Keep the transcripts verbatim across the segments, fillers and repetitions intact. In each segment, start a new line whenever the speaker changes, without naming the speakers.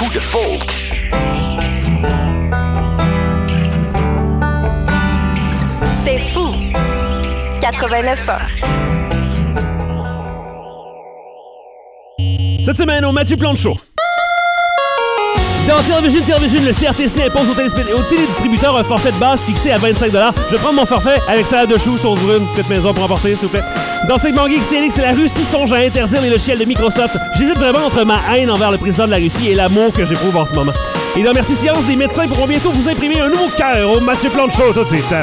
fou de folk.
C'est fou. quatre-vingt-neuf ans.
Cette semaine, au Mathieu Plante Show. Dans Television Television, le C R T C impose aux, téléspect- aux télédistributeurs un forfait de base fixé à vingt-cinq dollars. Je vais prendre mon forfait avec salade de choux, sauce brune, frites maison pour emporter, s'il vous plaît. Dans Segment Geek C L X, la Russie songe à interdire les logiciels de Microsoft. J'hésite vraiment entre ma haine envers le président de la Russie et l'amour que j'éprouve en ce moment. Et dans Merci Science, les médecins pourront bientôt vous imprimer un nouveau cœur au Mathieu Plante Show tout de suite.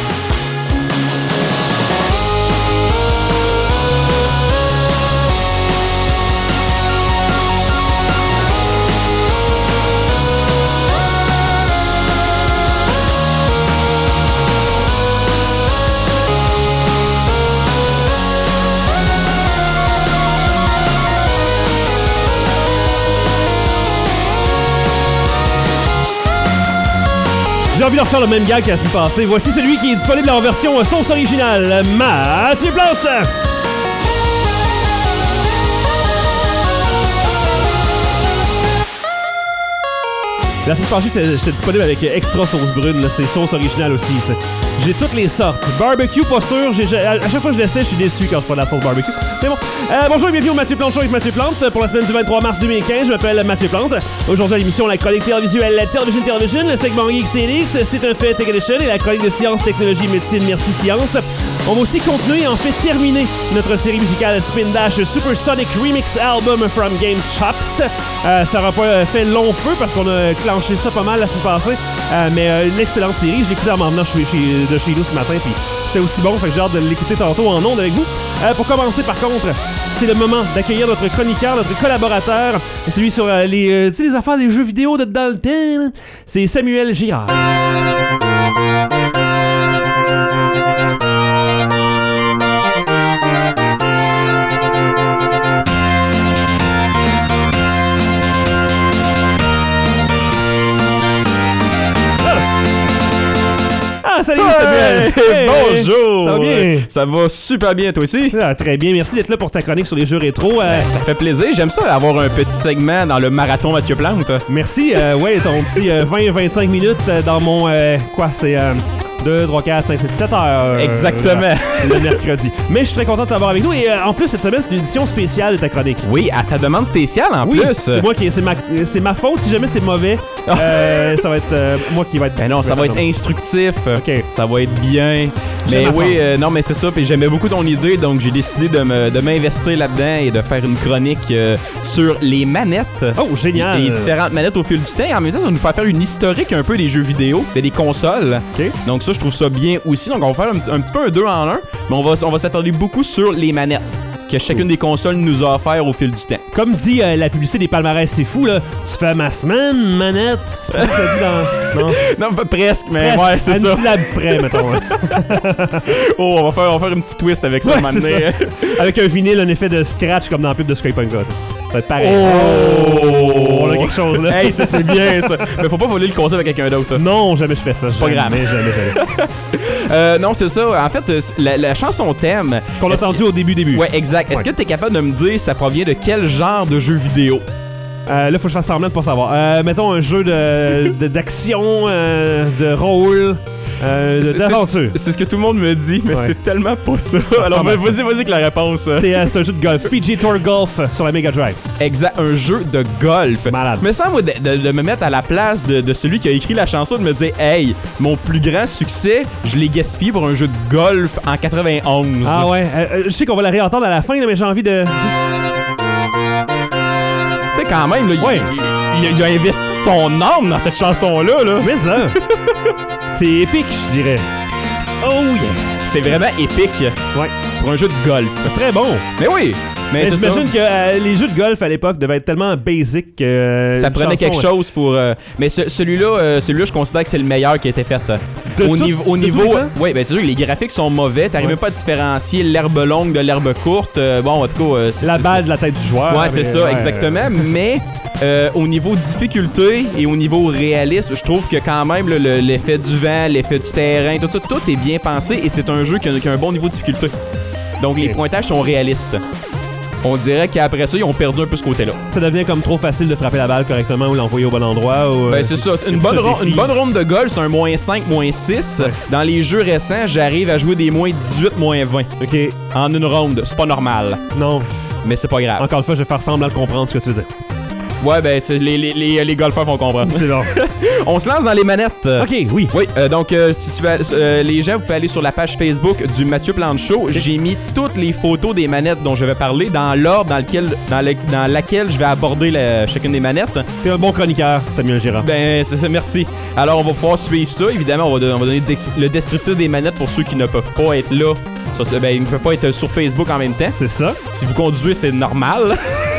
J'ai envie de refaire le même gag qu'à la semaine passée. Voici celui qui est disponible en version sauce originale. Mathieu Plante! La semaine passée, j'étais disponible avec extra sauce brune. Là. C'est sauce originale aussi. T'sais. J'ai toutes les sortes. Barbecue, pas sûr. J'ai, à chaque fois que je l'essaie, je suis déçu quand je fais de la sauce barbecue. C'est bon. Euh, bonjour et bienvenue au Mathieu Plante Show avec Mathieu Plante. Pour la semaine du vingt-trois mars deux mille quinze, je m'appelle Mathieu Plante. Aujourd'hui à l'émission, la chronique télévisuelle Television Television, le segment Geek C L X, c'est un fait Tech Edition et la chronique de sciences, technologie, médecine, merci science. On va aussi continuer et en fait terminer notre série musicale Spin Dash Supersonic Remix Album from Game Chops. Euh, ça n'aura pas fait long feu parce qu'on a clenché ça pas mal la semaine passée. Euh, mais euh, une excellente série. Je l'écoutais en m'en venant chez, chez, de chez nous ce matin. Puis c'était aussi bon. Fait que j'ai hâte de l'écouter tantôt en ondes avec vous. Euh, pour commencer, par contre, c'est le moment d'accueillir notre chroniqueur, notre collaborateur. Celui sur euh, les, euh, tu sais, les affaires des jeux vidéo de dans le temps. C'est Samuel Girard. Ah, salut Samuel!
Hey, hey, bonjour!
Ça va bien?
Ça va super bien, toi aussi?
Ah, très bien, merci d'être là pour ta chronique sur les jeux rétro. Euh...
Ça fait plaisir, j'aime ça avoir un petit segment dans le marathon Mathieu Plante.
Merci, euh, ouais, ton petit euh, vingt à vingt-cinq minutes dans mon... Euh, quoi, c'est... Euh... deux, trois, quatre, cinq, six, sept heures.
Exactement.
Euh, le mercredi. Mais je suis très content de t'avoir avec nous. Et euh, en plus, cette semaine, c'est une édition spéciale de ta chronique.
Oui, à ta demande spéciale en
oui,
plus.
C'est moi qui. C'est ma, c'est ma faute si jamais c'est mauvais. euh, ça va être euh, moi qui va être.
Ben non, ça va être instructif.
OK. Ça
va être bien. Mais oui, euh, non, mais c'est ça. Puis j'aimais beaucoup ton idée. Donc j'ai décidé de, me, de m'investir là-dedans et de faire une chronique euh, sur les manettes.
Oh, génial.
Les différentes manettes au fil du temps. Et en même temps, ça va nous faire faire une historique un peu des jeux vidéo, des consoles.
OK. Donc
ça, je trouve ça bien aussi. Donc, on va faire un, un petit peu un deux en un, mais on va, on va s'attarder beaucoup sur les manettes que chacune des consoles nous a offert au fil du temps.
Comme dit euh, la publicité des palmarès, c'est fou, là. Tu fais ma semaine, manette. C'est pas ça que ça dit dans... Non,
non pas presque, mais
presque.
ouais, c'est
à
ça.
une syllabe près, mettons. Hein.
oh, on va, faire, on va faire un petit twist avec ça,
ouais,
maintenant.
Ça. Avec un vinyle, un effet de scratch comme dans la pub de Skypunka, ça. Ça va être pareil.
Oh!
On a quelque chose, là.
Hey, ça, c'est bien, ça. Mais faut pas voler le concept avec quelqu'un d'autre.
Non, jamais je fais ça.
C'est pas grave.
Jamais, jamais, jamais.
euh, non, c'est ça. En fait, la, la chanson thème...
Qu'on a entendu au début, début.
Ouais, exact. Est-ce
ouais.
que t'es capable de me dire ça provient de quel genre de jeu vidéo?
Euh, là, faut que je fasse semblant de pas savoir. Euh, mettons un jeu de, de d'action, euh, de rôle, euh,
c'est,
d'aventure.
C'est, c'est ce que tout le monde me dit, mais ouais. c'est tellement pas ça. ça Alors, vas-y, vas-y avec la réponse.
C'est, euh, c'est un jeu de golf. P G Tour Golf sur la Mega Drive.
Exact, un jeu de golf.
Malade.
Mais ça, moi, de, de, de me mettre à la place de, de celui qui a écrit la chanson, de me dire, hey, mon plus grand succès, je l'ai gaspillé pour un jeu de golf en quatre-vingt-onze.
Ah ouais, euh, je sais qu'on va la réentendre à la fin, là, mais j'ai envie de...
Tu sais, quand même, là,
ouais.
il, il, il a investi son âme dans cette chanson-là. Là.
Mais ça, c'est épique, je dirais. Oh yeah!
C'est vraiment épique.
Ouais.
Pour un jeu de golf.
C'est très bon.
Mais oui! Mais,
mais j'imagine que euh, les jeux de golf à l'époque devaient être tellement basic que... Euh,
ça prenait quelque ouais. chose pour... Euh, mais ce, celui-là, euh, celui-là, je considère que c'est le meilleur qui a été fait.
De
au
tout,
niveau... Au
de
niveau
oui,
ben c'est sûr que les graphiques sont mauvais. T'arrives ouais. pas à différencier l'herbe longue de l'herbe courte. Euh, bon, en tout cas... Euh,
c'est, la balle de la tête du joueur.
Ouais, c'est ça, ouais, exactement. mais... Euh, au niveau difficulté et au niveau réalisme, je trouve que quand même le, le, l'effet du vent, l'effet du terrain, tout ça, tout est bien pensé et c'est un jeu qui a, qui a un bon niveau de difficulté. Donc okay. les pointages sont réalistes. On dirait qu'après ça, ils ont perdu un peu ce côté-là.
Ça devient comme trop facile de frapper la balle correctement ou l'envoyer au bon endroit. Ou,
ben, c'est ça. Une bonne, ron- une bonne ronde de golf, c'est un moins cinq, moins six. Ouais. Dans les jeux récents, j'arrive à jouer des moins dix-huit, moins vingt.
OK.
En une ronde. C'est pas normal.
Non.
Mais c'est pas grave.
Encore une fois, je vais faire semblant de comprendre ce que tu veux dire.
Ouais, ben, c'est, les, les, les, les golfeurs vont comprendre.
C'est bon.
On se lance dans les manettes.
OK, oui.
Oui, euh, donc, euh, si tu vas, euh, les gens, vous pouvez aller sur la page Facebook du Mathieu Plante Show. Okay. J'ai mis toutes les photos des manettes dont je vais parler dans l'ordre dans lequel, dans, le, dans laquelle je vais aborder la, chacune des manettes.
T'es un bon chroniqueur, Samuel Girard.
Ben, c'est ça, merci. Alors, on va pouvoir suivre ça. Évidemment, on va, don- on va donner le descriptif des manettes pour ceux qui ne peuvent pas être là. Ça, ben, ils ne peuvent pas être sur Facebook en même temps.
C'est ça.
Si vous conduisez, c'est normal.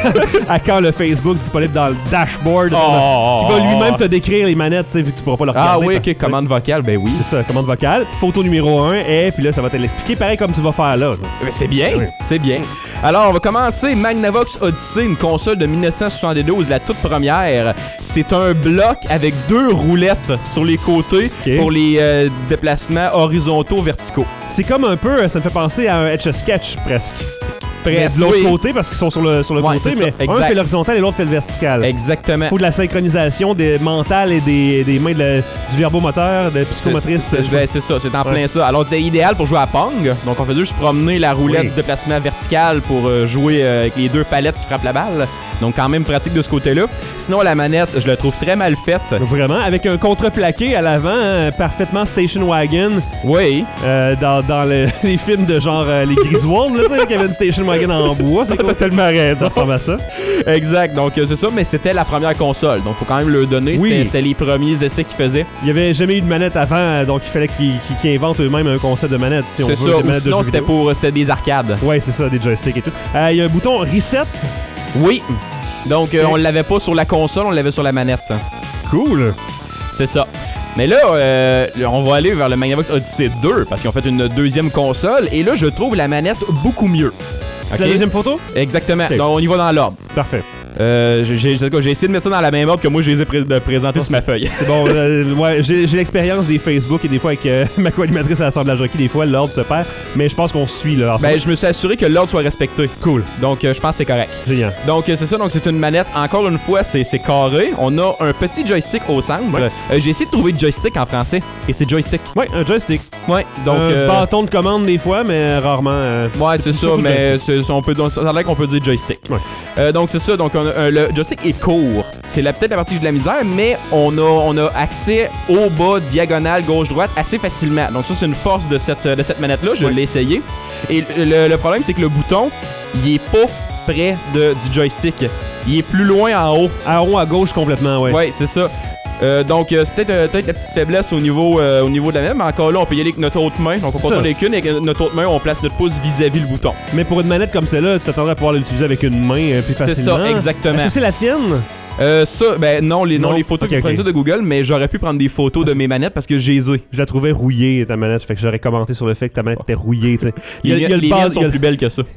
À quand le Facebook disponible dans le dashboard,
oh,
qui va lui-même te décrire les manettes, tu sais, vu que tu pourras pas le regarder.
Ah oui, ok, commande vocale, ben oui.
C'est ça, commande vocale. Photo numéro un, et puis là, ça va te l'expliquer pareil comme tu vas faire là.
Mais c'est bien,
oui.
c'est bien. Alors, on va commencer. Magnavox Odyssey, une console de dix-neuf cent soixante-douze, la toute première. C'est un bloc avec deux roulettes sur les côtés okay. pour les euh, déplacements horizontaux, verticaux.
C'est comme un peu, ça me fait penser à un Etch-a-Sketch presque. Mais de l'autre oui. côté, parce qu'ils sont sur le, sur le
ouais,
côté, mais
ça,
un fait l'horizontal et l'autre fait le vertical.
Exactement.
Il faut de la synchronisation des mentales et des, des mains de la, du verbomoteur, de psychomotrice.
C'est, c'est, ben, c'est ça, c'est en ouais. plein ça. Alors, c'est idéal pour jouer à Pong. Donc, on fait juste promener la roulette oui. du déplacement vertical pour euh, jouer euh, avec les deux palettes qui frappent la balle. Donc, quand même pratique de ce côté-là. Sinon, la manette, je la trouve très mal faite.
Vraiment, avec un contreplaqué à l'avant, hein, parfaitement station wagon.
Oui.
Euh, dans dans le, les films de genre euh, les Griswold, là, tu sais, qu'il y avait une station wagon en bois. C'est quoi tellement raison. Ça ressemble à ça.
Exact. Donc, euh, c'est ça, mais c'était la première console. Donc, faut quand même le donner. Oui. C'était, c'était les premiers essais qu'ils faisaient. Il
n'y avait jamais eu de manette avant, donc il fallait qu'ils, qu'ils inventent eux-mêmes un concept de manette. Si
c'est
on veut,
ça. Ou sinon, c'était pour c'était des arcades.
Ouais, c'est ça, des joysticks et tout. Il euh, y a un bouton reset.
Oui. Donc, euh, on l'avait pas sur la console, on l'avait sur la manette.
Cool.
C'est ça. Mais là, euh, on va aller vers le Magnavox Odyssey deux parce qu'ils ont fait une deuxième console. Et là, je trouve la manette beaucoup mieux.
C'est okay. La deuxième photo?
Exactement. Okay. Donc, on y va dans l'ordre.
Parfait.
Euh, j'ai, j'ai, j'ai essayé de mettre ça dans la même ordre que moi je les ai pré- de présenter oh, sur ma feuille.
C'est bon, euh, ouais, j'ai, j'ai l'expérience des Facebook et des fois avec euh, ma co-animatrice à l'assemblage hockey, des fois l'ordre se perd, mais je pense qu'on suit là.
Ben, je me suis assuré que l'ordre soit respecté.
Cool.
Donc euh, je pense que c'est correct.
Génial.
Donc euh, c'est ça, donc c'est une manette, encore une fois, c'est, c'est carré. On a un petit joystick au centre. Ouais. Euh, j'ai essayé de trouver joystick en français et c'est joystick.
Ouais, un joystick.
Ouais, donc.
Un
euh,
bâton de commande des fois, mais rarement. Euh,
ouais, c'est, c'est ça, mais c'est, on peut, donc, ça a l'air qu'on peut dire joystick. Ouais. Euh, donc c'est ça, donc on a, euh, le joystick est court. C'est la, peut-être la partie que j'ai de la misère, mais on a, on a accès au bas, diagonale, gauche-droite assez facilement. Donc ça, c'est une force de cette, de cette manette-là. Je ouais. l'ai essayé. Et le, le problème, c'est que le bouton, il est pas près de, du joystick. Il est plus loin en haut.
En haut à gauche complètement, ouais.
Ouais, c'est ça. Euh, donc euh, c'est peut-être, euh, peut-être la petite faiblesse au niveau, euh, au niveau de la manette, mais encore là on peut y aller avec notre autre main. Donc on contrôle les qu'une et avec notre autre main on place notre pouce vis-à-vis le bouton.
Mais pour une manette comme celle-là, tu t'attendrais à pouvoir l'utiliser avec une main euh, plus facilement.
C'est ça, exactement.
Est-ce que c'est la tienne?
Euh, ça, ben non, les, non, non, les photos okay, que okay. je prends de Google, mais j'aurais pu prendre des photos de mes manettes parce que j'ai les ai.
Je la trouvais rouillée ta manette, fait que j'aurais commenté sur le fait que ta manette était rouillée, tu sais.
Les, il y a, il y a les miennes sont plus belles que ça.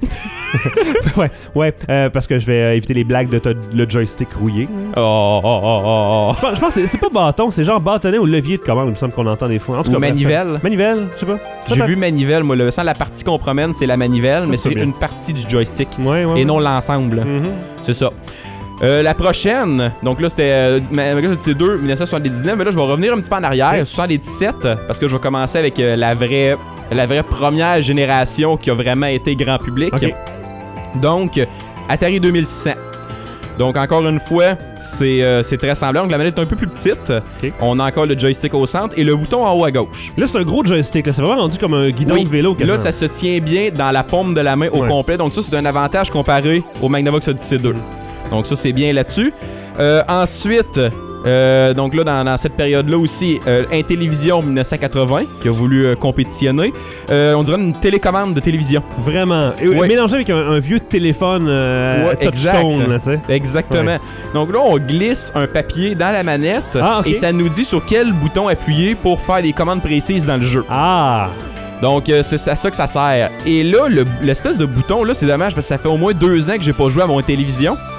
ouais, ouais, euh, parce que je vais euh, éviter les blagues de ta, le joystick rouillé.
Oh, oh, oh, oh.
Je pense, je pense que c'est, c'est pas bâton, c'est genre bâtonnet ou levier de commande, il me semble qu'on entend des fois. En tout
ou
cas,
manivelle.
Bref, manivelle, je sais pas.
J'ai Peut-être. vu manivelle, moi, le sans la partie qu'on promène, c'est la manivelle, ça, mais c'est, c'est une partie du joystick.
Ouais, ouais,
et
ouais.
non l'ensemble. Mm-hmm. C'est ça. Euh, la prochaine, donc là c'était euh, Magnavox Odyssey deux, dix-neuf cent soixante-dix-neuf, mais là je vais revenir un petit peu en arrière, okay. soixante-dix-sept, parce que je vais commencer avec euh, la vraie la vraie première génération qui a vraiment été grand public. Okay. Donc, Atari deux mille six cents. Donc encore une fois, c'est, euh, c'est très semblant. Donc la manette est un peu plus petite. Okay. On a encore le joystick au centre et le bouton en haut à gauche.
Là c'est un gros joystick, là. C'est vraiment rendu comme un guidon oui. de vélo.
Là ça se tient bien dans la paume de la main au ouais. complet. Donc ça c'est un avantage comparé au Magnavox Odyssey deux. Donc ça c'est bien là-dessus. Euh, ensuite, euh, donc là dans, dans cette période-là aussi, euh, Intellivision dix-neuf cent quatre-vingts qui a voulu euh, compétitionner. Euh, on dirait une télécommande de télévision.
Vraiment. Et, ouais. Mélangé avec un, un vieux téléphone euh, ouais, touchstone. Là, t'sais.
Exactement. Ouais. Donc là on glisse un papier dans la manette ah, okay. et ça nous dit sur quel bouton appuyer pour faire des commandes précises dans le jeu.
Ah.
Donc euh, c'est à ça que ça sert. Et là, le, l'espèce de bouton là, c'est dommage parce que ça fait au moins deux ans que j'ai pas joué à mon télévision.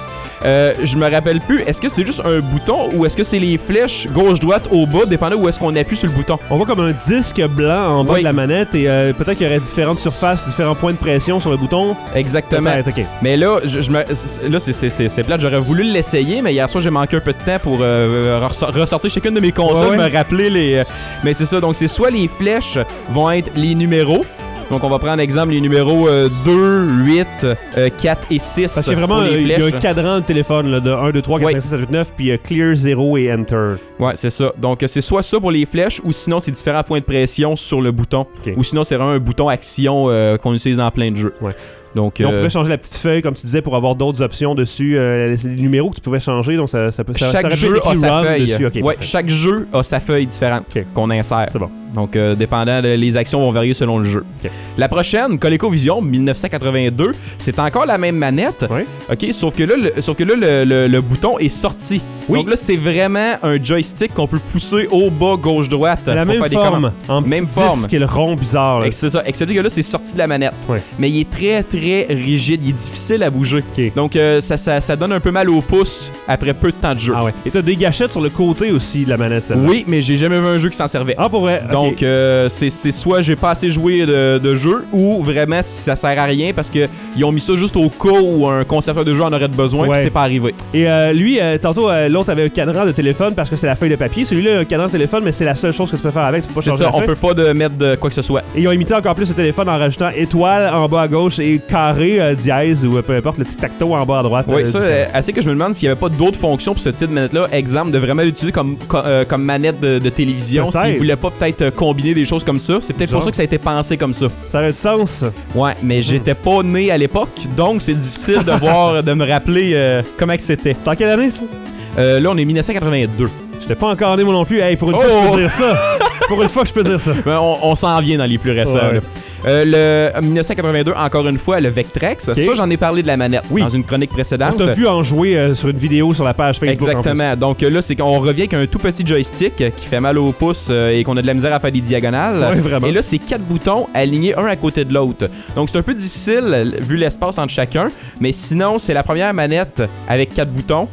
Euh, je me rappelle plus, est-ce que c'est juste un bouton ou est-ce que c'est les flèches gauche-droite au bas, dépendant où est-ce qu'on appuie sur le bouton?
On voit comme un disque blanc en bas
Oui.
de la manette et euh, peut-être qu'il y aurait différentes surfaces, différents points de pression sur le bouton.
Exactement.
Peut-être, ok.
Mais là, je, je me, là c'est, c'est, c'est, c'est plate, j'aurais voulu l'essayer, mais hier soir, j'ai manqué un peu de temps pour euh, ressor- ressortir chacune de mes consoles,
Ouais, ouais.
me rappeler les... euh, mais c'est ça, donc c'est soit les flèches vont être les numéros. Donc, on va prendre exemple les numéros euh, deux, huit, euh, quatre et six.
Parce qu'il y a vraiment
pour les
euh, il y a un
flèches.
cadran de téléphone là, de un, deux, trois, quatre,
Oui.
cinq, six, sept, huit, neuf, puis euh, clear, zéro et enter.
Ouais, c'est ça. Donc, euh, c'est soit ça pour les flèches, ou sinon, c'est différents points de pression sur le bouton.
Ok.
Ou sinon, c'est vraiment un bouton action euh, qu'on utilise dans plein de jeux.
Ouais.
Donc,
Et on
euh,
pouvait changer la petite feuille, comme tu disais, pour avoir d'autres options dessus. Euh, les numéros que tu pouvais changer, donc ça, ça peut ça, ça
chaque
aurait pu
jeu
être
a
écrit
sa
run
feuille.
dessus. Ok,
ouais,
parfait.
chaque jeu a sa feuille différente
Ok.
qu'on insère.
C'est bon.
Donc, euh, dépendant, de- les actions vont varier selon le jeu.
Ok.
La prochaine, ColecoVision dix-neuf cent quatre-vingt-deux, c'est encore la même manette.
Ouais.
OK, sauf que là, le, sauf que là, le, le- le bouton est sorti.
Oui.
Donc là, c'est vraiment un joystick qu'on peut pousser au bas, gauche, droite.
La
pour
même
faire des
forme,
commandes.
en
Même
petit
forme.
disque, le rond bizarre. là.
Ex- C'est ça, excepté que là, c'est sorti de la manette.
Ouais.
Mais il est très, très rigide. Il est difficile à bouger.
Ok.
Donc, euh, ça, ça, ça donne un peu mal au pouce après peu de temps de jeu.
Ah ouais. Et t'as des gâchettes sur le côté aussi de la manette, celle-là.
Oui, mais j'ai jamais vu un jeu qui s'en servait.
Ah, pour vrai. ok.
Donc, euh, c'est, c'est soit j'ai pas assez joué de, de jeu ou vraiment ça sert à rien parce que ils ont mis ça juste au cas où un concepteur de jeu en aurait besoin
Ouais.
puis c'est pas arrivé.
Et euh, lui, euh, tantôt, euh, l'autre avait un cadran de téléphone parce que c'est la feuille de papier. Celui-là, un cadran de téléphone, mais c'est la seule chose que tu peux faire avec. Tu peux pas
C'est
changer
ça,
la
on
feuille.
peut pas de mettre de quoi que ce soit.
Et ils ont imité encore plus le téléphone en rajoutant étoile en bas à gauche et carré euh, dièse ou euh, peu importe le petit tacto en bas à droite.
Oui,
euh,
ça,
du-
euh, assez que je me demande s'il y avait pas d'autres fonctions pour ce type de manette-là. Exemple, de vraiment l'utiliser comme, co- euh, comme manette de, de télévision.
Peut-être.
S'ils voulaient pas peut-être euh, combiner des choses comme ça. C'est peut-être
Genre.
pour ça que ça a été pensé comme ça.
Ça a du sens.
Ouais, mais j'étais pas né à l'époque, donc c'est difficile de voir, de me rappeler euh, comment que c'était.
C'est en quelle année, ça?
Euh, là, on est dix-neuf cent quatre-vingt-deux.
J'étais pas encore né moi non plus. Hey, pour une fois,
Oh!
je peux dire ça. Pour une fois, je peux dire ça.
Ben, on, on s'en vient dans les plus récents.
Ouais.
là. Euh, le dix-neuf cent quatre-vingt-deux, encore une fois, le Vectrex.
Ok.
Ça, j'en ai parlé de la manette
Oui.
dans une chronique
On
précédente.
t'a vu en jouer euh, sur une vidéo sur la page Facebook. en
Exactement. Donc euh, là, c'est qu'on revient avec un tout petit joystick euh, qui fait mal au pouce euh, et qu'on a de la misère à faire des diagonales.
Ouais, vraiment.
Et là, c'est quatre boutons alignés un à côté de l'autre. Donc c'est un peu difficile euh, vu l'espace entre chacun, mais sinon, c'est la première manette avec quatre boutons.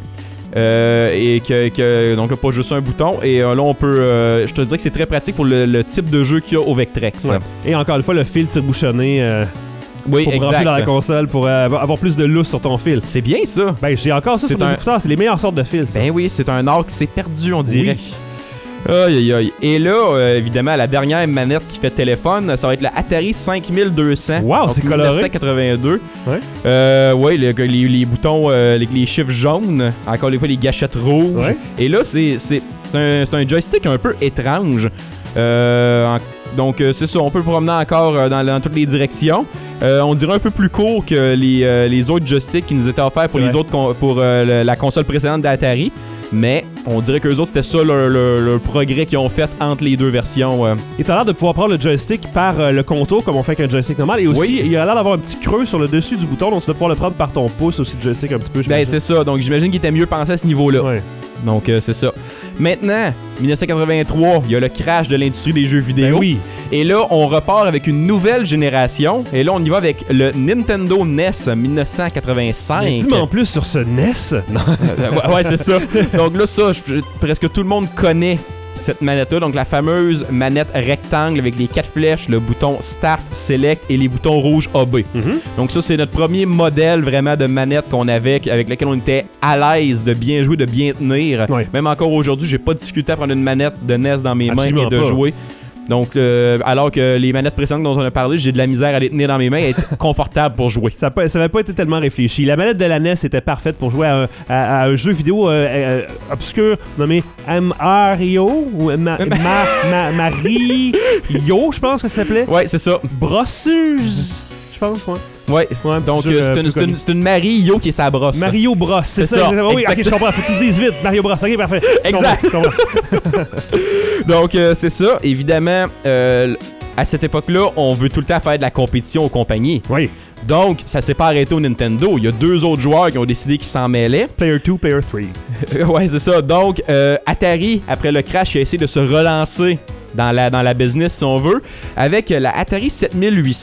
Euh, et que, que donc là, pas juste un bouton et euh, là on peut euh, je te dirais que c'est très pratique pour le, le type de jeu qu'il y a au Vectrex.
plus. Ouais. Et encore une fois, le fil tire-bouchonné euh,
Oui,
pour brancher
exact.
dans la console pour euh, avoir plus de lousse sur ton fil.
C'est bien ça.
Ben, j'ai encore ça
C'est
sur mes
un-
écouteurs. C'est les meilleures sortes de fils. ça.
Ben oui, c'est un art qui s'est perdu, on dirait.
Oui.
Aïe aïe aïe. Et là, euh, évidemment, la dernière manette qui fait téléphone, ça va être la Atari cinq mille deux cents.
Wow,
Donc,
c'est coloré.
dix-neuf cent quatre-vingt-deux.
Ouais.
Euh, ouais, les, les- les boutons, euh, les, les chiffres jaunes. Encore une fois, les gâchettes rouges.
Ouais.
Et là, c'est, c'est, c'est, un, c'est un joystick un peu étrange. Euh, en- donc, euh, c'est ça, on peut le promener encore euh, dans, dans toutes les directions. Euh, on dirait un peu plus court que les, euh, les autres joysticks qui nous étaient offerts pour,
C'est
les
vrai.
autres con- pour euh, le- la console précédente d'Atari. Mais on dirait qu'eux autres, c'était ça leur, leur- leur progrès qu'ils ont fait entre les deux versions. euh.
Et t'as l'air de pouvoir prendre le joystick par euh, le contour comme on fait avec un joystick normal. Et aussi,
Oui.
il a l'air d'avoir un petit creux sur le dessus du bouton, donc tu dois pouvoir le prendre par ton pouce aussi, le joystick un petit peu.
Ben,
j'imagine.
c'est ça. Donc, j'imagine qu'il était mieux pensé à ce niveau-là.
Ouais.
Donc, euh, c'est ça. Maintenant, dix-neuf cent quatre-vingt-trois, il y a le crash de l'industrie des jeux vidéo.
Ben oui.
Et là, on repart avec une nouvelle génération. Et là, on y va avec le Nintendo N E S dix-neuf cent quatre-vingt-cinq.
Mais dis-moi en plus sur ce N E S. Non.
Euh, ouais, ouais, c'est ça. Donc là, ça, je- presque tout le monde connaît cette manette-là. Donc la fameuse manette rectangle avec les quatre flèches, le bouton Start, Select et les boutons rouges A B.
Mhm.
Donc ça, c'est notre premier modèle vraiment de manette qu'on avait, avec lequel on était à l'aise de bien jouer, de bien tenir.
Ouais.
Même encore aujourd'hui, j'ai pas de difficulté à prendre une manette de N E S dans mes mains
Absolument
et de
pas.
jouer. Donc, euh, alors que les manettes précédentes dont on a parlé, j'ai de la misère à les tenir dans mes mains et être confortable pour jouer.
Ça n'avait pas été tellement réfléchi. La manette de la N E S était parfaite pour jouer à un, à- à un jeu vidéo euh, euh, obscur nommé Mario ou Ma- Ma- Ma- Mario, je pense que ça s'appelait.
Ouais, c'est ça.
Brosseuse, je pense, ouais.
Ouais.
Ouais,
Donc,
jeu,
euh,
euh,
c'est, une,
plus
c'est, une,
connu.
c'est une Mario qui est sa brosse.
Mario Bros, c'est
C'est
ça.
ça,
exactement. Oui, ok,
exact.
je comprends. Faut que tu le dises vite. Mario Bros, ok, parfait. Je
Exact.
comprends, je comprends.
Donc, euh, c'est ça. Évidemment, euh, à cette époque-là, on veut tout le temps faire de la compétition aux compagnies.
Oui.
Donc, ça s'est pas arrêté au Nintendo. Il y a deux autres joueurs qui ont décidé qu'ils s'en mêlaient.
Player deux, Player trois.
Ouais, c'est ça. Donc, euh, Atari, après le crash, il a essayé de se relancer dans la, dans la business, si on veut, avec la Atari sept mille huit cents.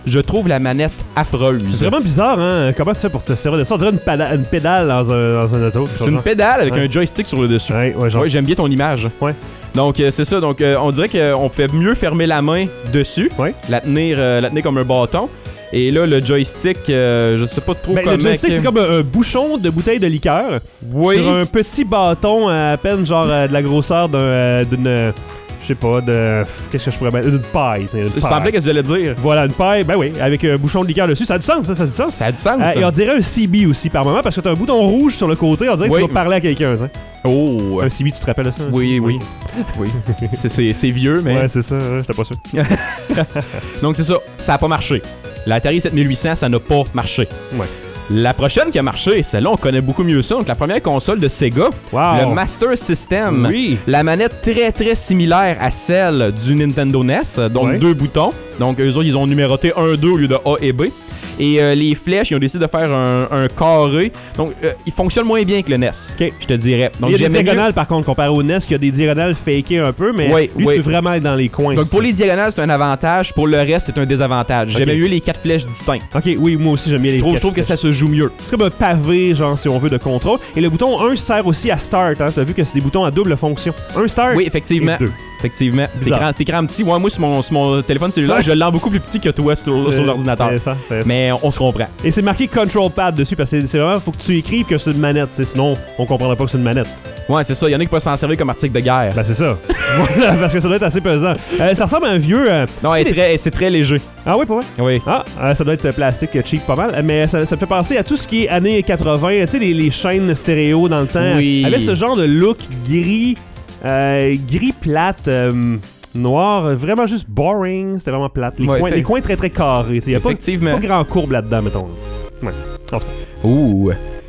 je trouve la manette affreuse.
C'est vraiment bizarre, hein? Comment tu fais pour te servir de ça? On dirait une, pada- une pédale dans un, dans un auto.
C'est une pédale avec
ouais.
un joystick sur le dessus.
Ouais, ouais, genre.
Ouais, j'aime bien ton image.
Ouais.
Donc, euh, c'est ça. Donc, euh, on dirait qu'on pouvait mieux fermer la main dessus,
ouais.
la, tenir, euh, la tenir comme un bâton. Et là, le joystick, euh, je sais pas trop
ben,
comment...
Le joystick,
que...
c'est comme un, un bouchon de bouteille de liqueur
oui.
sur un petit bâton à peine genre euh, de la grosseur d'un, euh, d'une... Euh, je sais pas, de... Qu'est-ce que je pourrais mettre? Une paille. C'est une
Ça
paille.
semblait que j'allais dire.
Voilà, une paille, ben oui, avec un bouchon de liqueur dessus. Ça a du sens, ça, ça a du sens.
Ça a du sens,
Euh,
ça.
et on dirait un C B aussi par moment, parce que t'as un bouton rouge sur le côté, on dirait
oui.
que tu vas parler à quelqu'un, t'sais.
Oh!
Un C B, tu te rappelles de ça?
Oui, oui. Oui. c'est, c'est, c'est vieux, mais...
Ouais, c'est ça, ouais, j'étais pas sûr.
Donc, c'est ça. Ça a pas marché. L'Atari sept mille huit cents, ça n'a pas marché.
Ouais.
La prochaine qui a marché, celle-là, on connaît beaucoup mieux ça. Donc, la première console de Sega,
wow.
le Master System.
Oui.
La manette très, très similaire à celle du Nintendo N E S. Donc,
ouais.
deux boutons. Donc, eux autres, ils ont numéroté un deux au lieu de A et B. Et euh, les flèches, ils ont décidé de faire un, un carré. Donc, euh, il fonctionne moins bien que le N E S,
okay.
je te dirais. Donc,
il y a des diagonales,
mieux...
par contre, comparé au N E S, qui a des diagonales fakées un peu, mais
oui,
lui,
oui.
tu peux vraiment être dans les coins.
Donc, pour les diagonales, c'est un avantage. Pour le reste, c'est un désavantage. Okay. J'aimais mieux les quatre flèches distinctes.
Ok, oui, moi aussi, j'aime bien les
je trouve,
quatre
Je trouve
flèches.
que ça se joue mieux.
C'est comme un pavé, genre, si on veut, de contrôle. Et le bouton un sert aussi à start. Hein. Tu as vu que c'est des boutons à double fonction. Un start.
Oui, effectivement.
Et deux.
Effectivement. C'est écran, c'est écran petit. Ouais, moi, sur mon, sur mon téléphone cellulaire, je l'ai beaucoup plus petit que toi sur, euh, sur l'ordinateur.
C'est ça, c'est ça.
Mais on se comprend.
Et c'est marqué Control Pad dessus parce que c'est vraiment, faut que tu écrives que c'est une manette. Sinon, on comprendra pas que c'est une manette.
Ouais, c'est ça. Il y en a qui peuvent s'en servir comme article de guerre.
Ben, c'est ça. Voilà, parce que ça doit être assez pesant. Euh, ça ressemble à un vieux. Euh,
non, elle est très, c'est très léger.
Ah oui, pour vrai?
Oui.
Ah, euh, ça doit être plastique cheap pas mal. Mais ça, ça me fait penser à tout ce qui est années quatre-vingts. Tu sais, les, les chaînes stéréo dans le temps.
Oui.
Avec ce genre de look gris, euh, gris plate. Euh, Noir, vraiment juste boring, c'était vraiment plate. Les,
ouais,
coins,
fait...
les coins très très carrés. Il n'y a pas, pas grand courbe là-dedans, mettons. Ouais. Enfin.
Ouh.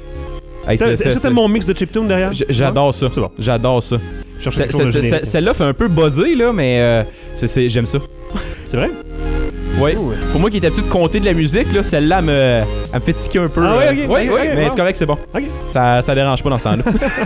Hey,
c'est, c'est, c'est, c'est mon mix de chiptune derrière?
J- j'adore ça.
C'est bon.
J'adore ça.
Je c'est, c'est,
c'est, celle-là fait un peu buzzer, là, mais euh, c'est, c'est, j'aime ça.
C'est vrai?
Oui. Pour moi qui étais habitué de compter de la musique, là, celle-là me, elle me fait tiquer un peu.
Ah
euh...
oui, ok.
Oui,
okay,
oui,
okay,
mais
wow.
c'est correct, c'est bon.
Okay.
Ça, ça dérange pas dans ce temps-là.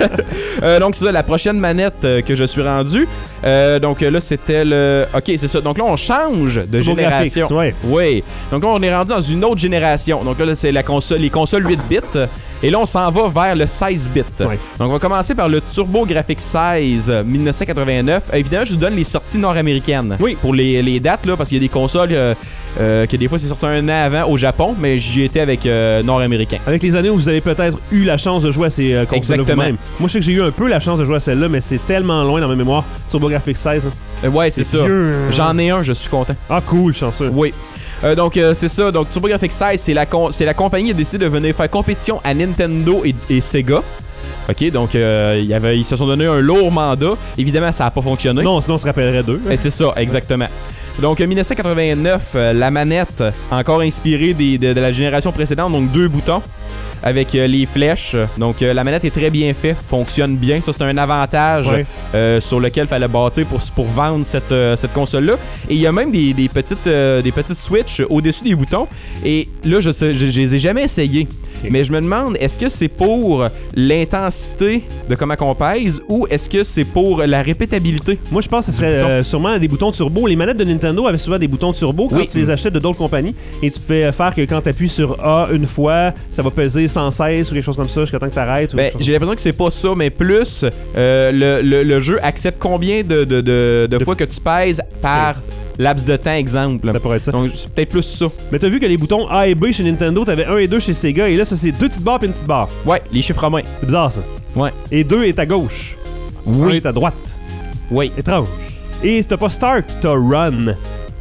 euh, donc, c'est ça, la prochaine manette euh, que je suis rendu. Euh, donc là, c'était le. Ok, c'est ça. Donc là, on change de
Turbo
génération.
Graphics, ouais.
Oui. Donc là, on est rendu dans une autre génération. Donc là, c'est la console, les consoles huit bits. Et là, on s'en va vers le seize bits.
Ouais.
Donc, on va commencer par le Turbo Graphics seize dix-neuf cent quatre-vingt-neuf. Euh, évidemment, je vous donne les sorties nord-américaines.
Oui.
Pour les, les dates, là, parce qu'il y a des consoles euh, euh, que des fois, c'est sorti un an avant au Japon, mais j'y étais avec euh, nord-américain.
Avec les années où vous avez peut-être eu la chance de jouer à ces euh, consoles-là vous-même. Moi, je sais que j'ai eu un peu la chance de jouer à celle-là, mais c'est tellement loin dans ma mémoire. Turbo Graphics seize. Hein.
Euh, ouais, c'est, c'est ça. Vieux, hein. J'en ai un, je suis content.
Ah, cool, chanceux.
Oui. Euh, donc euh, c'est ça, donc TurboGrafx seize, c'est la, con- c'est la compagnie qui a décidé de venir faire compétition à Nintendo et, et Sega. Ok, donc euh, y avait, ils se sont donné un lourd mandat. Évidemment, ça n'a pas fonctionné.
Non, sinon on se rappellerait d'eux.
Et c'est ça, exactement. Donc, dix-neuf cent quatre-vingt-neuf, euh, la manette, encore inspirée des, de, de la génération précédente, donc deux boutons avec euh, les flèches. Donc, euh, la manette est très bien faite, fonctionne bien. Ça, c'est un avantage
ouais.
euh, sur lequel il fallait bâtir pour, pour vendre cette, euh, cette console-là. Et il y a même des, des, petites, euh, des petites switches au-dessus des boutons. Et là, je ne les ai jamais essayés. Okay. Mais je me demande, est-ce que c'est pour l'intensité de comment on pèse ou est-ce que c'est pour la répétabilité?
Moi, je pense que ce serait euh, sûrement des boutons turbo. Les manettes de Nintendo avaient souvent des boutons turbo quand oui. tu les achetais de d'autres compagnies. Et tu pouvais faire que quand tu appuies sur A une fois, ça va peser cent seize ou quelque chose comme ça jusqu'à temps que tu arrêtes.
Ben, j'ai l'impression que c'est pas ça, mais plus euh, le, le, le jeu accepte combien de, de, de, de, de fois que tu pèses par oui. laps de temps, exemple.
Ça pourrait être ça.
Donc, c'est peut-être plus ça.
Mais t'as vu que les boutons A et B chez Nintendo, t'avais un et deux chez Sega, et là, ça, c'est deux petites barres et une petite barre.
Ouais, les chiffres romains.
C'est bizarre, ça.
Ouais.
Et deux est à gauche.
Oui.
Un est à droite.
Oui.
Étrange. Et t'as pas Start, t'as Run.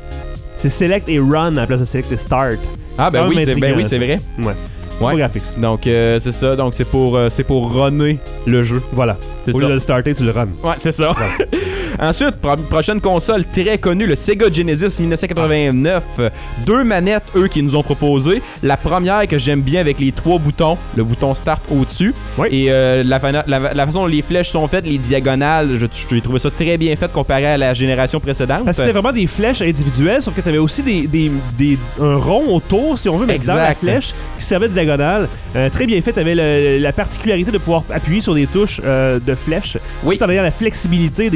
C'est Select et Run à la place de Select et Start.
Ah, ben, oui c'est, ben oui, c'est vrai.
Ouais.
Ouais.
Graphics.
Donc euh, c'est ça, donc c'est pour euh, c'est pour runner le jeu.
Voilà.
C'est
Au
ça.
lieu de le starter, tu le runs.
Ouais, c'est ça.
Voilà.
Ensuite, pro- prochaine console très connue, le Sega Genesis dix-neuf cent quatre-vingt-neuf. Ah. Deux manettes, eux, qui nous ont proposé. La première que j'aime bien avec les trois boutons, le bouton Start au-dessus.
Oui.
Et euh, la, fa- la, la façon dont les flèches sont faites, les diagonales, je, je, j'ai trouvé ça très bien fait comparé à la génération précédente.
Parce que c'était vraiment des flèches individuelles, sauf que tu avais aussi des, des, des, un rond autour, si on veut, mais
exact.
dans la flèche, qui servait de diagonale. Euh, très bien fait, tu avais le, la particularité de pouvoir appuyer sur des touches euh, de flèches.
Oui.
Tout en ayant la flexibilité des angles.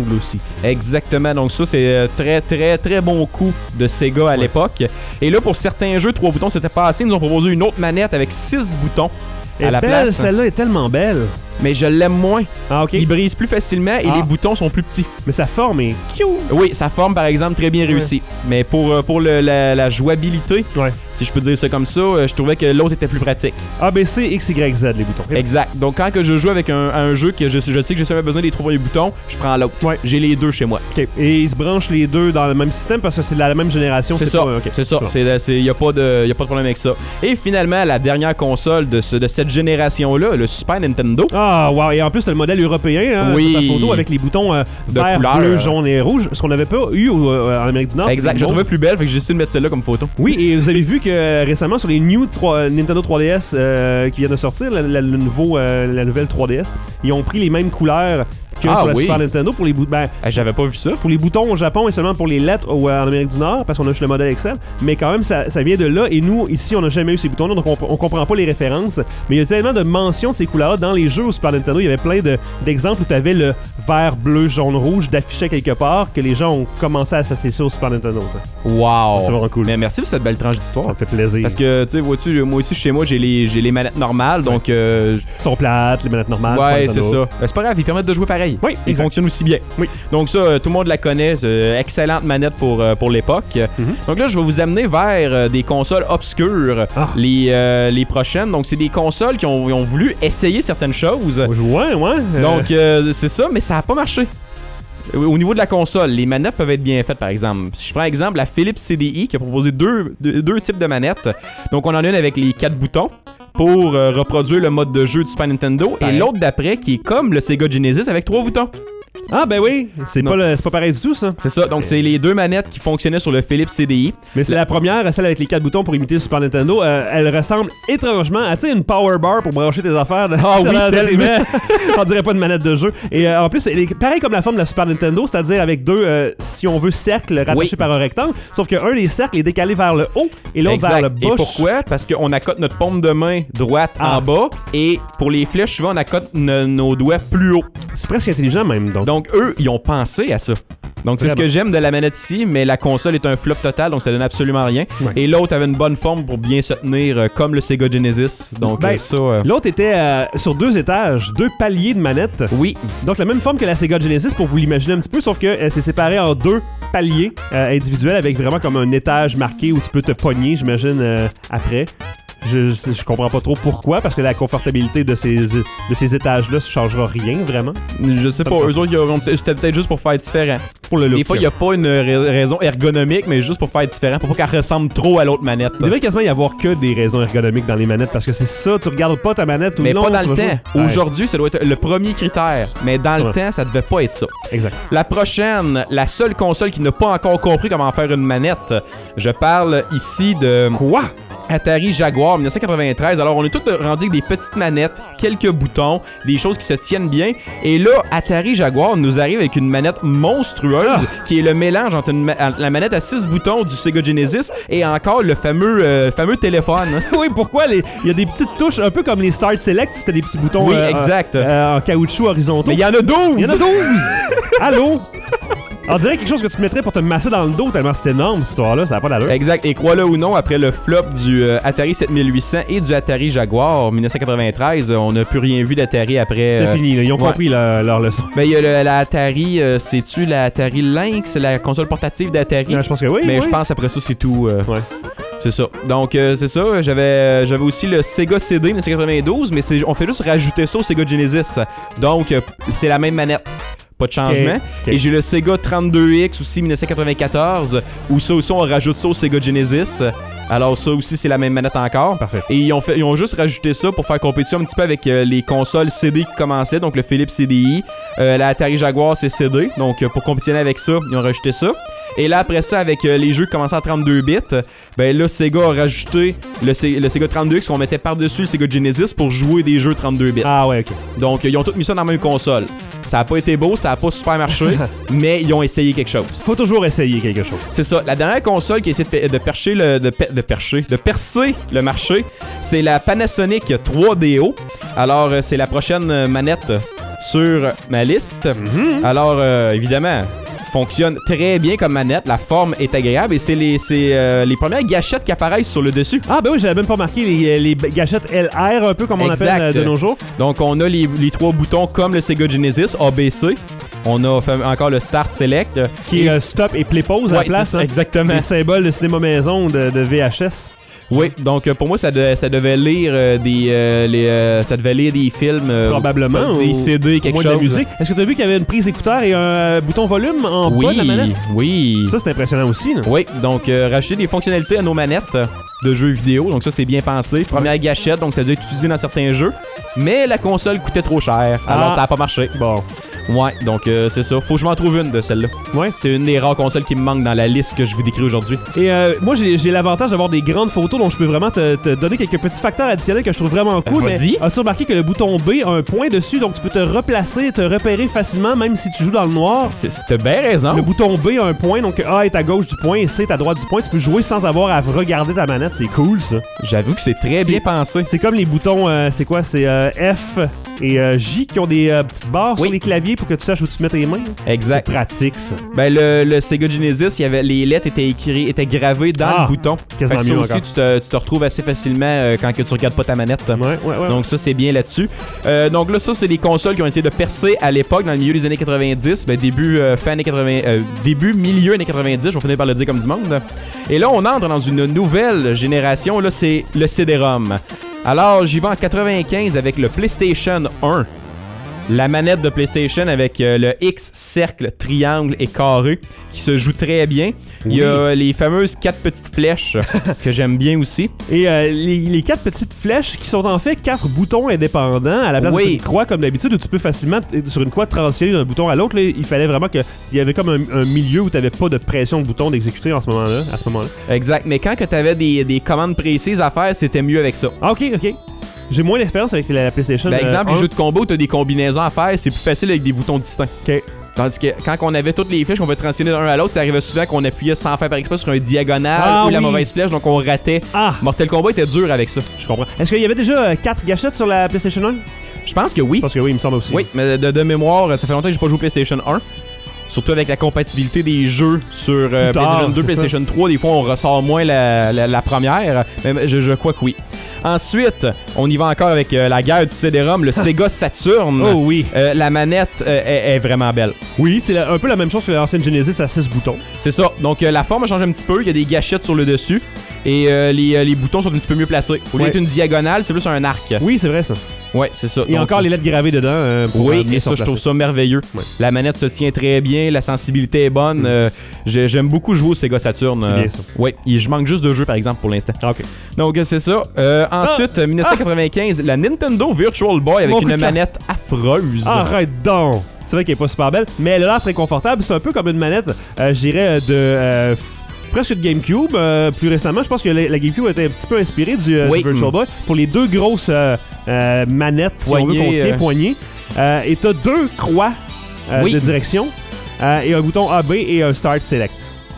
Blue Seat.
Exactement, donc ça c'est euh, très très très bon coup de Sega à
ouais.
l'époque. Et là pour certains jeux, trois boutons c'était pas assez, ils nous ont proposé une autre manette avec six boutons
Et
à la
belle,
place.
Celle-là est tellement belle.
Mais je l'aime moins.
Ah, ok.
Il brise plus facilement et
Ah.
les boutons sont plus petits.
Mais sa forme est cute.
Oui, sa forme par exemple très bien réussie. Mais pour, euh, pour le, la, la jouabilité,
Ouais.
si je peux dire ça comme ça, euh, je trouvais que l'autre était plus pratique.
A, B, C, X, Y, Z, les boutons.
Exact. Donc quand que je joue avec un, un jeu que je, je sais que j'ai seulement besoin des trois premiers boutons, je prends l'autre.
Ouais.
J'ai les deux chez moi.
OK. Et ils se branchent les deux dans le même système parce que c'est de la même génération.
C'est ça.
Pas, okay.
C'est ça. Il n'y a, a pas de problème avec ça. Et finalement, la dernière console de, ce, de cette génération-là, le Super Nintendo.
Ah, wow. Et en plus, t'as le modèle européen hein,
Oui.
sur ta photo avec les boutons euh,
De
vert,
couleur.
bleu, jaune et rouge. Ce qu'on n'avait pas eu au, euh, en Amérique du Nord.
Exact. Je la trouvais plus belle, fait que j'ai décidé de mettre celle-là comme photo.
Oui, et vous avez vu que euh, récemment sur les New trois, Nintendo trois D S euh, qui viennent de sortir, la, la, le nouveau, euh, la nouvelle trois D S, ils ont pris les mêmes couleurs que
Ah,
sur la
oui.
Super Nintendo pour les boutons. Ben,
Ah, j'avais pas vu ça.
pour les boutons au Japon et seulement pour les lettres au, euh, en Amérique du Nord parce qu'on a juste le modèle Excel. Mais quand même, ça, ça vient de là. Et nous, ici, on n'a jamais eu ces boutons-là, donc on, on comprend pas les références. Mais il y a tellement de mentions de ces couleurs-là dans les jeux au Super Nintendo. Il y avait plein de, d'exemples où tu avais le vert, bleu, jaune, rouge d'affiché quelque part que les gens ont commencé à associer ça au Super Nintendo. Ça.
Wow.
C'est vraiment cool.
Mais merci pour cette belle tranche
Ça
d'histoire.
me fait plaisir.
Parce que, tu sais, vois-tu, moi aussi, chez moi, j'ai les, j'ai les manettes normales, donc... Euh,
Ils sont plates, les manettes normales.
ouais,
Super
c'est
Nintendo.
ça. Ben, c'est pas grave, ils permettent de jouer pareil.
Oui,
Ils
exact.
fonctionnent aussi bien.
Oui.
Donc ça, euh, tout le monde la connaît. C'est excellente manette pour, euh, pour l'époque.
Mm-hmm.
Donc là, je vais vous amener vers euh, des consoles obscures,
Ah.
les, euh, les prochaines. Donc c'est des consoles qui ont, ils ont voulu essayer certaines choses.
Ouais, ouais. euh,
Donc euh, c'est ça, mais ça n'a pas marché. Au niveau de la console, les manettes peuvent être bien faites, par exemple. Si je prends exemple la Philips C D I qui a proposé deux, deux, deux types de manettes. Donc on en a une avec les quatre boutons pour euh, reproduire le mode de jeu du Super Nintendo
Ouais.
et l'autre d'après qui est comme le Sega Genesis avec trois boutons.
Ah, ben oui. C'est
Non.
pas, le- c'est pas pareil du tout, ça.
C'est ça, donc c'est les deux manettes qui fonctionnaient sur le Philips C D I.
Mais c'est la première, celle avec les quatre boutons pour imiter le Super Nintendo. Euh, elle ressemble étrangement à, tu sais, une power bar pour brancher tes affaires.
Ah oui, tellement.
On dirait pas une manette de jeu. Et euh, en plus, elle est pareil comme la forme de la Super Nintendo, c'est-à-dire avec deux, euh, si on veut, cercles rattachés
Oui.
par un rectangle. Sauf qu'un des cercles est décalé vers le haut et l'autre vers le
Exact.
bas.
Et pourquoi? Parce qu'on accote notre paume de main droite
Ah.
en bas et pour les flèches, souvent on accote no- nos doigts plus haut.
C'est presque intelligent même. Donc.
Donc eux, ils ont pensé à ça. Donc c'est ce
Vraiment.
que j'aime de la manette ici, mais la console est un flop total, donc ça donne absolument rien.
Ouais.
Et l'autre avait une bonne forme pour bien se tenir, euh, comme le Sega Genesis. Donc
Ben,
euh, ça... euh,
L'autre était euh, sur deux étages, deux paliers de manette.
Oui,
Donc la même forme que la Sega Genesis pour vous l'imaginer un petit peu, sauf que euh, c'est séparé en deux paliers euh, individuels avec vraiment comme un étage marqué où tu peux te pogner, j'imagine, euh, après. Je, je, je comprends pas trop pourquoi, parce que la confortabilité de ces, de ces étages-là ne changera rien, vraiment.
je sais
Ça
pas,
me
eux autres, ils auront peut- c'était peut-être juste pour faire différent.
Pour le look.
Des fois, il n'y a pas une ra- raison ergonomique, mais juste pour faire différent, pour pas qu'elle ressemble trop à l'autre manette.
Il devrait quasiment y avoir que des raisons ergonomiques dans les manettes, parce que c'est ça, tu regardes pas ta manette ou
Mais
non.
pas dans
tu
le
vas
temps.
jouer. Ouais,
Aujourd'hui, ça doit être le premier critère. Mais dans le
Ouais.
temps, ça devait pas être ça.
exact.
La prochaine, la seule console qui n'a pas encore compris comment faire une manette. Je parle ici de
Quoi?
Atari Jaguar dix-neuf cent quatre-vingt-treize. Alors, on est tous rendus avec des petites manettes, quelques boutons, des choses qui se tiennent bien. Et là, Atari Jaguar nous arrive avec une manette monstrueuse
Ah.
qui est le mélange entre, une ma- entre la manette à six boutons du Sega Genesis et encore le fameux, euh, fameux téléphone.
Oui, pourquoi? les- Il y a des petites touches, un peu comme les Start Select, c'était des petits boutons
Oui,
euh,
exact.
euh, en caoutchouc horizontaux.
Mais il y en a douze!
Il y en a douze! Allô? On dirait quelque chose que tu mettrais pour te masser dans le dos tellement c'est énorme cette histoire-là, ça n'a pas d'allure.
Exact, et crois-le ou non, après le flop du euh, Atari sept mille huit cents et du Atari Jaguar dix-neuf cent quatre-vingt-treize, euh, on n'a plus rien vu d'Atari après.
C'est
euh,
fini, là. Ils ont
ouais.
compris leur, leur leçon.
Ben, il y a le- la Atari, euh, c'est-tu la Atari Lynx, la console portative d'Atari?
Ouais, je pense que oui.
Mais
oui.
je pense après ça, c'est tout. euh,
Ouais.
C'est ça. Donc, euh, c'est ça. J'avais euh, j'avais aussi le Sega C D dix-neuf cent quatre-vingt-douze, mais c'est- on fait juste rajouter ça au Sega Genesis. Donc, euh, c'est la même manette. Pas de changement.
Ok, ok.
Et j'ai le Sega trente-deux X aussi dix-neuf cent quatre-vingt-quatorze, où ça aussi on rajoute ça au Sega Genesis. Alors ça aussi c'est la même manette encore.
Parfait.
Et ils ont, fait, ils ont juste rajouté ça pour faire compétition un petit peu avec euh, les consoles C D qui commençaient, donc le Philips C D I, euh, la Atari Jaguar c'est C D, donc euh, pour compétitionner avec ça, ils ont rajouté ça. Et là après ça avec euh, les jeux qui commençaient à trente-deux bits, ben là Sega a rajouté le, C- le Sega trente-deux X qu'on mettait par-dessus le Sega Genesis pour jouer des jeux trente-deux bits.
Ah ouais, ok.
Donc euh, ils ont tous mis ça dans la même console. Ça a pas été beau, ça a pas super marché, mais ils ont essayé quelque chose.
Faut toujours essayer quelque chose.
C'est ça. La dernière console qui a essayé de, pe- de percher le, de, pe- de percher, de percer le marché, c'est la Panasonic trois D O. Alors, euh, c'est la prochaine euh, manette sur ma liste.
Mm-hmm.
Alors, euh, évidemment, fonctionne très bien comme manette. La forme est agréable et c'est les, c'est, euh, les premières gâchettes qui apparaissent sur le dessus.
Ah, ben oui, j'avais même pas marqué les, les gâchettes L R, un peu comme on
Exact.
appelle euh, de nos jours.
Donc, on a les, les trois boutons comme le Sega Genesis, A B C. On a fait encore le Start Select.
Qui est euh, stop et play pause à
Ouais,
la place.
c'est ça,
hein.
exactement.
Les symboles de cinéma maison de, de V H S.
Oui, donc euh, pour moi, ça, de, ça devait lire euh, des euh, les, euh, ça devait lire des films. euh,
Probablement.
Des
ou,
C D, quelque
au moins
chose.
de la musique. Est-ce que tu as vu qu'il y avait une prise écouteur et un euh, bouton volume en
Oui,
bas de la manette?
oui.
Ça, c'est impressionnant aussi. Là.
Oui, donc euh, rajouter des fonctionnalités à nos manettes de jeux vidéo, donc ça c'est bien pensé. Première gâchette, donc ça doit être utilisé dans certains jeux, mais la console coûtait trop cher, alors
Ah.
ça a pas marché.
Bon.
Ouais, donc euh, c'est ça. Faut que je m'en trouve une de celle-là.
Ouais.
C'est une des rares consoles qui me manque dans la liste que je vous décris aujourd'hui.
Et euh, moi, j'ai, j'ai l'avantage d'avoir des grandes photos, donc je peux vraiment te, te donner quelques petits facteurs additionnels que je trouve vraiment cool.
Ben, vas-y.
Mais as-tu remarqué que le bouton B a un point dessus, donc tu peux te replacer, te repérer facilement, même si tu joues dans le noir.
C'est, c'était bien raison.
Le bouton B a un point, donc A est à gauche du point et C est à droite du point. Tu peux jouer sans avoir à regarder ta manette. C'est cool, ça.
J'avoue que c'est très
C'est-
bien pensé.
C'est comme les boutons, euh, c'est quoi? C'est euh, F et euh, J qui ont des euh, petites barres
Oui.
sur les claviers pour que tu saches où tu mets tes mains.
Exact.
C'est pratique, ça.
Ben le, le Sega Genesis, il y avait les lettres étaient écrites, étaient gravées dans
Ah,
le bouton.
quasiment
Fait que ça
mieux
aussi,
encore.
tu te, tu te retrouves assez facilement euh, quand que tu regardes pas ta manette.
Ouais, ouais, ouais.
Donc ça, c'est bien là-dessus. Euh, donc là, ça, c'est des consoles qui ont essayé de percer à l'époque, dans le milieu des années quatre-vingt-dix. Ben, début, euh, fin années quatre-vingts, euh, début, milieu années quatre-vingt-dix, je vais finir par le dire comme du monde. Et là, on entre dans une nouvelle génération. Là, c'est le C D-ROM. Alors, j'y vais en quatre-vingt-quinze avec le PlayStation un. La manette de PlayStation avec euh, le X, cercle, triangle et carré qui se joue très bien. Il y a les fameuses quatre petites flèches que j'aime bien aussi.
Et euh, les, les quatre petites flèches qui sont en fait quatre boutons indépendants à la place
Oui.
d'une croix comme d'habitude où tu peux facilement t- sur une croix transitionner d'un bouton à l'autre. Là, il fallait vraiment qu'il y avait comme un, un milieu où tu n'avais pas de pression de bouton d'exécuter en ce moment-là, à ce moment-là.
Exact. Mais quand tu avais des, des commandes précises à faire, c'était mieux avec ça.
Ah, ok, ok. J'ai moins d'expérience avec la PlayStation.
Par exemple,
euh,
les
un.
jeux de combo, tu as des combinaisons à faire, c'est plus facile avec des boutons distincts.
Ok.
Tandis que quand on avait toutes les flèches qu'on pouvait transitionner d'un à l'autre, ça arrivait souvent qu'on appuyait sans faire par exprès sur un diagonal
Ah,
ou la
oui.
mauvaise flèche, donc on ratait.
Ah,
Mortal Kombat était dur avec ça.
je comprends. Est-ce qu'il y avait déjà euh, quatre gâchettes sur la PlayStation un?
Je pense que oui.
Je pense que oui, il me semble aussi.
Oui, mais de, de mémoire, ça fait longtemps que j'ai pas joué au PlayStation un. Surtout avec la compatibilité des jeux sur euh,
Plus tard,
PlayStation deux,
c'est
PlayStation trois, des fois on ressort moins la, la, la première, mais je, je crois que oui. Ensuite, on y va encore avec euh, la guerre du C D-ROM, le Sega Saturn.
Oh oui.
Euh, la manette euh, est, est vraiment belle.
Oui, c'est la- un peu la même chose que l'ancienne Genesis à six boutons.
C'est ça. Donc euh, la forme a changé un petit peu. Il y a des gâchettes sur le dessus. Et euh, les, euh, les boutons sont un petit peu mieux placés. Au lieu
Ouais.
d'être une diagonale, c'est plus un arc.
Oui, c'est vrai ça.
Ouais, c'est ça.
Il y a
Donc,
encore les lettres gravées dedans. euh, pour, euh,
Oui,
bien
et ça,
se
je trouve
placer.
ça merveilleux.
Ouais.
La manette se tient très bien, la sensibilité est bonne.
Mm.
euh, j'ai- J'aime beaucoup jouer au Sega Saturn.
C'est
euh,
bien ça.
Oui, et je manque juste de jeux, par exemple, pour l'instant.
Ah, ok.
Donc, euh, c'est ça. Euh, ensuite, euh, dix-neuf cent quatre-vingt-quinze, la Nintendo Virtual Boy avec
Mon coup
une
de cœur.
manette affreuse.
Arrête donc! C'est vrai qu'elle est pas super belle, mais elle a l'air très confortable. C'est un peu comme une manette, euh, je dirais, euh, de... euh, presque de GameCube. Euh, plus récemment, je pense que la, la GameCube était un petit peu inspirée du, euh,
Oui.
du Virtual Boy. Pour les deux grosses euh, euh, manettes, si on veut,
Poignées,
qu'on tient,
euh.
poignées. Euh, et t'as deux croix euh,
Oui.
de direction. euh, et un bouton A B et un Start Select.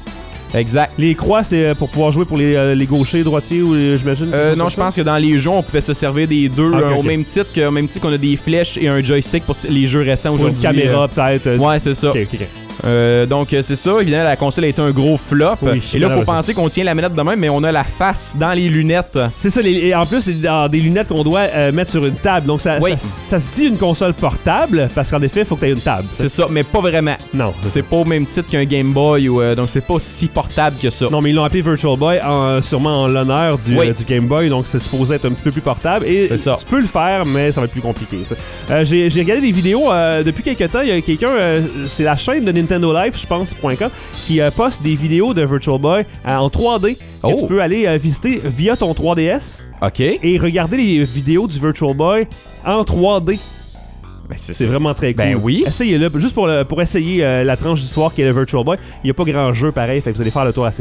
Exact.
Les croix, c'est euh, pour pouvoir jouer pour les, euh, les gauchers, droitiers, ou les- j'imagine?
Euh,
quelque
non,
chose
je
comme
pense que dans les jeux, on pouvait se servir des deux
Ah, ok,
euh, au
ok.
même titre que, au même titre qu'on a des flèches et un joystick pour les jeux récents
ça? Pour une
aujourd'hui.
caméra, peut-être.
euh,
euh,
Ouais, c'est ça.
ok, ok, ok.
Euh, donc euh, c'est ça, évidemment la console a été un gros flop.
Oui,
et là faut
malheureusement.
penser qu'on tient la manette de même, mais on a la face dans les lunettes.
C'est ça, les- et en plus, c'est dans des lunettes qu'on doit euh, mettre sur une table. Donc, ça,
Oui.
ça, ça se dit une console portable, parce qu'en effet, il faut que tu aies une table.
C'est ça, mais pas vraiment.
Non,
C'est pas au même titre qu'un Game Boy, ou euh, donc c'est pas si portable que ça.
Non, mais ils l'ont appelé Virtual Boy, en- sûrement en l'honneur du,
Oui.
euh, du Game Boy, donc c'est supposé être un petit peu plus portable. Et
C'est ça.
tu peux le faire, mais ça va être plus compliqué. ça. Euh, j'ai, j'ai regardé des vidéos euh, depuis quelques temps. Il y a quelqu'un, euh, c'est la chaîne de Nintendo Life, je pense, .com, qui euh, poste des vidéos de Virtual Boy euh, en trois D.
Oh.
Que tu peux aller euh, visiter via ton trois D S
Ok.
et regarder les vidéos du Virtual Boy en trois D.
Ben, c'est
C'est vraiment très cool.
Ben oui.
Essayez-le, juste pour, le- pour essayer euh, la tranche d'histoire qui est le Virtual Boy. Il n'y a pas grand jeu pareil, fait que vous allez faire le tour assez vite.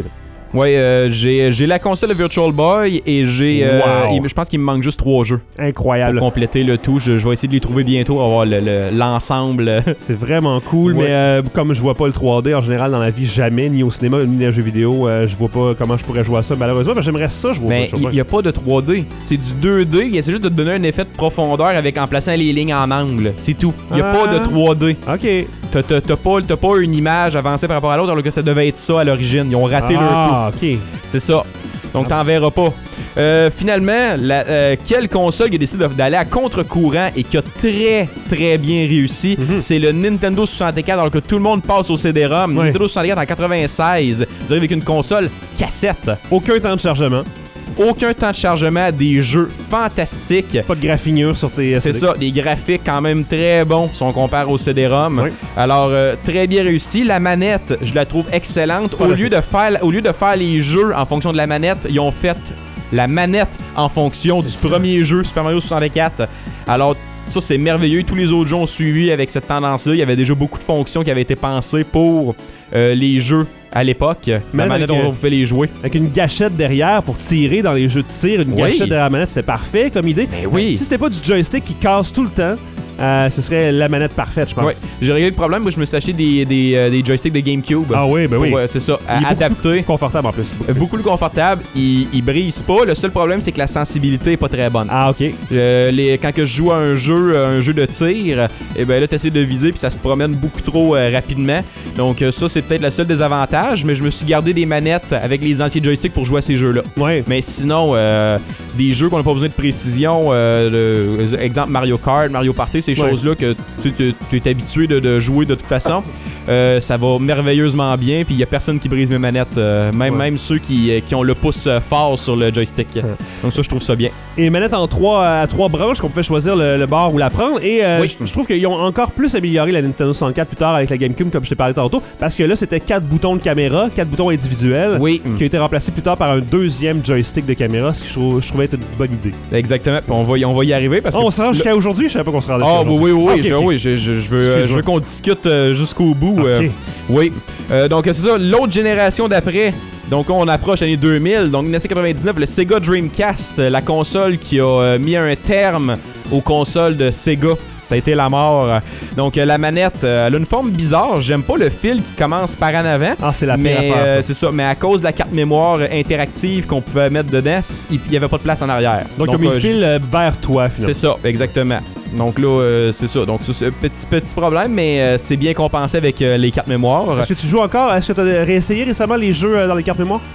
Ouais, euh, j'ai, j'ai la console de Virtual Boy et j'ai. Euh,
Wow.
il- je pense qu'il me manque juste trois jeux
Incroyable.
pour compléter le tout. Je, je vais essayer de les trouver bientôt, avoir le, le- l'ensemble.
C'est vraiment cool,
Ouais.
mais euh, comme je vois pas le trois D en général dans la vie, jamais, ni au cinéma, ni dans les jeux vidéo, euh, je vois pas comment je pourrais jouer à ça malheureusement. Ben, j'aimerais ça, je vois
Mais
pas.
il n'y a pas de trois D. C'est du deux D. C'est juste de te donner un effet de profondeur avec en plaçant les lignes en angle. C'est tout. Il n'y a
Ah.
pas de trois D.
Ok.
T'as, t'as, t'as pas, t'as pas une image avancée par rapport à l'autre alors que ça devait être ça à l'origine. Ils ont raté leur coup.
Ah, ok.
C'est ça. Donc t'en verras pas. Euh, finalement, la, euh, quelle console qui a décidé d'aller à contre-courant et qui a très très bien réussi,
Mhm.
c'est le Nintendo soixante-quatre alors que tout le monde passe au C D-ROM.
Ouais.
Nintendo soixante-quatre en quatre-vingt-seize, vous arrivez avec une console cassette.
Aucun temps de chargement.
Aucun temps de chargement, des jeux fantastiques.
Pas de graffinure sur tes S D.
C'est ça, des graphiques quand même très bons si on compare au C D-ROM.
Oui.
Alors, euh, très bien réussi. La manette, je la trouve excellente.
Pas
Au
assez.
lieu, de faire, au lieu de faire les jeux en fonction de la manette, ils ont fait la manette en fonction
C'est
du
ça.
premier jeu, Super Mario soixante-quatre. Alors, ça, c'est merveilleux. Tous les autres jeux ont suivi avec cette tendance-là. Il y avait déjà beaucoup de fonctions qui avaient été pensées pour euh, les jeux à l'époque. La
Même
manette
avec,
dont
euh,
on pouvait les jouer.
Avec une gâchette derrière pour tirer dans les jeux de tir. Une
Oui.
gâchette derrière la manette, c'était parfait comme idée.
Ben oui.
Si c'était pas du joystick qui casse tout le temps, euh, ce serait la manette parfaite, je pense.
Ouais. J'ai réglé le problème. Moi, je me suis acheté des, des, euh, des joysticks de GameCube.
Ah oui, ben oui.
Pour, euh, c'est ça, à
Il est beaucoup
adapter.
Confortable en plus.
Euh, Beaucoup plus confortable, il, il brise pas. Le seul problème, c'est que la sensibilité est pas très bonne.
Ah, ok.
Euh, les, quand que je joue à un jeu, un jeu de tir, et ben là, t'essaies de viser puis ça se promène beaucoup trop euh, rapidement. Donc euh, ça, c'est peut-être le seul désavantage, mais je me suis gardé des manettes avec les anciens joysticks pour jouer à ces jeux-là.
Ouais.
Mais sinon, euh, des jeux qu'on n'a pas besoin de précision, euh, le- exemple Mario Kart, Mario Party, ces
Ouais.
choses-là que tu, tu- tu es habitué de, de jouer de toute façon, euh, ça va merveilleusement bien, puis il y a personne qui brise mes manettes, euh, même,
Ouais.
même ceux qui, euh, qui ont le pouce euh, fort sur le joystick. Donc ça, je trouve ça bien.
Et manette en trois, à trois branches qu'on pouvait choisir le, le bord ou la prendre. Et euh,
Oui.
je, je trouve qu'ils ont encore plus amélioré la Nintendo soixante-quatre plus tard avec la GameCube, comme je t'ai parlé tantôt. Parce que là, c'était quatre boutons de caméra, quatre boutons individuels.
Oui,
Qui a été remplacé plus tard par un deuxième joystick de caméra, ce que je, trouve- je trouvais être une bonne idée.
exactement. Puis on va y, on va y arriver parce
Oh,
que...
on se rend jusqu'à aujourd'hui, je savais pas qu'on se rendait
Ah
jusqu'à
oui, oui, oui,
aujourd'hui.
je,
Ok, ok.
oui je, je- je veux, euh, je
Excuse-moi.
veux qu'on discute euh, jusqu'au bout.
Ok.
euh, oui. Euh, donc c'est ça, l'autre génération d'après. Donc on approche l'année deux mille. Donc dix-neuf cent quatre-vingt-dix-neuf, le Sega Dreamcast, la console qui a euh, mis un terme aux consoles de Sega. Ça a été la mort. Donc euh, la manette, euh, elle a une forme bizarre. J'aime pas le fil qui commence par en avant.
Ah, c'est la pire
Mais
affaire,
euh,
ça.
c'est ça. Mais à cause de la carte mémoire interactive qu'on pouvait mettre dedans, il y avait pas de place en arrière.
Donc, comme il
euh,
file euh, vers toi, finalement.
c'est ça, exactement. Donc là, euh, c'est ça. Donc, ça, c'est un petit, petit problème, mais euh, c'est bien compensé avec euh, les cartes mémoire.
Est-ce que tu joues encore? Est-ce que tu as réessayé récemment les jeux euh, dans les cartes mémoire?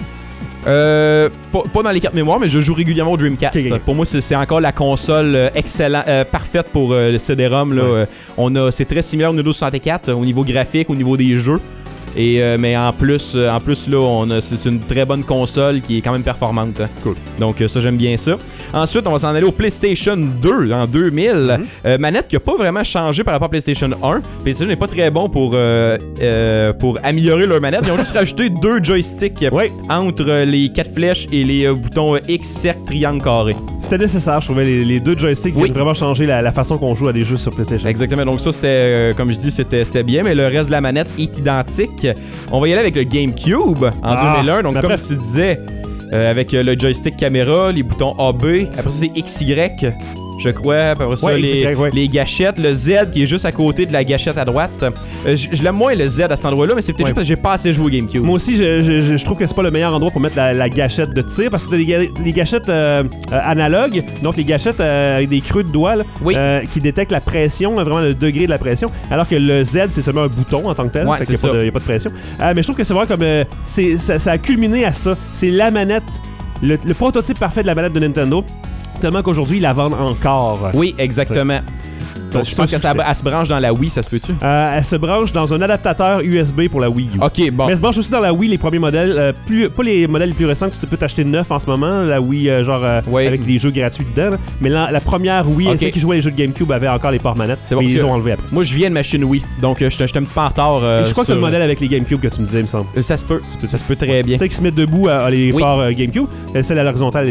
Euh, pas, pas dans les cartes mémoire, mais je joue régulièrement au Dreamcast.
Ok, ok.
Pour moi, c'est, c'est encore la console euh, excellent, euh, parfaite pour euh, le C D-ROM. Là.
Ouais.
Euh, on a, c'est très similaire au Nintendo soixante-quatre euh, au niveau graphique, au niveau des jeux. Et, euh, mais en plus, euh, en plus là, on a, c'est une très bonne console qui est quand même performante. hein.
Cool.
Donc euh, ça, j'aime bien ça. Ensuite, on va s'en aller au PlayStation deux en deux mille.
Mhm.
Euh, manette qui a pas vraiment changé par rapport à PlayStation un. PlayStation n'est pas très bon pour, euh, euh, pour améliorer leur manette. Ils ont juste rajouté deux joysticks
Ouais.
entre euh, les quatre flèches et les euh, boutons euh, X, cercle, triangle, carré.
C'était nécessaire, je trouvais. Les, les deux joysticks
Oui.
viennent vraiment changer la, la façon qu'on joue à des jeux sur PlayStation.
Exactement. Donc ça, c'était, euh, comme je dis, c'était, c'était bien, mais le reste de la manette est identique. On va y aller avec le GameCube en
Ah,
deux mille un. Donc
mais
comme
après-
tu disais, euh, avec euh, le joystick caméra, les boutons A B, après ça c'est X Y. Je crois, puis après ça,
Ouais,
les,
X Y, ouais.
les gâchettes, le Z qui est juste à côté de la gâchette à droite. Euh, je je l'aime moins le Z à cet endroit-là, mais c'est peut-être
Ouais.
juste parce que j'ai pas assez joué au GameCube.
Moi aussi, je, je- je- je trouve que c'est pas le meilleur endroit pour mettre la, la gâchette de tir parce que t'as des, ga- des gâchettes euh, euh, analogues, donc les gâchettes euh, avec des creux de doigts là,
Oui.
euh, qui détectent la pression, euh, vraiment le degré de la pression, alors que le Z c'est seulement un bouton en tant que tel,
Ouais,
fait
c'est
qu'il y a pas
ça.
de- il y a pas de pression. Euh, mais je trouve que c'est vraiment comme euh, c'est, ça, ça a culminé à ça. C'est la manette, le, le prototype parfait de la manette de Nintendo, tellement qu'aujourd'hui ils la vendent encore.
Oui, exactement. Donc,
C'est
je pense
un
que ça
succès.
elle se branche dans la Wii, ça se peut-tu?
Euh, elle se branche dans un adaptateur U S B pour la Wii U.
Ok, bon.
Mais elle se branche aussi dans la Wii, les premiers modèles, euh, plus, pas les modèles les plus récents que tu peux t'acheter neuf en ce moment, la Wii euh, genre euh,
Ouais.
avec les jeux gratuits dedans, là. Mais la, la première Wii,
Ok.
celle qui jouait les jeux de GameCube avait encore les ports manettes,
C'est bon,
mais ils
parce
les
que-
ont enlevés après.
Moi, je viens de machine Wii, donc euh, j'étais j'étais un petit peu en retard. euh,
Et je crois que c'est
sur-
le modèle avec les GameCube que tu me disais, il me semble.
Ça se peut, ça se peut très bien.
Celle qui se met debout à, à les
Oui.
ports euh, GameCube, euh, celle à l'horizontale, elle les a pas.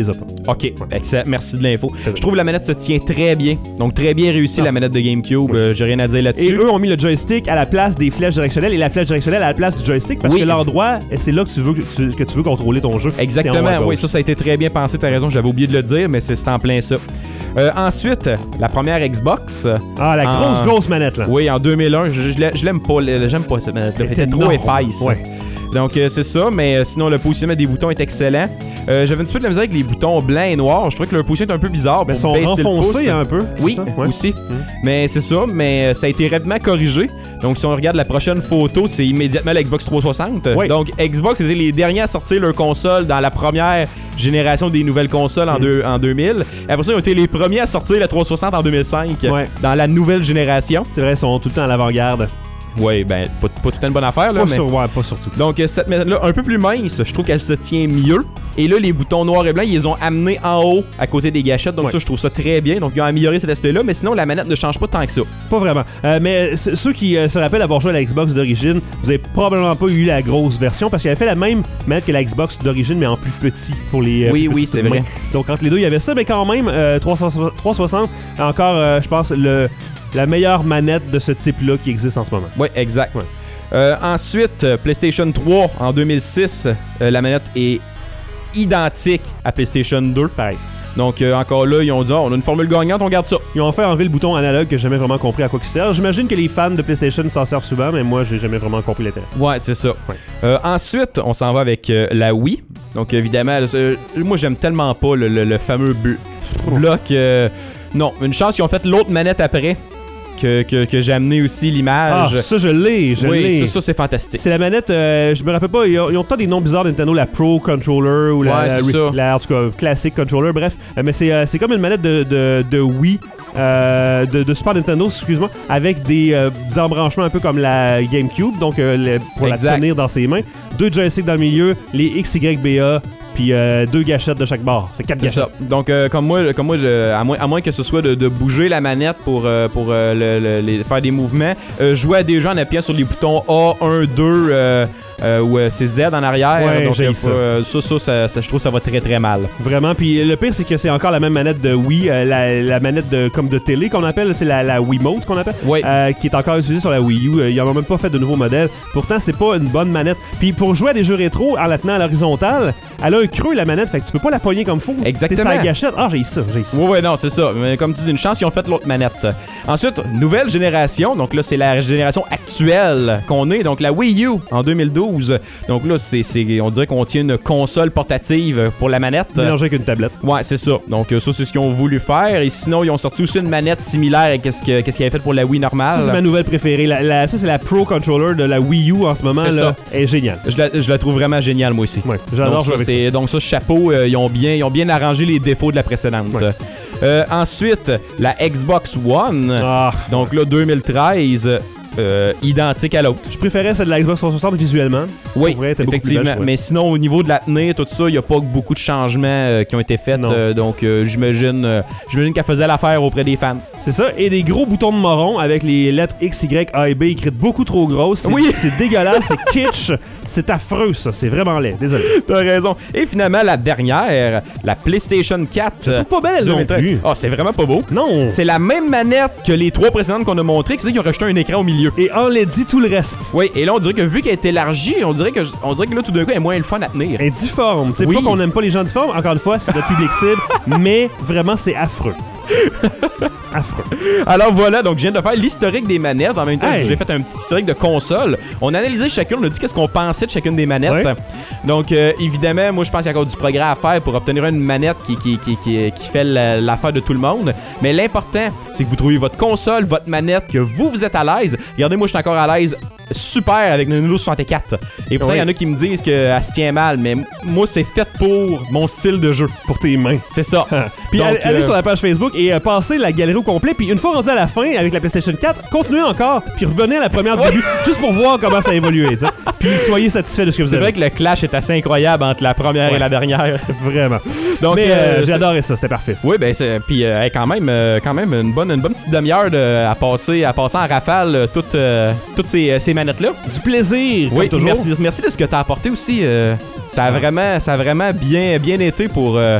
Ok, excellent. Merci de l'info. Je trouve que la manette se tient très bien. Donc, très bien réussi ah. la manette de GameCube. Oui. Euh, j'ai rien à dire là-dessus.
Et eux ont mis le joystick à la place des flèches directionnelles et la flèche directionnelle à la place du joystick parce oui. que l'endroit, c'est là que tu veux que tu, que tu veux contrôler ton jeu.
Exactement. Oui, ça, ça a été très bien pensé. T'as raison, j'avais oublié de le dire, mais c'est, c'est en plein ça. Euh, ensuite, la première Xbox.
Ah, la grosse, en... grosse manette, là.
Oui, en deux mille un. Je, je, je l'aime pas. J'aime pas cette manette-là. Elle était trop épaisse. Ouais. Donc, euh, c'est ça, mais euh, sinon, le positionnement des boutons est excellent. Euh, j'avais un petit peu de la misère avec les boutons blancs et noirs. Je trouvais que leur position est un peu bizarre.
Mais ils sont renfoncés un peu.
Oui, ouais. aussi. Mmh. Mais c'est ça, mais euh, ça a été rapidement corrigé. Donc, si on regarde la prochaine photo, c'est immédiatement la Xbox trois cent soixante. Oui. Donc, Xbox était les derniers à sortir leur console dans la première génération des nouvelles consoles en, mmh. deux, en deux mille. Et après ça, ils ont été les premiers à sortir la trois cent soixante en deux mille cinq ouais. dans la nouvelle génération.
C'est vrai, ils sont tout le temps à l'avant-garde.
Oui, ben, pas, pas tout le temps une bonne affaire, là.
Pas
mais...
sur, ouais, pas surtout.
Donc, cette manette-là, un peu plus mince, je trouve qu'elle se tient mieux. Et là, les boutons noirs et blancs, ils les ont amenés en haut, à côté des gâchettes. Donc, ouais. ça, je trouve ça très bien. Donc, ils ont amélioré cet aspect-là. Mais sinon, la manette ne change pas tant que ça.
Pas vraiment. Euh, mais c- ceux qui euh, se rappellent avoir joué à la Xbox d'origine, vous avez probablement pas eu la grosse version parce qu'elle avait fait la même manette que la Xbox d'origine, mais en plus petit pour les. Euh,
oui,
plus
oui, c'est vrai.
Donc, entre les deux, il y avait ça. Mais quand même, euh, trois cent soixante, encore, euh, je pense, le. La meilleure manette de ce type-là qui existe en ce moment.
Oui, exact. Ouais. Euh, ensuite, PlayStation trois en deux mille six, euh, la manette est identique à PlayStation deux.
Pareil.
Donc, euh, encore là, ils ont dit oh, on a une formule gagnante, on garde ça.
Ils ont fait enlever le bouton analogue que j'ai jamais vraiment compris à quoi il sert. J'imagine que les fans de PlayStation s'en servent souvent, mais moi, j'ai jamais vraiment compris l'intérêt.
Ouais, c'est ça. Ouais. Euh, ensuite, on s'en va avec euh, la Wii. Donc, évidemment, euh, moi, j'aime tellement pas le, le, le fameux bu- bloc. Euh, non, une chance qu'ils ont fait l'autre manette après. Que, que, que j'ai amené aussi l'image.
Ah, ça, je l'ai, je
oui,
l'ai.
ça, ça, c'est fantastique.
C'est la manette, euh, je me rappelle pas, ils ont, ils ont tant des noms bizarres Nintendo, la Pro Controller ou la,
ouais,
la,
c'est
la,
ça.
la, en tout cas, Classic Controller, bref. Euh, mais c'est, euh, c'est comme une manette de, de, de Wii, euh, de, de Super Nintendo, excuse-moi, avec des, euh, des embranchements un peu comme la GameCube, donc euh, le, pour exact. La tenir dans ses mains. Deux joysticks dans le milieu, les X Y B A, puis euh, deux gâchettes de chaque bord. Fait quatre
c'est
gâchettes.
Ça. Donc, euh, comme moi, comme moi je, à, moins, à moins que ce soit de, de bouger la manette pour, euh, pour euh, le, le, les, faire des mouvements, euh, jouer à des jeux en appuyant sur les boutons A, un, deux, euh, euh, ou euh, c'est Z en arrière.
Ouais,
donc,
j'ai
euh,
ça.
Euh, ça, ça, ça, ça, je trouve que ça va très très mal.
Vraiment. Puis le pire, c'est que c'est encore la même manette de Wii, euh, la, la manette de, comme de télé qu'on appelle, c'est la, la Wiimote qu'on appelle,
oui. euh,
qui est encore utilisée sur la Wii U. Ils n'en ont même pas fait de nouveaux modèles. Pourtant, c'est pas une bonne manette. Puis pour jouer à des jeux rétro en la tenant à l'horizontale, elle a un creux la manette, fait que tu peux pas la pogner comme faut.
Exactement.
T'es sur la gâchette. Ah, j'ai ça, j'ai ça.
Oui, oui, non, c'est ça. Mais comme tu dis, une chance, ils ont fait l'autre manette. Ensuite, nouvelle génération. Donc là, c'est la génération actuelle qu'on est. Donc la Wii U en deux mille douze. Donc là, c'est, c'est, on dirait qu'on tient une console portative pour la manette.
Mélangée avec une tablette.
Ouais, c'est ça. Donc ça, c'est ce qu'ils ont voulu faire. Et sinon, ils ont sorti aussi une manette similaire à ce que, qu'est-ce qu'ils avaient fait pour la Wii normale.
Ça, c'est ma nouvelle préférée. La, la, ça, c'est la Pro Controller de la Wii U en ce moment. C'est là. Ça. Elle est géniale.
Je la, je la trouve vraiment géniale, moi aussi.
Ouais, j'adore.
Donc ça, c'est, donc ça, chapeau, euh, ils, ont bien, ils ont bien arrangé les défauts de la précédente. Ouais. Euh, ensuite, la Xbox One.
Ah.
Donc là, deux mille treize. Euh, identique à l'autre.
Je préférais celle de la Xbox trois cent soixante visuellement.
Oui,
vrai,
effectivement. Belle, mais sinon, au niveau de la tenue, tout ça, il n'y a pas beaucoup de changements euh, qui ont été faits. Euh, donc, euh, j'imagine, euh, j'imagine qu'elle faisait l'affaire auprès des fans.
C'est ça. Et des gros boutons de marron avec les lettres X, Y, A et B écrites beaucoup trop grosses. C'est,
oui.
c'est dégueulasse, c'est kitsch. C'est affreux, ça. C'est vraiment laid. Désolé.
T'as raison. Et finalement, la dernière, la PlayStation quatre.
Je trouve pas belle, elle non plus.
Ah, oh, c'est vraiment pas beau.
Non.
C'est la même manette que les trois précédentes qu'on a montrées, c'est-à-dire qu'ils ont rajouté un écran au milieu.
Et en L E D tout le reste.
Oui, et là, on dirait que vu qu'elle est élargie, on dirait que, on dirait que là, tout d'un coup, elle est moins le fun à tenir.
Elle est difforme. C'est
oui.
pas qu'on n'aime pas les gens difformes. Encore une fois, c'est notre public cible. Mais vraiment, c'est affreux. Affreux.
Alors voilà, donc je viens de faire l'historique des manettes. En même temps,
hey.
j'ai fait un petit historique de console. On a analysé chacune, on a dit qu'est-ce qu'on pensait de chacune des manettes.
Ouais.
Donc euh, évidemment, moi je pense qu'il y a encore du progrès à faire pour obtenir une manette qui, qui, qui, qui, qui fait l'affaire de tout le monde. Mais l'important, c'est que vous trouviez votre console, votre manette, que vous, vous êtes à l'aise. Regardez, moi je suis encore à l'aise super avec le Nintendo soixante-quatre. Et pourtant, il oui. y en a qui me disent qu'elle se tient mal, mais moi, c'est fait pour mon style de jeu.
Pour tes mains.
C'est ça.
Puis
donc,
allez
euh...
sur la page Facebook et euh, passez la galerie au complet. Puis une fois rendu à la fin avec la PlayStation quatre, continuez encore. Puis revenez à la première du début, juste pour voir comment ça a évolué. T'sais. Puis soyez satisfaits de ce que vous
c'est
avez.
C'est vrai que le clash est assez incroyable entre la première ouais. et la dernière.
Vraiment. Donc, mais euh, euh, j'ai adoré ça, c'était parfait. Ça.
Oui, ben c'est puis euh, quand même, euh, quand même une bonne, une bonne petite demi-heure de, à passer, à passer en rafale euh, toutes, euh, toutes ces, ces manettes là.
Du plaisir.
Oui,
comme
merci, merci de ce que t'as apporté aussi. Euh, ça a ah. vraiment, ça a vraiment bien, bien été pour. Euh,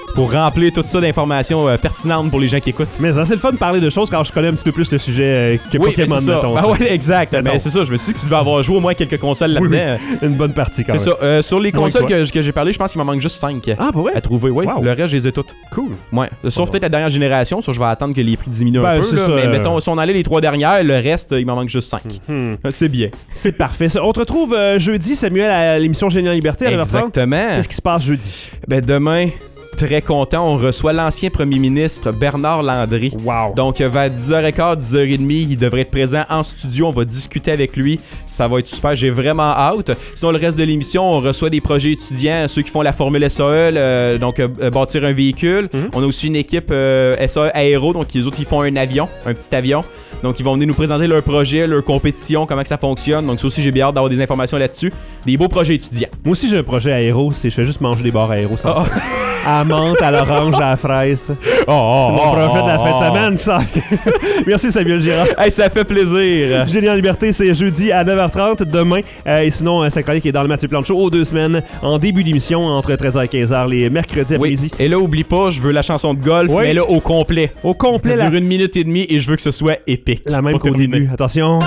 pour remplir tout ça d'informations euh, pertinentes pour les gens qui écoutent.
Mais ça, c'est le fun de parler de choses quand je connais un petit peu plus le sujet euh, que
oui,
Pokémon,
c'est ça.
mettons.
Ah ouais, exact.
Mettons.
Mais c'est ça, je me suis dit que tu devais avoir joué au moins quelques consoles
Oui,
là-dedans.
oui. Une bonne partie quand
C'est
même.
ça. Euh, sur les
Moins
consoles
que toi.
que, que j'ai parlé, je pense qu'il m'en manque juste cinq
Ah, bah ouais?
à trouver. Oui,
Wow.
le reste, je les ai toutes.
Cool.
Ouais. Sauf
bon.
peut-être la dernière génération, ça je vais attendre que les prix diminuent
Ben,
un peu.
c'est
Là,
ça,
mais
euh.
mettons, si on allait les trois dernières, le reste, il m'en manque juste cinq.
Hmm.
C'est bien.
C'est parfait. Ça, on te retrouve euh, jeudi, Samuel, à l'émission Génie en Liberté à neuf heures trente.
Exactement.
Qu'est-ce qui se passe jeudi?
Ben demain, très content, on reçoit l'ancien premier ministre Bernard Landry.
Wow.
Donc, euh, vers dix heures quinze, dix heures trente, il devrait être présent en studio. On va discuter avec lui. Ça va être super. J'ai vraiment hâte. Sinon, le reste de l'émission, on reçoit des projets étudiants, ceux qui font la Formule S A E, euh, donc euh, bâtir un véhicule.
Mm-hmm.
On a aussi une équipe euh, S A E Aéro, donc les autres, ils font un avion, un petit avion. Donc, ils vont venir nous présenter leur projet, leur compétition, comment que ça fonctionne. Donc, ça aussi, j'ai bien hâte d'avoir des informations là-dessus. Des beaux projets étudiants.
Moi aussi, j'ai un projet aéro. C'est je fais juste manger des bars aéro. Ça.
Oh.
À la menthe, à l'orange, à la fraise.
Oh, oh,
C'est mon
oh,
projet de la
oh,
fin de
oh.
semaine, ça. Merci, Samuel Girard.
Hey, ça fait plaisir.
Génie en Liberté, c'est jeudi à neuf heures trente demain. Euh, et sinon, sa chronique est dans le Mathieu Plante Show aux deux semaines, en début d'émission, entre treize heures et quinze heures, les mercredis
Oui.
après-midi.
Et là, oublie pas, je veux la chanson de golf,
Oui.
mais là, au complet.
Au complet,
Ça
la,
dure une minute et demie et je veux que ce soit épique.
la même
pour
qu'au
terminer.
début. Attention.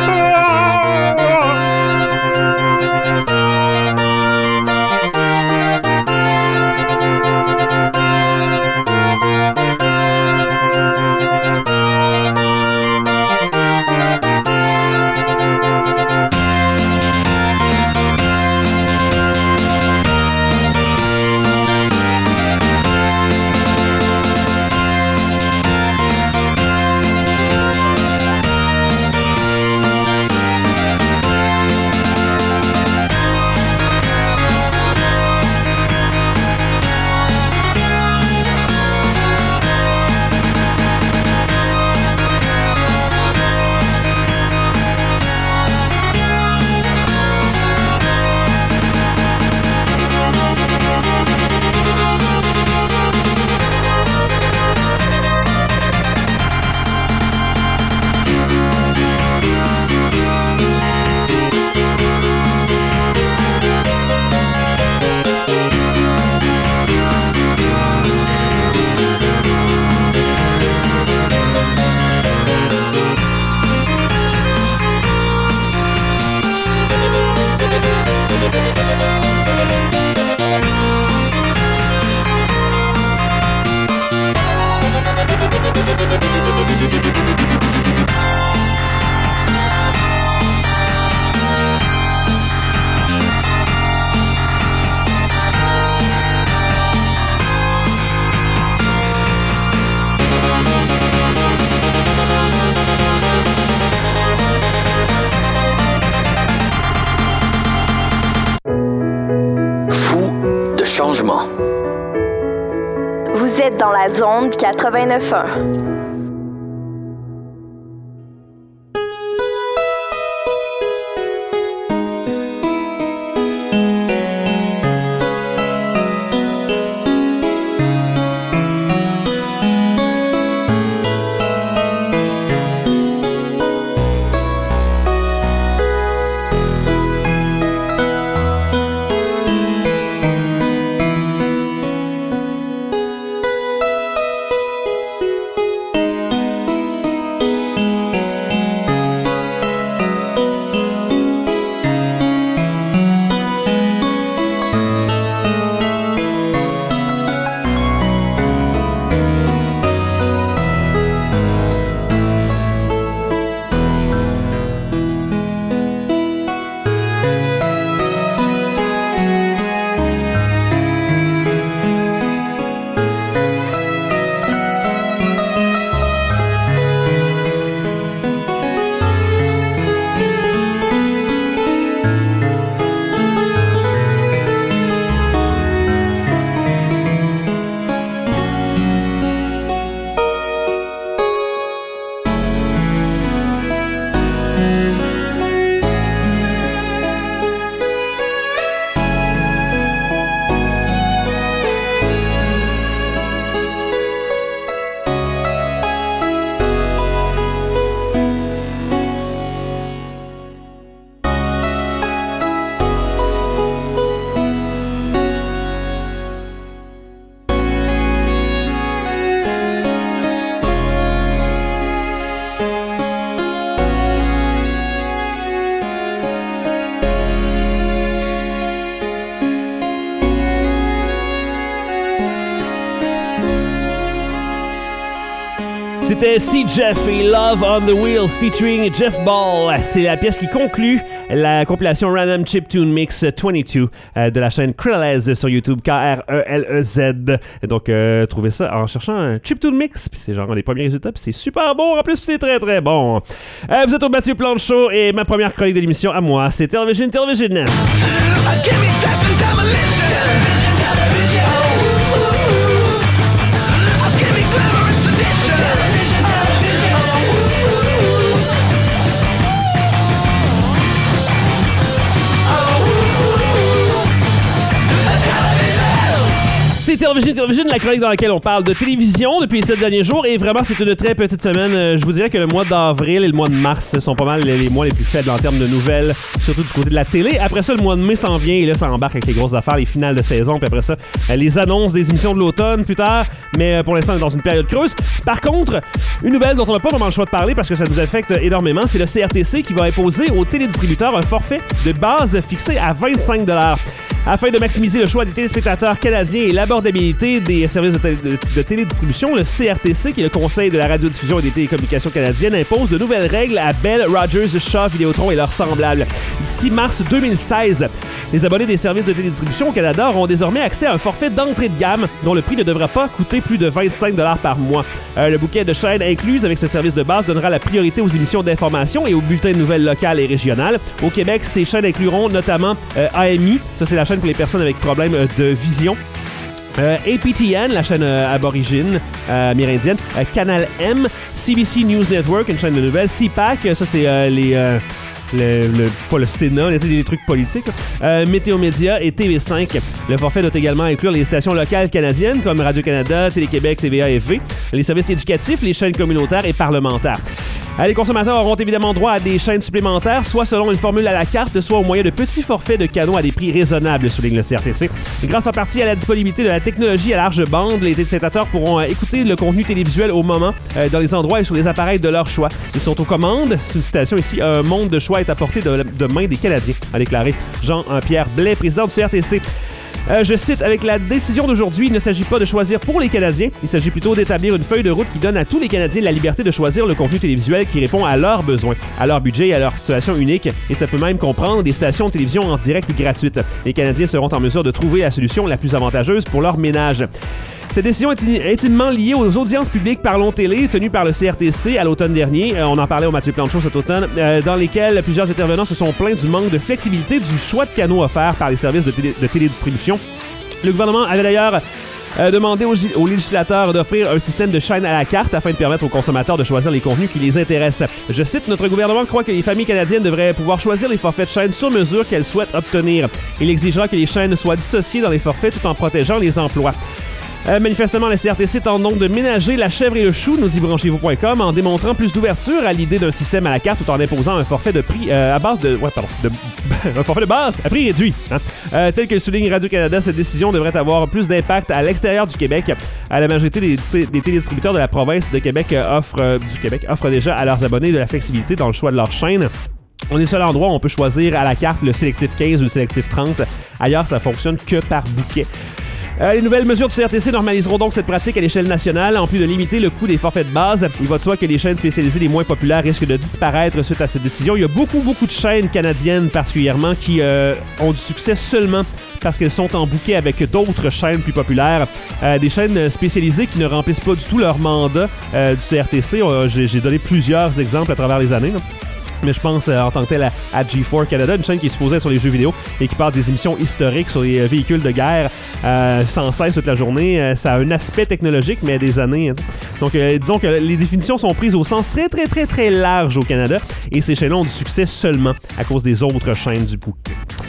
Fou de changement.
Vous êtes dans la zone quatre-vingt-neuf point un.
C'était See Jeff et Love on the Wheels featuring Jeff Ball. C'est la pièce qui conclut la compilation Random Chiptune Mix vingt-deux euh, de la chaîne Krelez sur YouTube, K R E L E Z. Donc, euh, trouvez ça en cherchant un Chiptune Mix, puis c'est genre les premiers résultats, puis c'est super bon, en plus c'est très très bon. Euh, vous êtes au Mathieu Plante Show et ma première chronique de l'émission à moi, c'est Television Television. C'est Television Television, la chronique dans laquelle on parle de télévision depuis les sept derniers jours. Et vraiment, c'est une très petite semaine. Je vous dirais que le mois d'avril et le mois de mars sont pas mal les mois les plus faibles en termes de nouvelles, surtout du côté de la télé. Après ça, le mois de mai s'en vient et là, ça embarque avec les grosses affaires, les finales de saison. Puis après ça, les annonces des émissions de l'automne plus tard. Mais pour l'instant, on est dans une période creuse. Par contre, une nouvelle dont on n'a pas vraiment le choix de parler parce que ça nous affecte énormément, c'est le C R T C qui va imposer aux télédistributeurs un forfait de base fixé à vingt-cinq dollars. Afin de maximiser le choix des téléspectateurs canadiens et l'abordabilité des services de, télé- de, de télédistribution, le C R T C, qui est le Conseil de la radiodiffusion et des télécommunications canadiennes, impose de nouvelles règles à Bell, Rogers, Shaw, Vidéotron et leurs semblables. D'ici mars deux mille seize, les abonnés des services de télédistribution au Canada auront désormais accès à un forfait d'entrée de gamme dont le prix ne devra pas coûter plus de vingt-cinq dollars par mois. Euh, le bouquet de chaînes incluses avec ce service de base donnera la priorité aux émissions d'information et aux bulletins de nouvelles locales et régionales. Au Québec, ces chaînes incluront notamment euh, A M I, ça c'est la chaîne pour les personnes avec problèmes euh, de vision. Euh, A P T N, la chaîne euh, aborigine euh, amérindienne, euh, Canal M, C B C News Network, une chaîne de nouvelles, C PAC, ça c'est euh, les... Euh, Le, le, pas le Sénat, c'est des trucs politiques. Euh, Météo Média et T V cinq. Le forfait doit également inclure les stations locales canadiennes comme Radio-Canada, Télé-Québec, T V A et F V, les services éducatifs, les chaînes communautaires et parlementaires. Euh, les consommateurs auront évidemment droit à des chaînes supplémentaires, soit selon une formule à la carte, soit au moyen de petits forfaits de canaux à des prix raisonnables, souligne le C R T C. Grâce en partie à la disponibilité de la technologie à large bande, les téléspectateurs pourront euh, écouter le contenu télévisuel au moment, euh, dans les endroits et sur les appareils de leur choix. Ils sont aux commandes. C'est une citation ici. Un monde de choix est à portée de, de main des Canadiens, a déclaré Jean-Pierre Blais, président du C R T C. Euh, je cite, avec la décision d'aujourd'hui, il ne s'agit pas de choisir pour les Canadiens, il s'agit plutôt d'établir une feuille de route qui donne à tous les Canadiens la liberté de choisir le contenu télévisuel qui répond à leurs besoins, à leur budget et à leur situation unique, et ça peut même comprendre des stations de télévision en direct gratuites. Les Canadiens seront en mesure de trouver la solution la plus avantageuse pour leur ménage. Cette décision est intimement liée aux audiences publiques Parlons Télé tenues par le C R T C à l'automne dernier. Euh, on en parlait au Mathieu Plante Show cet automne, euh, dans lesquelles plusieurs intervenants se sont plaints du manque de flexibilité du choix de canaux offerts par les services de, télé- de télédistribution. Le gouvernement avait d'ailleurs euh, demandé aux, aux législateurs d'offrir un système de chaînes à la carte afin de permettre aux consommateurs de choisir les contenus qui les intéressent. Je cite, notre gouvernement croit que les familles canadiennes devraient pouvoir choisir les forfaits de chaînes sur mesure qu'elles souhaitent obtenir. Il exigera que les chaînes soient dissociées dans les forfaits tout en protégeant les emplois. Euh, manifestement, le C R T C tente donc de ménager la chèvre et le chou, nous y branchez vous point com, en démontrant plus d'ouverture à l'idée d'un système à la carte tout en imposant un forfait de prix euh, à base de... Ouais, pardon. De, un forfait de base à prix réduit. Hein? Euh, tel que le souligne Radio-Canada, cette décision devrait avoir plus d'impact à l'extérieur du Québec. À la majorité des, des télédistributeurs de la province de Québec euh, offrent, euh, du Québec offrent déjà à leurs abonnés de la flexibilité dans le choix de leur chaîne. On est le seul endroit où on peut choisir à la carte le sélectif quinze ou le sélectif trente. Ailleurs, ça fonctionne que par bouquet. Euh, les nouvelles mesures du C R T C normaliseront donc cette pratique à l'échelle nationale, en plus de limiter le coût des forfaits de base. Il va de soi que les chaînes spécialisées les moins populaires risquent de disparaître suite à cette décision. Il y a beaucoup, beaucoup de chaînes canadiennes particulièrement qui euh, ont du succès seulement parce qu'elles sont en bouquet avec d'autres chaînes plus populaires. Euh, des chaînes spécialisées qui ne remplissent pas du tout leur mandat euh, du C R T C. Euh, j'ai, j'ai donné plusieurs exemples à travers les années, là. Mais je pense euh, en tant que tel à, à G quatre Canada, une chaîne qui est supposée être sur les jeux vidéo et qui parle des émissions historiques sur les euh, véhicules de guerre euh, sans cesse toute la journée. Euh, ça a un aspect technologique, mais des années. Hein. Donc, euh, disons que les définitions sont prises au sens très, très, très, très large au Canada et ces chaînes-là ont du succès seulement à cause des autres chaînes du bouquet.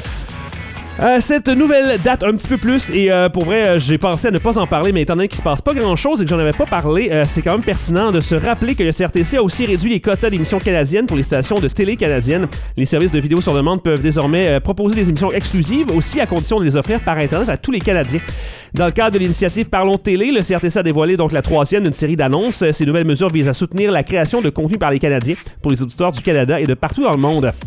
Euh, cette nouvelle date un petit peu plus et euh, pour vrai euh, j'ai pensé à ne pas en parler, mais étant donné qu'il se passe pas grand chose et que j'en avais pas parlé, euh, c'est quand même pertinent de se rappeler que le C R T C a aussi réduit les quotas d'émissions canadiennes pour les stations de télé canadiennes. Les services de vidéo sur demande peuvent désormais euh, proposer des émissions exclusives, aussi à condition de les offrir par internet à tous les Canadiens. Dans le cadre de l'initiative Parlons Télé, le C R T C a dévoilé donc la troisième d'une série d'annonces. Ces nouvelles mesures visent à soutenir la création de contenu par les Canadiens pour les auditeurs du Canada et de partout dans le monde.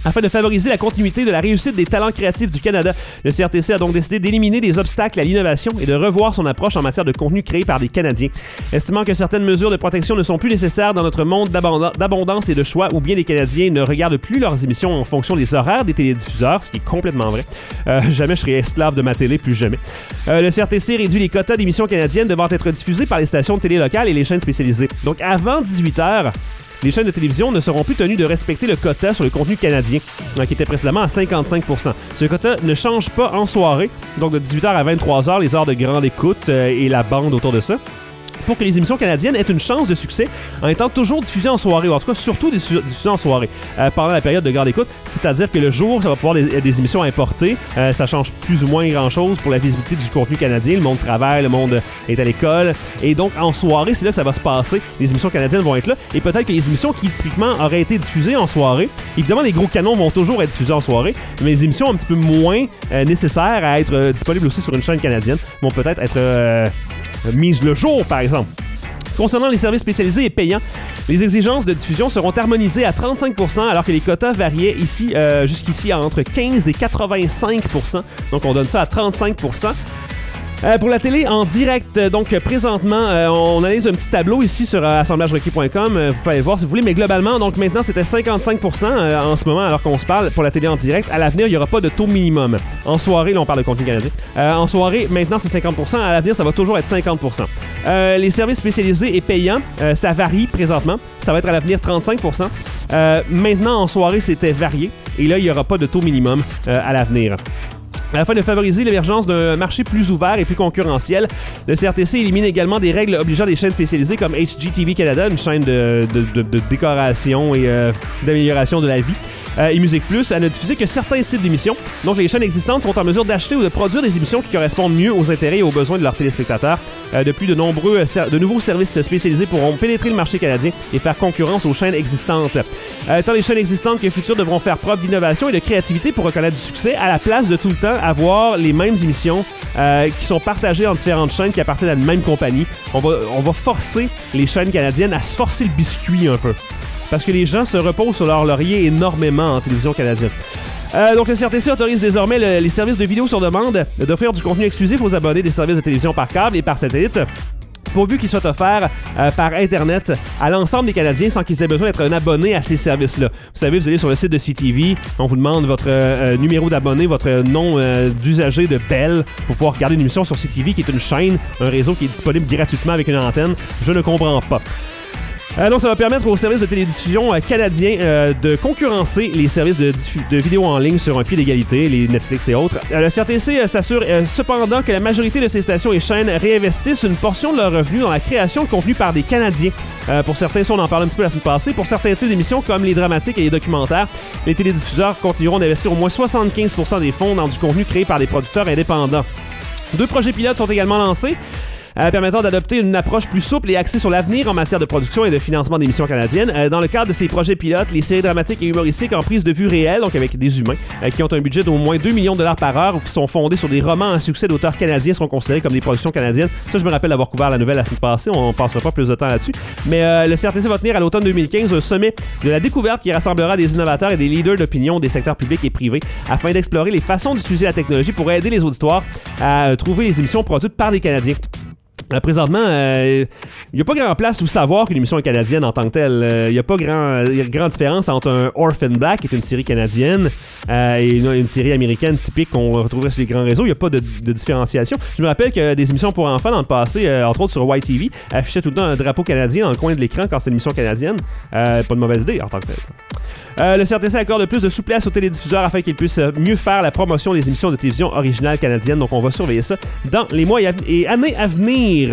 Afin de favoriser la continuité de la réussite des talents créatifs du Canada, le C R T C a donc décidé d'éliminer des obstacles à l'innovation et de revoir son approche en matière de contenu créé par des Canadiens. Estimant que certaines mesures de protection ne sont plus nécessaires dans notre monde d'abond- d'abondance et de choix, ou bien les Canadiens ne regardent plus leurs émissions en fonction des horaires des télédiffuseurs, ce qui est complètement vrai. Euh, jamais je serai esclave de ma télé, plus jamais. Euh, le C R T C réduit les quotas d'émissions canadiennes devant être diffusées par les stations de télé locales et les chaînes spécialisées. Donc avant dix-huit heures, les chaînes de télévision ne seront plus tenues de respecter le quota sur le contenu canadien, qui était précédemment à cinquante-cinq pour cent. Ce quota ne change pas en soirée, donc de dix-huit heures à vingt-trois heures, les heures de grande écoute euh, et la bande autour de ça, pour que les émissions canadiennes aient une chance de succès en étant toujours diffusées en soirée, ou en tout cas surtout diffusées en soirée euh, pendant la période de grande écoute, c'est-à-dire que le jour, ça va pouvoir des, des émissions importées, euh, ça change plus ou moins grand-chose pour la visibilité du contenu canadien, le monde travaille, le monde est à l'école, et donc en soirée, c'est là que ça va se passer, les émissions canadiennes vont être là, et peut-être que les émissions qui typiquement auraient été diffusées en soirée, évidemment les gros canons vont toujours être diffusés en soirée, mais les émissions un petit peu moins euh, nécessaires à être euh, disponibles aussi sur une chaîne canadienne vont peut-être être... Euh, mise le jour, par exemple. Concernant les services spécialisés et payants, les exigences de diffusion seront harmonisées à trente-cinq pour cent alors que les quotas variaient ici euh, jusqu'ici entre quinze et quatre-vingt-cinq pour cent. Donc on donne ça à trente-cinq pour cent. Euh, pour la télé en direct, euh, donc présentement, euh, on analyse un petit tableau ici sur euh, assemblage requis point com. Euh, vous pouvez aller voir si vous voulez, mais globalement, donc maintenant c'était cinquante-cinq pour cent euh, en ce moment, alors qu'on se parle pour la télé en direct. À l'avenir, il n'y aura pas de taux minimum. En soirée, là, on parle de contenu canadien. Euh, en soirée, maintenant c'est cinquante pour cent. À l'avenir, ça va toujours être cinquante pour cent. Euh, les services spécialisés et payants, euh, ça varie présentement. Ça va être à l'avenir trente-cinq pour cent. Euh, maintenant, en soirée, c'était varié. Et là, il n'y aura pas de taux minimum euh, à l'avenir. Afin de favoriser l'émergence d'un marché plus ouvert et plus concurrentiel, le C R T C élimine également des règles obligeant les chaînes spécialisées comme H G T V Canada, une chaîne de, de, de, de décoration et euh, d'amélioration de la vie, euh, et Musique Plus, à ne diffuser que certains types d'émissions. Donc les chaînes existantes sont en mesure d'acheter ou de produire des émissions qui correspondent mieux aux intérêts et aux besoins de leurs téléspectateurs. Euh, de plus, de nombreux, euh, de nouveaux services spécialisés pourront pénétrer le marché canadien et faire concurrence aux chaînes existantes. Euh, tant les chaînes existantes que futures devront faire preuve d'innovation et de créativité pour reconnaître du succès, à la place de tout le temps avoir les mêmes émissions euh, qui sont partagées en différentes chaînes qui appartiennent à une même compagnie. On va, on va forcer les chaînes canadiennes à se forcer le biscuit un peu. Parce que les gens se reposent sur leur laurier énormément en télévision canadienne. Euh, donc le C R T C autorise désormais le, les services de vidéo sur demande d'offrir du contenu exclusif aux abonnés des services de télévision par câble et par satellite, pourvu qu'il soit offert euh, par Internet à l'ensemble des Canadiens sans qu'ils aient besoin d'être un abonné à ces services-là. Vous savez, vous allez sur le site de C T V, on vous demande votre euh, numéro d'abonné, votre nom euh, d'usager de Bell pour pouvoir regarder une émission sur C T V qui est une chaîne, un réseau qui est disponible gratuitement avec une antenne. Je ne comprends pas. Euh, donc, ça va permettre aux services de télédiffusion euh, canadiens euh, de concurrencer les services de, diffu- de vidéo en ligne sur un pied d'égalité, les Netflix et autres. Euh, le C R T C euh, s'assure euh, cependant que la majorité de ces stations et chaînes réinvestissent une portion de leurs revenus dans la création de contenu par des Canadiens. Euh, pour certains, ça, on en parlait un petit peu la semaine passée, pour certains types d'émissions comme les dramatiques et les documentaires, les télédiffuseurs continueront d'investir au moins soixante-quinze pour cent des fonds dans du contenu créé par des producteurs indépendants. Deux projets pilotes sont également lancés, Euh, permettant d'adopter une approche plus souple et axée sur l'avenir en matière de production et de financement d'émissions canadiennes. Euh, dans le cadre de ces projets pilotes, les séries dramatiques et humoristiques en prise de vue réelle, donc avec des humains, euh, qui ont un budget d'au moins deux millions de dollars par heure ou qui sont fondés sur des romans à succès d'auteurs canadiens seront considérés comme des productions canadiennes. Ça, je me rappelle d'avoir couvert la nouvelle la semaine passée, on ne passera pas plus de temps là-dessus. Mais euh, le C R T C va tenir à l'automne deux mille quinze un sommet de la découverte qui rassemblera des innovateurs et des leaders d'opinion des secteurs publics et privés afin d'explorer les façons d'utiliser la technologie pour aider les auditoires à euh, trouver les émissions produites par des Canadiens. Euh, présentement, il euh, n'y a pas grand place où savoir qu'une émission est canadienne en tant que telle. Il euh, n'y a pas grand, y a grande différence entre un Orphan Black, qui est une série canadienne, euh, et une, une série américaine typique qu'on retrouverait sur les grands réseaux. Il n'y a pas de, de différenciation. Je me rappelle que des émissions pour enfants dans le passé, euh, entre autres sur Y T V, affichaient tout le temps un drapeau canadien dans le coin de l'écran quand c'est une émission canadienne. Euh, pas de mauvaise idée en tant que telle. Euh, le C R T C accorde plus de souplesse aux télédiffuseurs afin qu'ils puissent mieux faire la promotion des émissions de télévision originales canadiennes. Donc on va surveiller ça dans les mois et années à venir.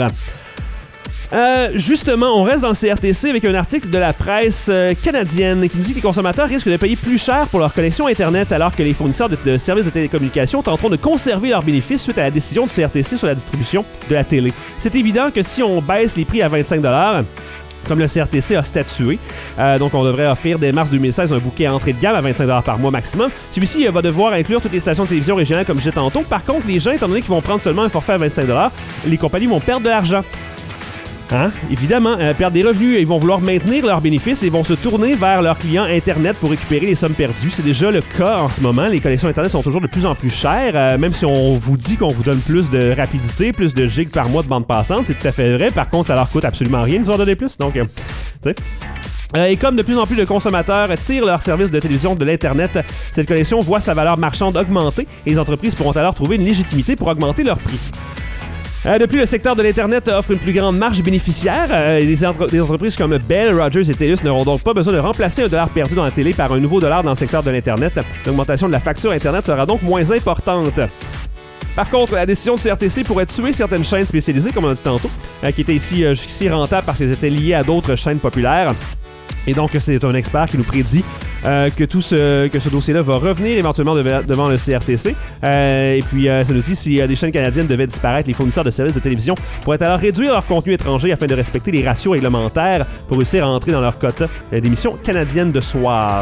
Euh, justement, on reste dans le C R T C avec un article de la presse euh, canadienne qui nous dit que les consommateurs risquent de payer plus cher pour leur connexion Internet alors que les fournisseurs de, de services de télécommunications tenteront de conserver leurs bénéfices suite à la décision du C R T C sur la distribution de la télé. C'est évident que si on baisse les prix à vingt-cinq dollars, comme le C R T C a statué. Euh, donc, on devrait offrir dès mars deux mille seize un bouquet entrée de gamme à vingt-cinq dollars par mois maximum. Celui-ci euh, va devoir inclure toutes les stations de télévision régionales, comme je disais tantôt. Par contre, les gens, étant donné qu'ils vont prendre seulement un forfait à vingt-cinq dollars, les compagnies vont perdre de l'argent. Hein? Évidemment, euh, perdre des revenus, ils vont vouloir maintenir leurs bénéfices et vont se tourner vers leurs clients Internet pour récupérer les sommes perdues. C'est déjà le cas en ce moment. Les connexions Internet sont toujours de plus en plus chères. Euh, même si on vous dit qu'on vous donne plus de rapidité, plus de gigs par mois de bande passante, c'est tout à fait vrai. Par contre, ça leur coûte absolument rien de vous en donner plus. Donc, euh, tu sais... Euh, et comme de plus en plus de consommateurs tirent leur service de télévision de l'Internet, cette connexion voit sa valeur marchande augmenter et les entreprises pourront alors trouver une légitimité pour augmenter leur prix. Euh, depuis, le secteur de l'Internet offre une plus grande marge bénéficiaire. Euh, des, entre- des entreprises comme Bell, Rogers et TELUS n'auront donc pas besoin de remplacer un dollar perdu dans la télé par un nouveau dollar dans le secteur de l'Internet. L'augmentation de la facture Internet sera donc moins importante. Par contre, la décision de C R T C pourrait tuer certaines chaînes spécialisées, comme on a dit tantôt, euh, qui étaient ici euh, jusqu'ici rentables parce qu'elles étaient liées à d'autres chaînes populaires. Et donc, c'est un expert qui nous prédit euh, que tout ce, que ce dossier-là va revenir éventuellement deva- devant le C R T C. Euh, et puis, euh, c'est aussi, si euh, des chaînes canadiennes devaient disparaître, les fournisseurs de services de télévision pourraient alors réduire leur contenu étranger afin de respecter les ratios réglementaires pour réussir à entrer dans leur quota euh, d'émissions canadiennes de soir.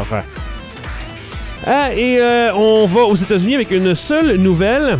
Ah, et euh, on va aux États-Unis avec une seule nouvelle.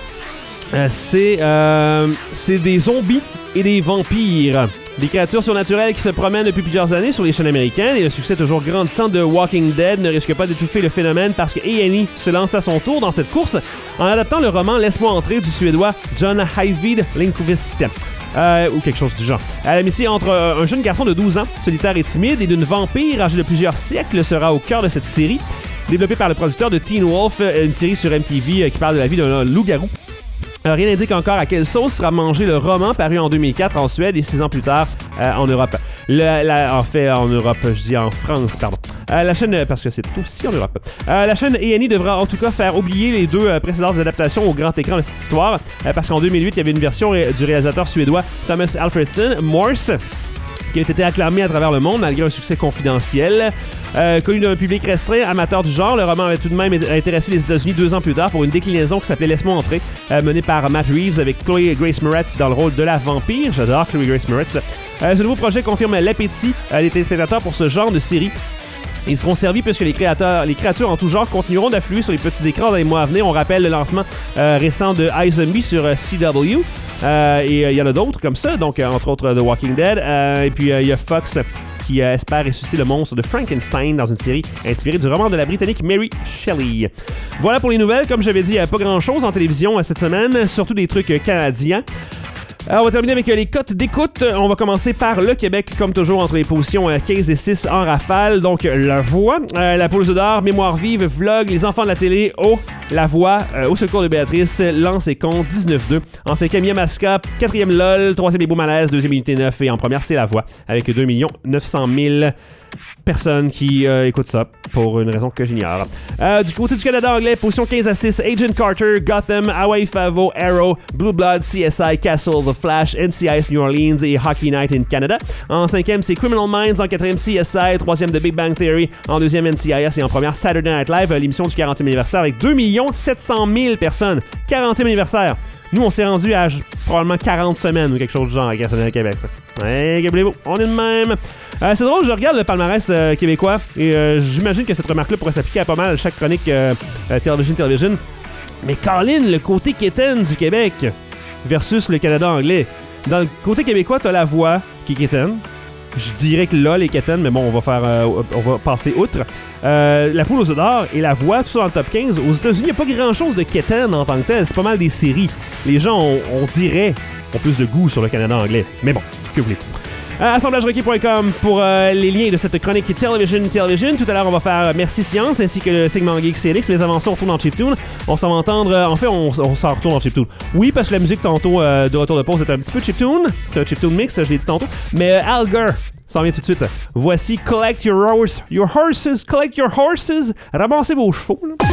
Euh, c'est, euh, c'est des zombies et des vampires. Des créatures surnaturelles qui se promènent depuis plusieurs années sur les chaînes américaines et le succès toujours grandissant de Walking Dead ne risque pas d'étouffer le phénomène parce que A and E se lance à son tour dans cette course en adaptant le roman Laisse-moi entrer du Suédois John Ajvide Lindqvist. Euh, ou quelque chose du genre. À l'amitié entre euh, un jeune garçon de douze ans, solitaire et timide, et d'une vampire âgée de plusieurs siècles sera au cœur de cette série, développée par le producteur de Teen Wolf, une série sur M T V euh, qui parle de la vie d'un loup-garou. Euh, rien n'indique encore à quelle sauce sera mangé le roman paru en deux mille quatre en Suède et six ans plus tard euh, en Europe. Le, la, en fait, en Europe, je dis en France, pardon. Euh, la chaîne, parce que c'est aussi en Europe. Euh, la chaîne A and E devra en tout cas faire oublier les deux euh, précédentes adaptations au grand écran de cette histoire, euh, parce qu'en deux mille huit, il y avait une version ré- du réalisateur suédois Thomas Alfredson, Morse, qui a été acclamé à travers le monde malgré un succès confidentiel. Euh, connu d'un public restreint, amateur du genre, le roman avait tout de même intéressé les États-Unis deux ans plus tard pour une déclinaison qui s'appelait Laisse-moi entrer, euh, menée par Matt Reeves avec Chloe Grace Moretz dans le rôle de la vampire. J'adore Chloe Grace Moretz. Euh, ce nouveau projet confirme l'appétit euh, des téléspectateurs pour ce genre de série. Ils seront servis puisque les créateurs, les créatures en tout genre continueront d'affluer sur les petits écrans dans les mois à venir. On rappelle le lancement euh, récent de iZombie sur euh, C W. Euh, et il euh, y en a d'autres comme ça, donc euh, entre autres euh, The Walking Dead. Euh, et puis il euh, y a Fox qui euh, espère ressusciter le monstre de Frankenstein dans une série inspirée du roman de la Britannique Mary Shelley. Voilà pour les nouvelles. Comme j'avais dit, il n'y a pas grand-chose en télévision euh, cette semaine, surtout des trucs euh, canadiens. Alors, on va terminer avec euh, les cotes d'écoute. On va commencer par le Québec, comme toujours, entre les positions euh, quinze et six en rafale. Donc, euh, La Voix, euh, La Poule aux œufs d'or, Mémoire vive, Vlog, Les enfants de la télé, Oh, La Voix, euh, Au secours de Béatrice, Lance et Con, dix-neuf deux. En cinquième, Yamaska, quatrième LOL, troisième Les Beaux Malaises, deuxième Unité neuf et en première, c'est La Voix, avec deux millions neuf cent mille personnes qui euh, écoutent ça pour une raison que j'ignore. Euh, du côté du Canada anglais, position quinze à six, Agent Carter, Gotham, Hawaii Five-O, Arrow, Blue Blood, C S I, Castle, The Flash, N C I S New Orleans et Hockey Night in Canada. En cinquième, c'est Criminal Minds, en quatrième, C S I, troisième, The Big Bang Theory, en deuxième, N C I S et en première, Saturday Night Live, l'émission du quarantième anniversaire avec deux millions sept cent mille personnes. quarantième anniversaire. Nous, on s'est rendu à probablement quarante semaines ou quelque chose du genre avec S N L Québec. Hey, gablez-vous, on est de même. Euh, c'est drôle, je regarde le palmarès euh, québécois et euh, j'imagine que cette remarque-là pourrait s'appliquer à pas mal chaque chronique euh, euh, Television Television. Mais Colin, le côté quétaine du Québec versus le Canada anglais. Dans le côté québécois, t'as La Voix qui est quétaine. Je dirais que là, les quétaines, mais bon, on va faire, euh, on va passer outre. Euh, la Poule aux œufs d'or et La Voix, tout ça dans le top quinze. Aux États-Unis, il n'y a pas grand-chose de quétaine en tant que tel. C'est pas mal des séries. Les gens, on, on dirait, ont plus de goût sur le Canada anglais. Mais bon, que voulez-vous. Euh, assemblage requis point com pour euh, les liens de cette chronique Television Television. Tout à l'heure, on va faire Merci Science ainsi que le segment Geek C L X. Mais avant ça, on retourne en chiptune. On s'en va entendre... Euh, en fait, on, on s'en retourne en chiptune. Oui, parce que la musique tantôt euh, de Retour de pause est un petit peu chiptune. C'est un chiptune mix, je l'ai dit tantôt. Mais euh, Alger s'en vient tout de suite. Voici Collect Your Horses. Your Horses. Collect Your Horses. Ramassez vos chevaux. Là.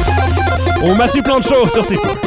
On massue plein de choses sur ces fois.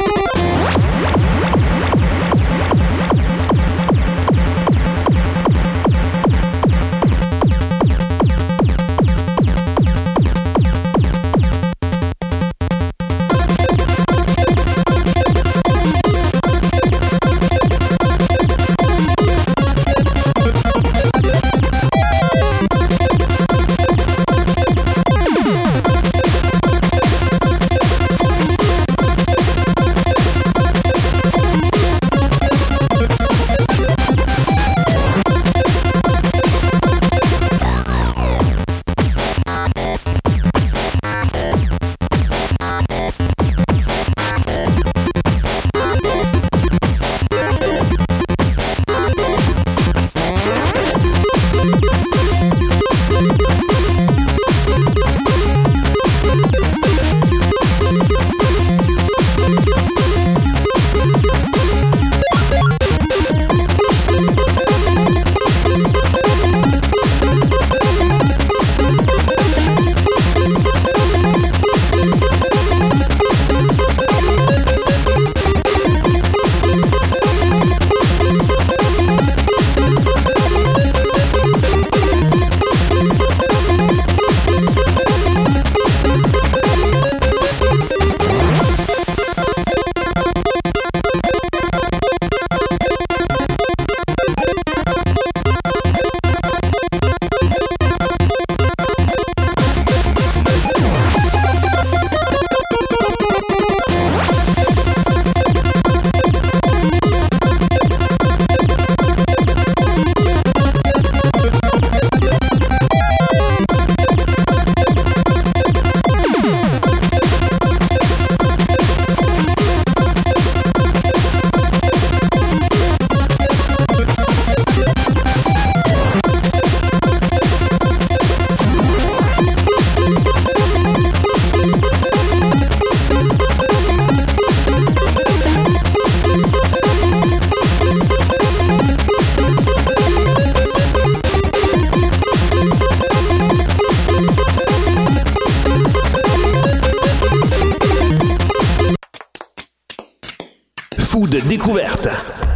fou de découverte.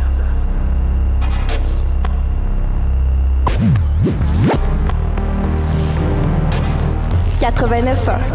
quatre-vingt-neuf ans.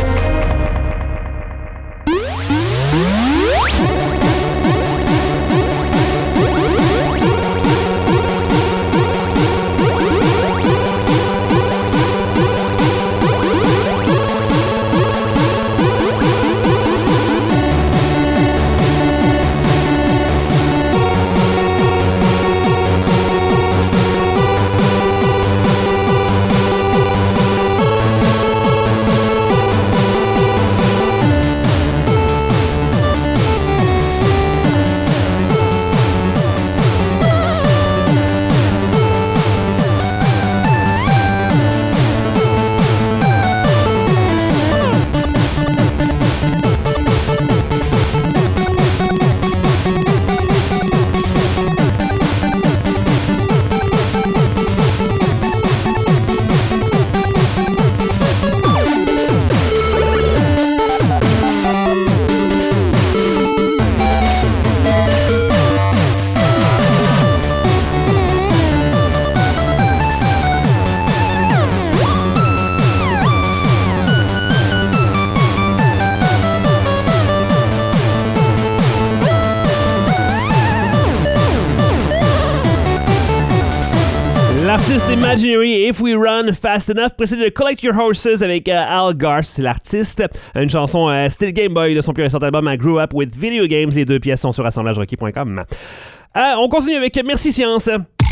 L'artiste Imaginary, If We Run Fast Enough, précédé de Collect Your Horses avec euh, Al Garth, c'est l'artiste. Une chanson euh, Still Game Boy de son plus récent album I Grew Up With Video Games. Les deux pièces sont sur assemblage rocky point com. Euh, on continue avec Merci Science.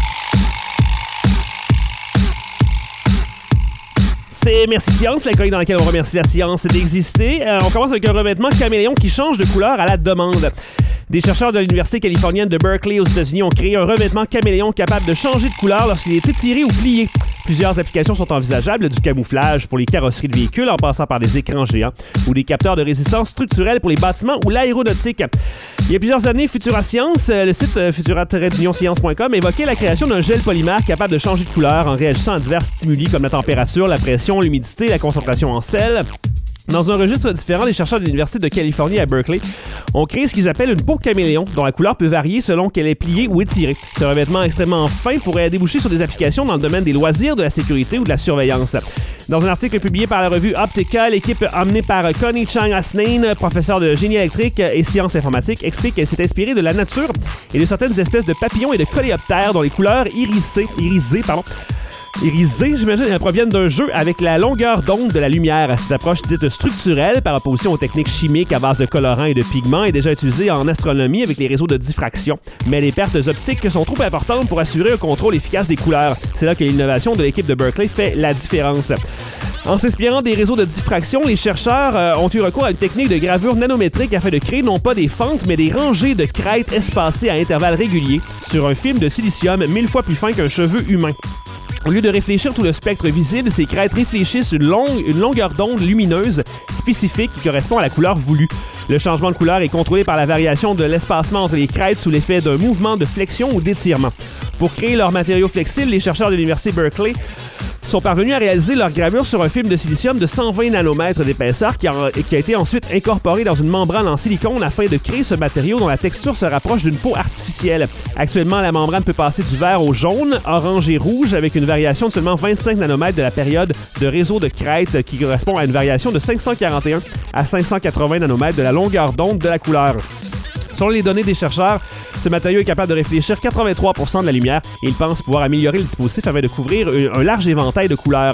C'est Merci Science, la chronique dans laquelle on remercie la science d'exister. Euh, on commence avec un revêtement caméléon qui change de couleur à la demande. Des chercheurs de l'Université californienne de Berkeley aux États-Unis ont créé un revêtement caméléon capable de changer de couleur lorsqu'il est étiré ou plié. Plusieurs applications sont envisageables, du camouflage pour les carrosseries de véhicules en passant par des écrans géants ou des capteurs de résistance structurelle pour les bâtiments ou l'aéronautique. Il y a plusieurs années, Futura Science, le site futura tiret science point com, évoquait la création d'un gel polymère capable de changer de couleur en réagissant à divers stimuli comme la température, la pression, l'humidité, la concentration en sel. Dans un registre différent, les chercheurs de l'Université de Californie à Berkeley ont créé ce qu'ils appellent une peau caméléon, dont la couleur peut varier selon qu'elle est pliée ou étirée. Ce revêtement extrêmement fin pourrait déboucher sur des applications dans le domaine des loisirs, de la sécurité ou de la surveillance. Dans un article publié par la revue Optica, l'équipe emmenée par Connie Chang-Asnein, professeur de génie électrique et sciences informatiques, explique qu'elle s'est inspirée de la nature et de certaines espèces de papillons et de coléoptères dont les couleurs irisées, irisées, pardon, Irisées, j'imagine, elles proviennent d'un jeu avec la longueur d'onde de la lumière. Cette approche dite structurelle, par opposition aux techniques chimiques à base de colorants et de pigments, est déjà utilisée en astronomie avec les réseaux de diffraction. Mais les pertes optiques sont trop importantes pour assurer un contrôle efficace des couleurs. C'est là que l'innovation de l'équipe de Berkeley fait la différence. En s'inspirant des réseaux de diffraction, les chercheurs euh, ont eu recours à une technique de gravure nanométrique afin de créer non pas des fentes, mais des rangées de crêtes espacées à intervalles réguliers sur un film de silicium mille fois plus fin qu'un cheveu humain. Au lieu de réfléchir tout le spectre visible, ces crêtes réfléchissent une, longue, une longueur d'onde lumineuse spécifique qui correspond à la couleur voulue. Le changement de couleur est contrôlé par la variation de l'espacement entre les crêtes sous l'effet d'un mouvement de flexion ou d'étirement. Pour créer leur matériau flexible, les chercheurs de l'Université Berkeley sont parvenus à réaliser leur gravure sur un film de silicium de cent vingt nanomètres d'épaisseur qui a, qui a été ensuite incorporé dans une membrane en silicone afin de créer ce matériau dont la texture se rapproche d'une peau artificielle. Actuellement, la membrane peut passer du vert au jaune, orange et rouge avec une variation de seulement vingt-cinq nanomètres de la période de réseau de crêtes qui correspond à une variation de cinq cent quarante et un à cinq cent quatre-vingts nanomètres de la longueur d'onde de la couleur. Selon les données des chercheurs, ce matériau est capable de réfléchir quatre-vingt-trois pour cent de la lumière et ils pensent pouvoir améliorer le dispositif afin de couvrir un large éventail de couleurs.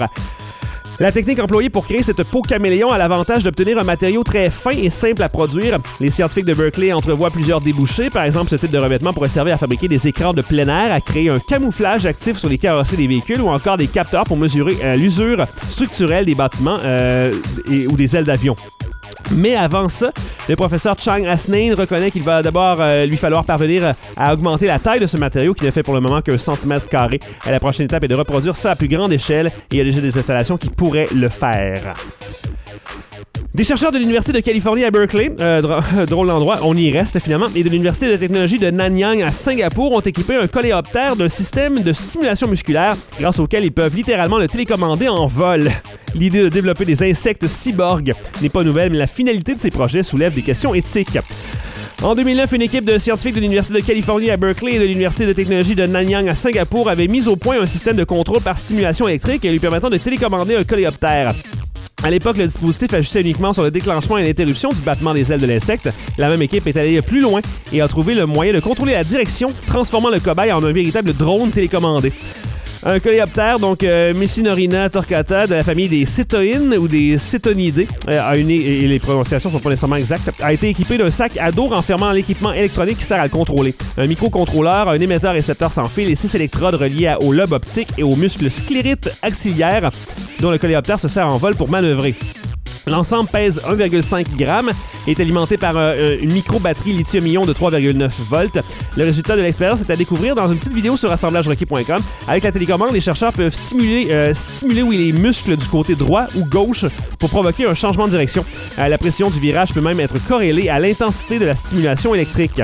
La technique employée pour créer cette peau caméléon a l'avantage d'obtenir un matériau très fin et simple à produire. Les scientifiques de Berkeley entrevoient plusieurs débouchés. Par exemple, ce type de revêtement pourrait servir à fabriquer des écrans de plein air, à créer un camouflage actif sur les carrosseries des véhicules ou encore des capteurs pour mesurer euh, l'usure structurelle des bâtiments euh, et, ou des ailes d'avion. Mais avant ça, le professeur Chang-Asnein reconnaît qu'il va d'abord euh, lui falloir parvenir à augmenter la taille de ce matériau qui ne fait pour le moment qu'un centimètre carré. Et la prochaine étape est de reproduire ça à plus grande échelle et il y a déjà des installations qui pourraient le faire. Des chercheurs de l'Université de Californie à Berkeley, euh, dr- drôle d'endroit, on y reste finalement, et de l'Université de technologie de Nanyang à Singapour ont équipé un coléoptère d'un système de stimulation musculaire grâce auquel ils peuvent littéralement le télécommander en vol. L'idée de développer des insectes cyborgs n'est pas nouvelle, mais la finalité de ces projets soulève des questions éthiques. En deux mille neuf, une équipe de scientifiques de l'Université de Californie à Berkeley et de l'Université de technologie de Nanyang à Singapour avait mis au point un système de contrôle par stimulation électrique lui permettant de télécommander un coléoptère. À l'époque, le dispositif agissait uniquement sur le déclenchement et l'interruption du battement des ailes de l'insecte. La même équipe est allée plus loin et a trouvé le moyen de contrôler la direction, transformant le cobaye en un véritable drone télécommandé. Un coléoptère, donc euh, Messinurina torquata, de la famille des cétoïnes ou des cétonidés, euh, a une, et les prononciations sont pas nécessairement exactes, a été équipé d'un sac à dos renfermant l'équipement électronique qui sert à le contrôler. Un microcontrôleur, un émetteur-récepteur sans fil et six électrodes reliés à, au lobe optique et aux muscles sclérites axillaires dont le coléoptère se sert en vol pour manœuvrer. L'ensemble pèse un virgule cinq grammes et est alimenté par euh, une micro-batterie lithium-ion de trois virgule neuf volts. Le résultat de l'expérience est à découvrir dans une petite vidéo sur assemblage requis point com. Avec la télécommande, les chercheurs peuvent simuler, euh, stimuler oui, les muscles du côté droit ou gauche pour provoquer un changement de direction. Euh, la pression du virage peut même être corrélée à l'intensité de la stimulation électrique.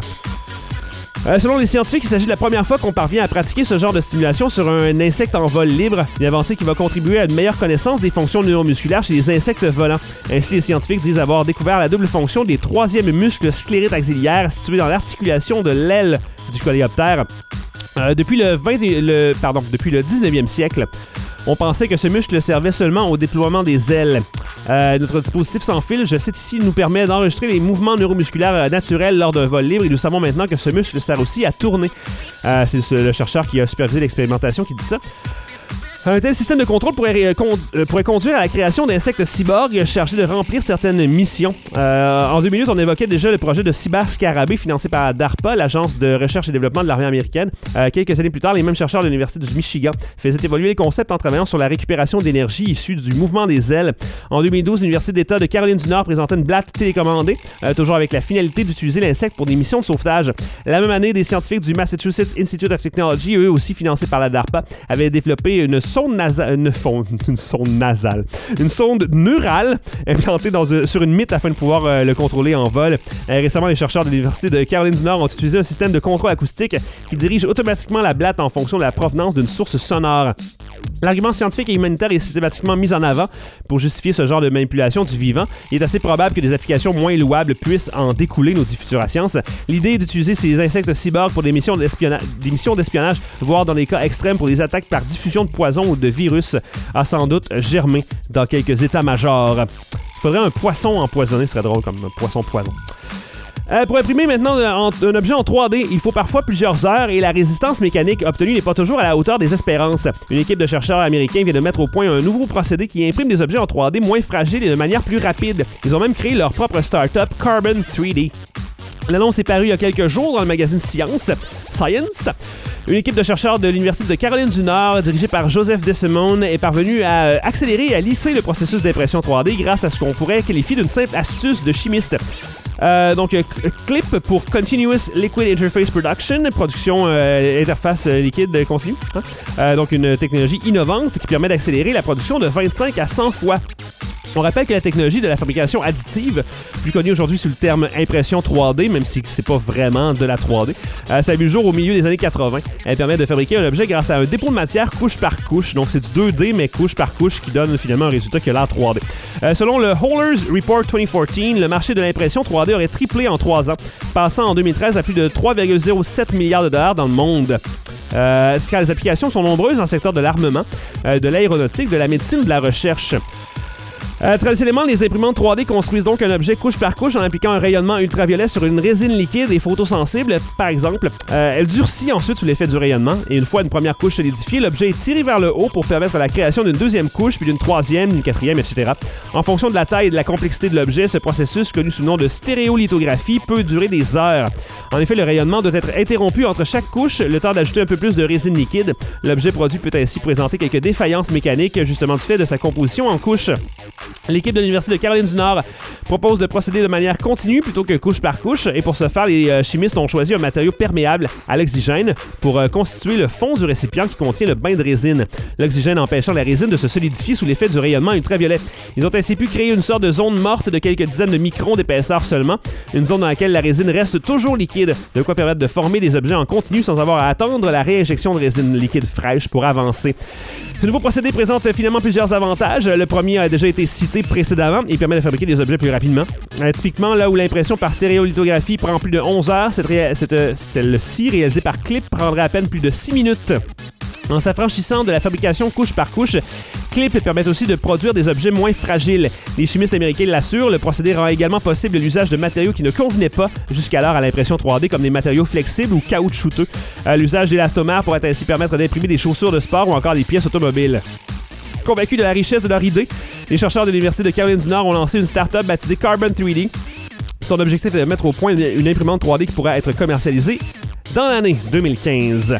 Euh, selon les scientifiques, il s'agit de la première fois qu'on parvient à pratiquer ce genre de stimulation sur un insecte en vol libre, une avancée qui va contribuer à une meilleure connaissance des fonctions neuromusculaires chez les insectes volants. Ainsi, les scientifiques disent avoir découvert la double fonction des troisièmes muscles sclérites axillaires situés dans l'articulation de l'aile du coléoptère. Euh, depuis le vingt, le, pardon, depuis le dix-neuvième siècle, on pensait que ce muscle servait seulement au déploiement des ailes. Euh, notre dispositif sans fil, je cite ici, nous permet d'enregistrer les mouvements neuromusculaires naturels lors d'un vol libre et nous savons maintenant que ce muscle sert aussi à tourner. Euh, c'est le chercheur qui a supervisé l'expérimentation qui dit ça. Un tel système de contrôle pourrait, con, pourrait conduire à la création d'insectes cyborgs chargés de remplir certaines missions. Euh, en deux minutes, on évoquait déjà le projet de Cyberscarabée financé par DARPA, l'agence de recherche et développement de l'armée américaine. Euh, quelques années plus tard, les mêmes chercheurs de l'Université du Michigan faisaient évoluer les concepts en travaillant sur la récupération d'énergie issue du mouvement des ailes. En deux mille douze, l'Université d'État de Caroline du Nord présentait une blatte télécommandée, euh, toujours avec la finalité d'utiliser l'insecte pour des missions de sauvetage. La même année, des scientifiques du Massachusetts Institute of Technology, eux aussi financés par la DARPA, avaient développé une sonde nasale, une, fond, une sonde nasale, une sonde neurale implantée dans, sur une mythe afin de pouvoir euh, le contrôler en vol. Euh, récemment, les chercheurs de l'Université de Caroline du Nord ont utilisé un système de contrôle acoustique qui dirige automatiquement la blatte en fonction de la provenance d'une source sonore. L'argument scientifique et humanitaire est systématiquement mis en avant pour justifier ce genre de manipulation du vivant. Il est assez probable que des applications moins louables puissent en découler, nous dit Futura Science. L'idée d'utiliser ces insectes cyborgs pour des missions d'espionnage, des missions d'espionnage, voire dans des cas extrêmes pour des attaques par diffusion de poison ou de virus, a sans doute germé dans quelques états-majors. Il faudrait un poisson empoisonné, ce serait drôle comme un poisson poison. Euh, pour imprimer maintenant un, un objet en trois D, il faut parfois plusieurs heures et la résistance mécanique obtenue n'est pas toujours à la hauteur des espérances. Une équipe de chercheurs américains vient de mettre au point un nouveau procédé qui imprime des objets en trois D moins fragiles et de manière plus rapide. Ils ont même créé leur propre start-up Carbon trois D. L'annonce est parue il y a quelques jours dans le magazine Science. Science. Une équipe de chercheurs de l'Université de Caroline du Nord, dirigée par Joseph DeSimone, est parvenue à accélérer et à lisser le processus d'impression trois D grâce à ce qu'on pourrait qualifier d'une simple astuce de chimiste. Euh, donc, euh, CLIP pour Continuous Liquid Interface Production, production euh, interface euh, liquide continue. Hein? Euh, donc, une technologie innovante qui permet d'accélérer la production de vingt-cinq à cent fois. On rappelle que la technologie de la fabrication additive, plus connue aujourd'hui sous le terme impression trois D, même si c'est pas vraiment de la trois D, euh, ça a vu le jour au milieu des années quatre-vingts. Elle permet de fabriquer un objet grâce à un dépôt de matière couche par couche. Donc c'est du deux D, mais couche par couche, qui donne finalement un résultat qui a l'air trois D. Euh, selon le Hollers Report vingt quatorze, le marché de l'impression trois D aurait triplé en trois ans, passant en deux mille treize à plus de trois virgule zéro sept milliards de dollars dans le monde. Euh, car les applications sont nombreuses dans le secteur de l'armement, euh, de l'aéronautique, de la médecine, de la recherche. Euh, traditionnellement, les imprimantes trois D construisent donc un objet couche par couche en appliquant un rayonnement ultraviolet sur une résine liquide et photosensible, par exemple. Euh, elle durcit ensuite sous l'effet du rayonnement et une fois une première couche solidifiée, l'objet est tiré vers le haut pour permettre la création d'une deuxième couche, puis d'une troisième, d'une quatrième, et cetera. En fonction de la taille et de la complexité de l'objet, ce processus, connu sous le nom de stéréolithographie, peut durer des heures. En effet, le rayonnement doit être interrompu entre chaque couche, le temps d'ajouter un peu plus de résine liquide. L'objet produit peut ainsi présenter quelques défaillances mécaniques, justement du fait de sa composition en couches. L'équipe de l'Université de Caroline du Nord propose de procéder de manière continue plutôt que couche par couche, et pour ce faire, les euh, chimistes ont choisi un matériau perméable à l'oxygène pour euh, constituer le fond du récipient qui contient le bain de résine. L'oxygène empêchant la résine de se solidifier sous l'effet du rayonnement ultraviolet. Ils ont ainsi pu créer une sorte de zone morte de quelques dizaines de microns d'épaisseur seulement, une zone dans laquelle la résine reste toujours liquide, de quoi permettre de former des objets en continu sans avoir à attendre la réinjection de résine liquide fraîche pour avancer. Ce nouveau procédé présente finalement plusieurs avantages. Le premier a déjà été cités précédemment et permet de fabriquer des objets plus rapidement. Euh, typiquement, là où l'impression par stéréolithographie prend plus de onze heures, cette ré- cette, euh, celle-ci, réalisée par clip, prendrait à peine plus de six minutes. En s'affranchissant de la fabrication couche par couche, Clip permet aussi de produire des objets moins fragiles. Les chimistes américains l'assurent, le procédé rend également possible l'usage de matériaux qui ne convenaient pas jusqu'alors à l'impression trois D, comme des matériaux flexibles ou caoutchouteux. Euh, l'usage d'élastomères pourrait ainsi permettre d'imprimer des chaussures de sport ou encore des pièces automobiles. Convaincus de la richesse de leur idée, les chercheurs de l'Université de Caroline du Nord ont lancé une start-up baptisée Carbon trois D. Son objectif est de mettre au point une imprimante trois D qui pourra être commercialisée dans l'année deux mille quinze.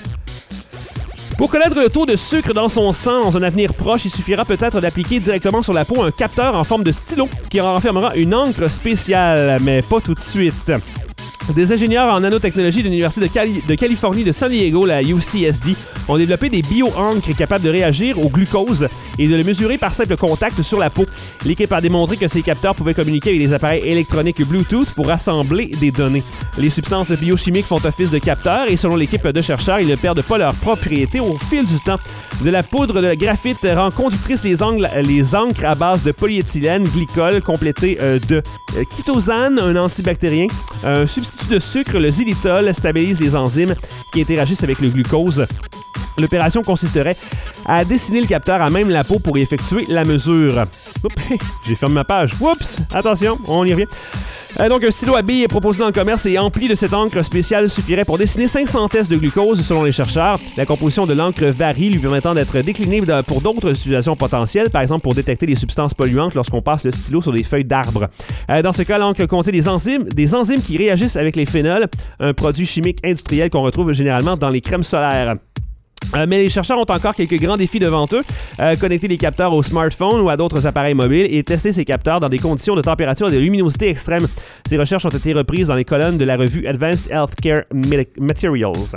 Pour connaître le taux de sucre dans son sang dans un avenir proche, il suffira peut-être d'appliquer directement sur la peau un capteur en forme de stylo qui renfermera une encre spéciale, mais pas tout de suite. Des ingénieurs en nanotechnologie de l'Université de, Cali- de Californie de San Diego, la U C S D, ont développé des bio-encres capables de réagir au glucose et de le mesurer par simple contact sur la peau. L'équipe a démontré que ces capteurs pouvaient communiquer avec des appareils électroniques Bluetooth pour rassembler des données. Les substances biochimiques font office de capteurs et selon l'équipe de chercheurs, ils ne perdent pas leurs propriétés au fil du temps. De la poudre de graphite rend conductrices les, angles, les encres à base de polyéthylène glycol complétées euh, de euh, chitosane, un antibactérien, un substitut de sucre, le xylitol, stabilise les enzymes qui interagissent avec le glucose. L'opération consisterait à dessiner le capteur à même la peau pour y effectuer la mesure. Oups, j'ai fermé ma page. Oups, attention, on y revient. Euh, donc, un stylo à billes proposé dans le commerce et empli de cette encre spéciale suffirait pour dessiner cinq cents tests de glucose selon les chercheurs. La composition de l'encre varie, lui permettant d'être déclinée pour d'autres utilisations potentielles, par exemple pour détecter les substances polluantes lorsqu'on passe le stylo sur des feuilles d'arbre. Euh, dans ce cas, l'encre contient des enzymes, des enzymes qui réagissent avec les phénols, un produit chimique industriel qu'on retrouve généralement dans les crèmes solaires. Euh, mais les chercheurs ont encore quelques grands défis devant eux. Euh, connecter les capteurs au smartphone ou à d'autres appareils mobiles et tester ces capteurs dans des conditions de température et de luminosité extrêmes. Ces recherches ont été reprises dans les colonnes de la revue Advanced Healthcare Materials.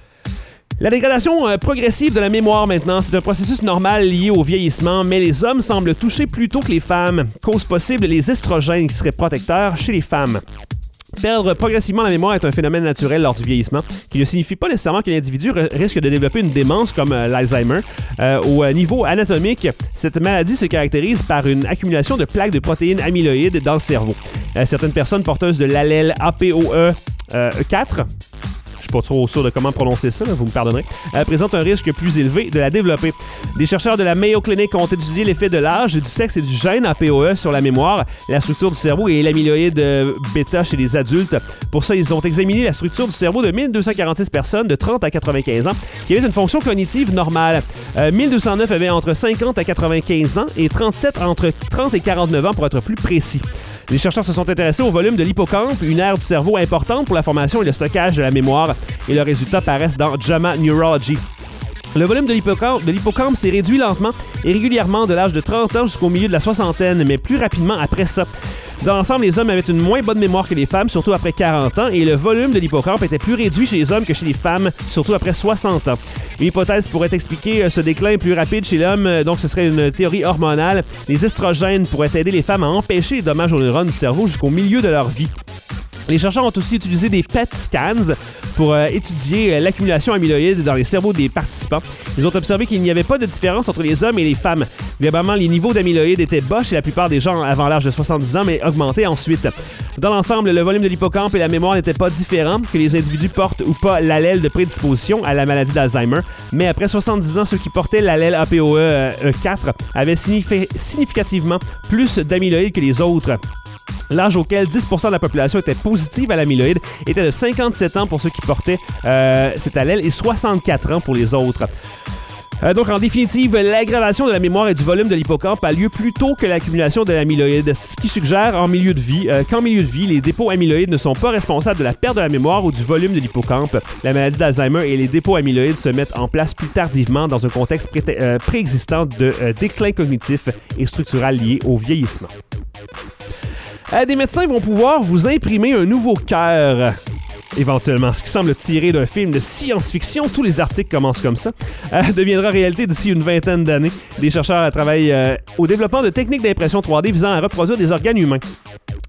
La dégradation euh, progressive de la mémoire maintenant, c'est un processus normal lié au vieillissement, mais les hommes semblent toucher plus tôt que les femmes. Cause possible, les estrogènes qui seraient protecteurs chez les femmes. Perdre progressivement la mémoire est un phénomène naturel lors du vieillissement qui ne signifie pas nécessairement que l'individu r- risque de développer une démence comme euh, l'Alzheimer. Euh, au euh, niveau anatomique, cette maladie se caractérise par une accumulation de plaques de protéines amyloïdes dans le cerveau. Euh, certaines personnes porteuses de l'allèle A P O E quatre, je suis pas trop sûr de comment prononcer ça, là, vous me pardonnerez, euh, présente un risque plus élevé de la développer. Des chercheurs de la Mayo Clinic ont étudié l'effet de l'âge, du sexe et du gène A P O E sur la mémoire, la structure du cerveau et l'amyloïde euh, bêta chez les adultes. Pour ça, ils ont examiné la structure du cerveau de mille deux cent quarante-six personnes de trente à quatre-vingt-quinze ans qui avaient une fonction cognitive normale. Euh, mille deux cent neuf avaient entre cinquante à quatre-vingt-quinze ans et trente-sept entre trente et quarante-neuf ans pour être plus précis. Les chercheurs se sont intéressés au volume de l'hippocampe, une aire du cerveau importante pour la formation et le stockage de la mémoire, et leurs résultats paraissent dans JAMA Neurology. Le volume de l'hippocampe, de l'hippocampe s'est réduit lentement et régulièrement de l'âge de trente ans jusqu'au milieu de la soixantaine, mais plus rapidement après ça. Dans l'ensemble, les hommes avaient une moins bonne mémoire que les femmes, surtout après quarante ans, et le volume de l'hippocampe était plus réduit chez les hommes que chez les femmes, surtout après soixante ans. Une hypothèse pourrait expliquer ce déclin plus rapide chez l'homme, donc ce serait une théorie hormonale. Les estrogènes pourraient aider les femmes à empêcher les dommages aux neurones du cerveau jusqu'au milieu de leur vie. Les chercheurs ont aussi utilisé des P E T scans pour euh, étudier euh, l'accumulation amyloïde dans les cerveaux des participants. Ils ont observé qu'il n'y avait pas de différence entre les hommes et les femmes. Globalement, les niveaux d'amyloïde étaient bas chez la plupart des gens avant l'âge de soixante-dix ans, mais augmentaient ensuite. Dans l'ensemble, le volume de l'hippocampe et la mémoire n'étaient pas différents, que les individus portent ou pas l'allèle de prédisposition à la maladie d'Alzheimer. Mais après soixante-dix ans, ceux qui portaient l'allèle A P O E quatre avaient signifi- significativement plus d'amyloïde que les autres. L'âge auquel dix pour cent de la population était positive à l'amyloïde était de cinquante-sept ans pour ceux qui portaient euh, cet allèle et soixante-quatre ans pour les autres. Euh, donc, en définitive, l'aggravation de la mémoire et du volume de l'hippocampe a lieu plus tôt que l'accumulation de l'amyloïde, ce qui suggère en milieu de vie, euh, qu'en milieu de vie, les dépôts amyloïdes ne sont pas responsables de la perte de la mémoire ou du volume de l'hippocampe. La maladie d'Alzheimer et les dépôts amyloïdes se mettent en place plus tardivement dans un contexte pré- euh, préexistant de euh, déclin cognitif et structural lié au vieillissement. Euh, des médecins vont pouvoir vous imprimer un nouveau cœur. Éventuellement, ce qui semble tiré d'un film de science-fiction, tous les articles commencent comme ça, euh, deviendra réalité d'ici une vingtaine d'années. Des chercheurs travaillent euh, au développement de techniques d'impression trois D visant à reproduire des organes humains.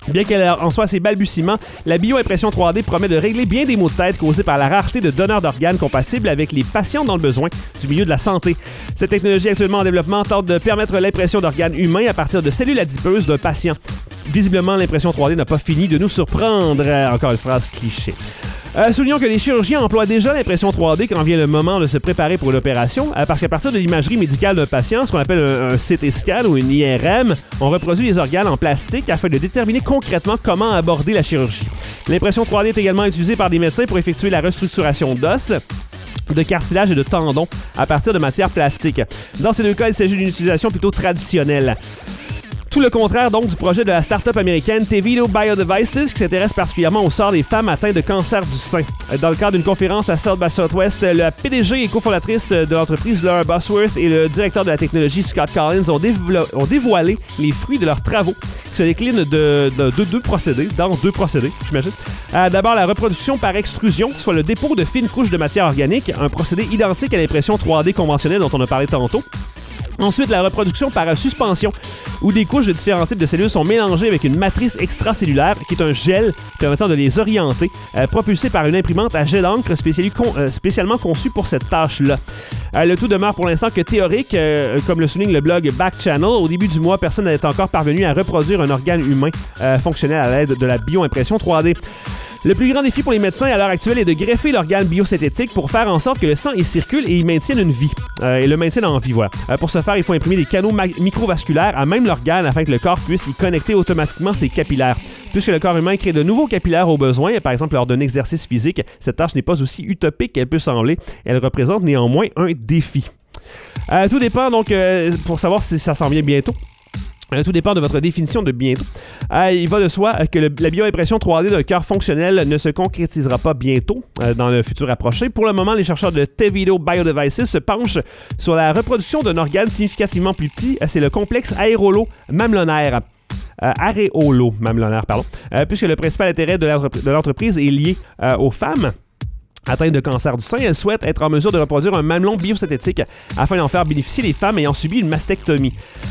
Bien qu'elle en soit à ses balbutiements, la bioimpression trois D promet de régler bien des maux de tête causés par la rareté de donneurs d'organes compatibles avec les patients dans le besoin du milieu de la santé. Cette technologie actuellement en développement tente de permettre l'impression d'organes humains à partir de cellules adipeuses d'un patient. Visiblement, l'impression trois D n'a pas fini de nous surprendre. Encore une phrase cliché. Euh, soulignons que les chirurgiens emploient déjà l'impression trois D quand vient le moment de se préparer pour une opération, euh, parce qu'à partir de l'imagerie médicale d'un patient, ce qu'on appelle un, un C T scan ou une I R M, on reproduit les organes en plastique afin de déterminer concrètement comment aborder la chirurgie. L'impression trois D est également utilisée par des médecins pour effectuer la restructuration d'os, de cartilage et de tendons à partir de matières plastiques. Dans ces deux cas, il s'agit d'une utilisation plutôt traditionnelle. Tout le contraire donc du projet de la start-up américaine Tevido Biodevices qui s'intéresse particulièrement au sort des femmes atteintes de cancer du sein. Dans le cadre d'une conférence à South by Southwest, la P D G et cofondatrice de l'entreprise Laura Bosworth et le directeur de la technologie Scott Collins ont, dévo- ont dévoilé les fruits de leurs travaux qui se déclinent de, de, de deux procédés, dans deux procédés, j'imagine. Euh, d'abord, la reproduction par extrusion, soit le dépôt de fines couches de matière organique, un procédé identique à l'impression trois D conventionnelle dont on a parlé tantôt. Ensuite, la reproduction par suspension, où des couches de différents types de cellules sont mélangées avec une matrice extracellulaire, qui est un gel permettant de les orienter, euh, propulsé par une imprimante à gel d'encre spéciali- con- euh, spécialement conçue pour cette tâche-là. Euh, le tout demeure pour l'instant que théorique, euh, comme le souligne le blog Back Channel. Au début du mois, personne n'est encore parvenu à reproduire un organe humain euh, fonctionnel à l'aide de la bioimpression trois D. Le plus grand défi pour les médecins à l'heure actuelle est de greffer l'organe biosynthétique pour faire en sorte que le sang y circule et y maintienne une vie. Euh, et le maintienne en vie, voilà. Euh, pour ce faire, il faut imprimer des canaux ma- microvasculaires à même l'organe afin que le corps puisse y connecter automatiquement ses capillaires. Puisque le corps humain crée de nouveaux capillaires au besoin, par exemple lors d'un exercice physique, cette tâche n'est pas aussi utopique qu'elle peut sembler. Elle représente néanmoins un défi. Euh, tout dépend donc, euh, pour savoir si ça s'en vient bientôt. Euh, tout dépend de votre définition de bientôt. Euh, il va de soi que le, la bioimpression trois D d'un cœur fonctionnel ne se concrétisera pas bientôt, euh, dans le futur approché. Pour le moment, les chercheurs de Tevido Biodevices se penchent sur la reproduction d'un organe significativement plus petit. Euh, c'est le complexe aérolo-mamelonnaire. Euh, aréolo-mamelonnaire, pardon. Euh, puisque le principal intérêt de, l'entrepr- de l'entreprise est lié euh, aux femmes atteintes de cancer du sein. Elles souhaitent être en mesure de reproduire un mamelon biosynthétique afin d'en faire bénéficier les femmes ayant subi une mastectomie.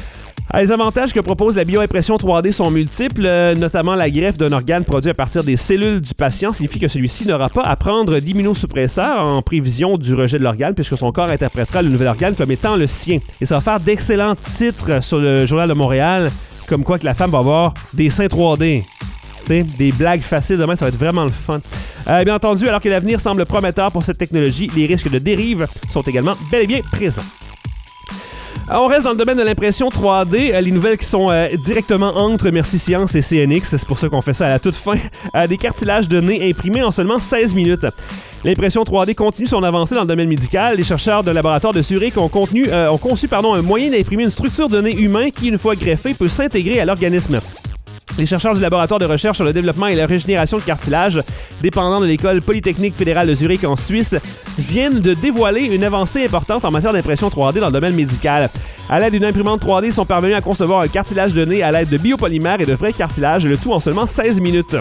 Les avantages que propose la bioimpression trois D sont multiples, euh, notamment la greffe d'un organe produit à partir des cellules du patient signifie que celui-ci n'aura pas à prendre d'immunosuppresseurs en prévision du rejet de l'organe puisque son corps interprétera le nouvel organe comme étant le sien. Et ça va faire d'excellents titres sur le Journal de Montréal, comme quoi que la femme va avoir des seins trois D. T'sais, des blagues faciles demain, ça va être vraiment le fun. Euh, bien entendu, alors que l'avenir semble prometteur pour cette technologie, les risques de dérive sont également bel et bien présents. On reste dans le domaine de l'impression trois D. Les nouvelles qui sont euh, directement entre Merci Science et C N X, c'est pour ça qu'on fait ça à la toute fin. Euh, des cartilages de nez imprimés en seulement seize minutes. L'impression trois D continue son avancée dans le domaine médical. Les chercheurs de laboratoire de Zurich ont, contenu, euh, ont conçu pardon, un moyen d'imprimer une structure de nez humain qui, une fois greffée, peut s'intégrer à l'organisme. Les chercheurs du laboratoire de recherche sur le développement et la régénération de cartilage, dépendant de l'École polytechnique fédérale de Zurich en Suisse, viennent de dévoiler une avancée importante en matière d'impression trois D dans le domaine médical. À l'aide d'une imprimante trois D, ils sont parvenus à concevoir un cartilage de nez à l'aide de biopolymères et de vrais cartilages, le tout en seulement seize minutes.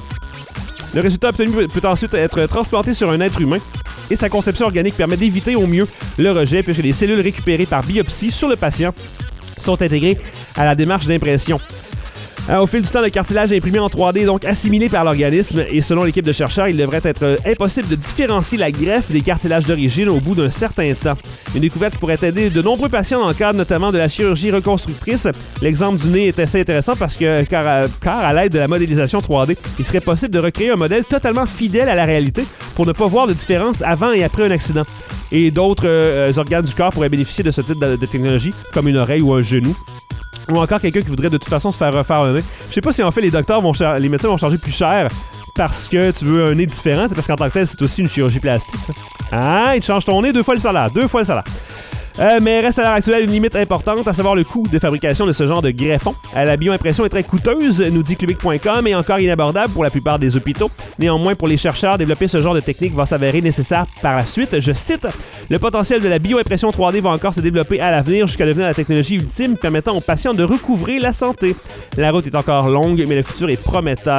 Le résultat obtenu peut ensuite être transplanté sur un être humain et sa conception organique permet d'éviter au mieux le rejet puisque les cellules récupérées par biopsie sur le patient sont intégrées à la démarche d'impression. Euh, au fil du temps, le cartilage imprimé en trois D est donc assimilé par l'organisme et selon l'équipe de chercheurs, il devrait être euh, impossible de différencier la greffe des cartilages d'origine au bout d'un certain temps. Une découverte pourrait aider de nombreux patients dans le cadre notamment de la chirurgie reconstructrice. L'exemple du nez est assez intéressant parce que car, euh, car à l'aide de la modélisation trois D, il serait possible de recréer un modèle totalement fidèle à la réalité pour ne pas voir de différence avant et après un accident. Et d'autres euh, organes du corps pourraient bénéficier de ce type de, de technologie, comme une oreille ou un genou. Ou encore quelqu'un qui voudrait de toute façon se faire refaire le nez. Je sais pas si en fait les docteurs vont char- les médecins vont charger plus cher parce que tu veux un nez différent, c'est parce qu'en tant que tel, c'est aussi une chirurgie plastique. Ça. Ah, ils te changent ton nez deux fois le salaire, deux fois le salaire. Euh, mais reste à l'heure actuelle une limite importante, à savoir le coût de fabrication de ce genre de greffon. Euh, la bioimpression est très coûteuse, nous dit Cubic point com, et encore inabordable pour la plupart des hôpitaux. Néanmoins, pour les chercheurs, développer ce genre de technique va s'avérer nécessaire par la suite. Je cite, « Le potentiel de la bioimpression trois D va encore se développer à l'avenir jusqu'à devenir la technologie ultime permettant aux patients de recouvrer la santé. La route est encore longue, mais le futur est prometteur. »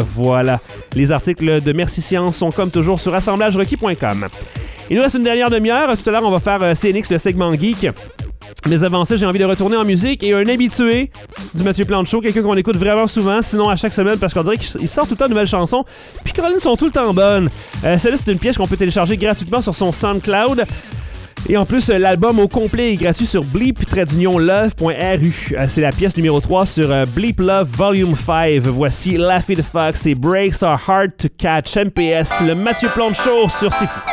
Voilà. Les articles de Merci Science sont comme toujours sur assemblage requis point com. Il nous reste une dernière demi-heure. Tout à l'heure, on va faire euh, C N X, le segment geek. Mais avant ça, j'ai envie de retourner en musique et un habitué du Mathieu Plante Show, quelqu'un qu'on écoute vraiment souvent, sinon à chaque semaine, parce qu'on dirait qu'il sort tout le temps de nouvelles chansons, puis Caroline sont tout le temps bonnes. Euh, celle-là, c'est une pièce qu'on peut télécharger gratuitement sur son SoundCloud. Et en plus, l'album au complet est gratuit sur bleep love point r u. Euh, c'est la pièce numéro trois sur euh, Bleep Love Volume cinq. Voici Laffy the Fox et Breaks Are Hard to Catch, M P S, le Mathieu Plante Show sur C'est Fou.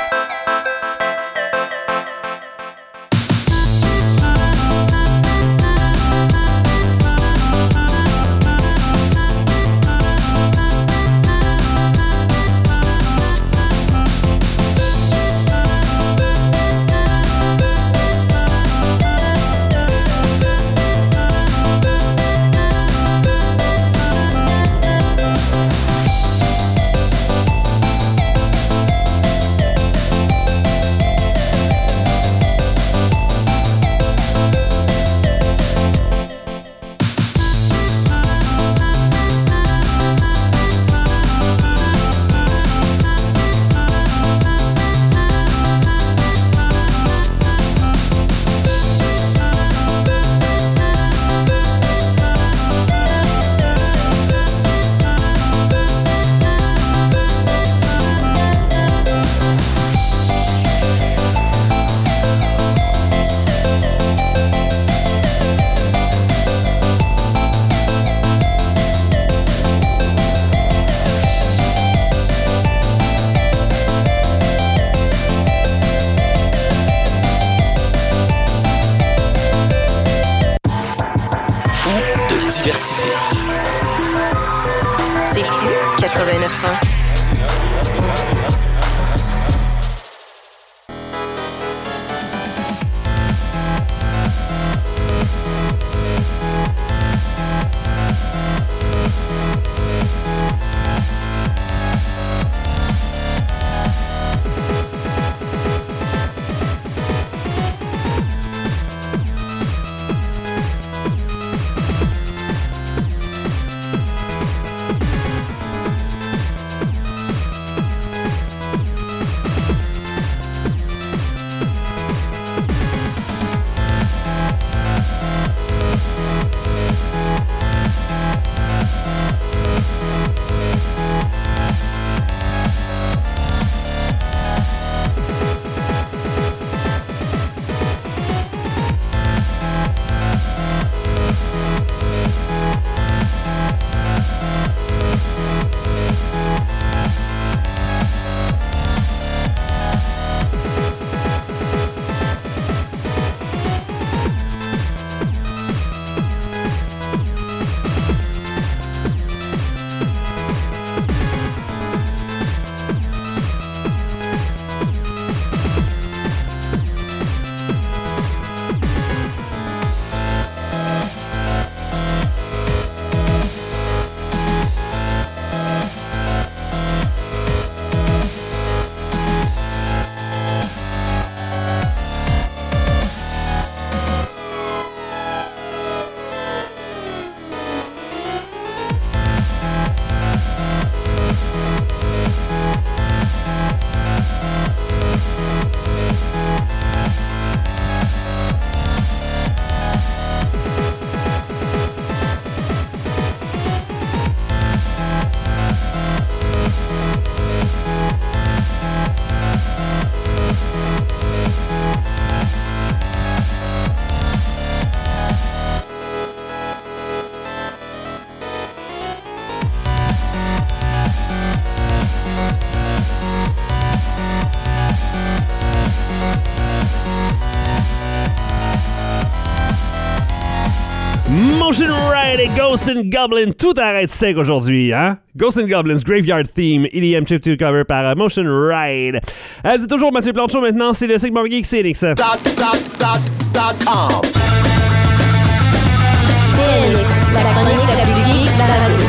Diversité.
C'est Fou quatre-vingt-neuf point un.
Motion Ride et Ghosts and Goblins, tout arrête sec aujourd'hui, hein? Ghosts and Goblins, Graveyard Theme, E D M Chip to Cover par Motion Ride. Euh, vous êtes toujours Mathieu Plante Show maintenant, c'est le segment Geek C N X.
Dot, dot, dot, dot com.
C N X, la chronique la plus geek de la radio.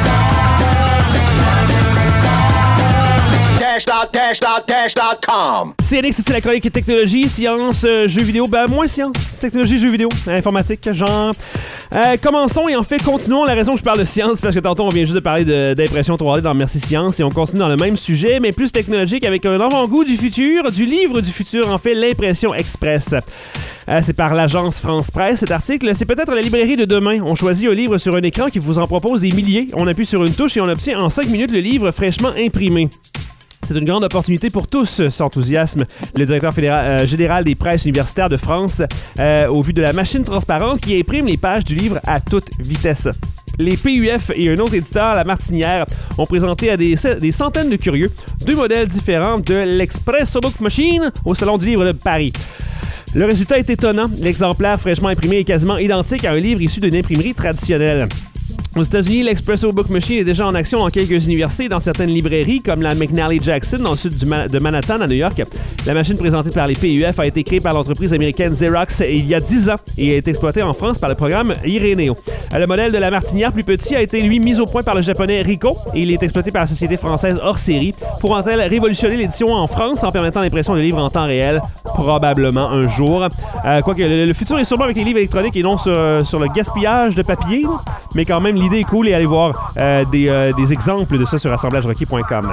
Dash, dot, dash, dot, dash, dot com.
C N X, c'est la chronique technologie, science, euh, jeux vidéo, ben moins science, c'est technologie, jeux vidéo, informatique, genre. Euh, commençons et en fait continuons. La raison que je parle de science, parce que tantôt on vient juste de parler de, d'impression trois D dans Merci Science et on continue dans le même sujet, mais plus technologique avec un avant-goût du futur, du livre du futur, en fait, l'impression express. Euh, c'est par l'agence France Presse, cet article. C'est peut-être la librairie de demain. On choisit un livre sur un écran qui vous en propose des milliers. On appuie sur une touche et on obtient en cinq minutes le livre fraîchement imprimé. C'est une grande opportunité pour tous, s'enthousiasme le directeur fédéral, euh, général des presses universitaires de France euh, au vu de la machine transparente qui imprime les pages du livre à toute vitesse. Les P U F et un autre éditeur, La Martinière, ont présenté à des, des centaines de curieux deux modèles différents de l'Expresso Book Machine au Salon du Livre de Paris. Le résultat est étonnant. L'exemplaire fraîchement imprimé est quasiment identique à un livre issu d'une imprimerie traditionnelle. Aux États-Unis, l'Expresso Book Machine est déjà en action dans quelques universités et dans certaines librairies, comme la McNally-Jackson, dans le sud du Ma- de Manhattan, à New York. La machine présentée par les P U F a été créée par l'entreprise américaine Xerox il y a dix ans et est exploitée en France par le programme Iréneo. Le modèle de la Martinière, plus petit, a été, lui, mis au point par le japonais Ricoh et il est exploité par la société française Hors Série. Pourra-t-elle révolutionner l'édition en France en permettant l'impression de livres en temps réel? Probablement un jour. Euh, quoique le, le futur est sûrement avec les livres électroniques et non sur, sur le gaspillage de papier, mais quand même, l'idée est cool et allez voir euh, des, euh, des exemples de ça sur assemblage requis point com.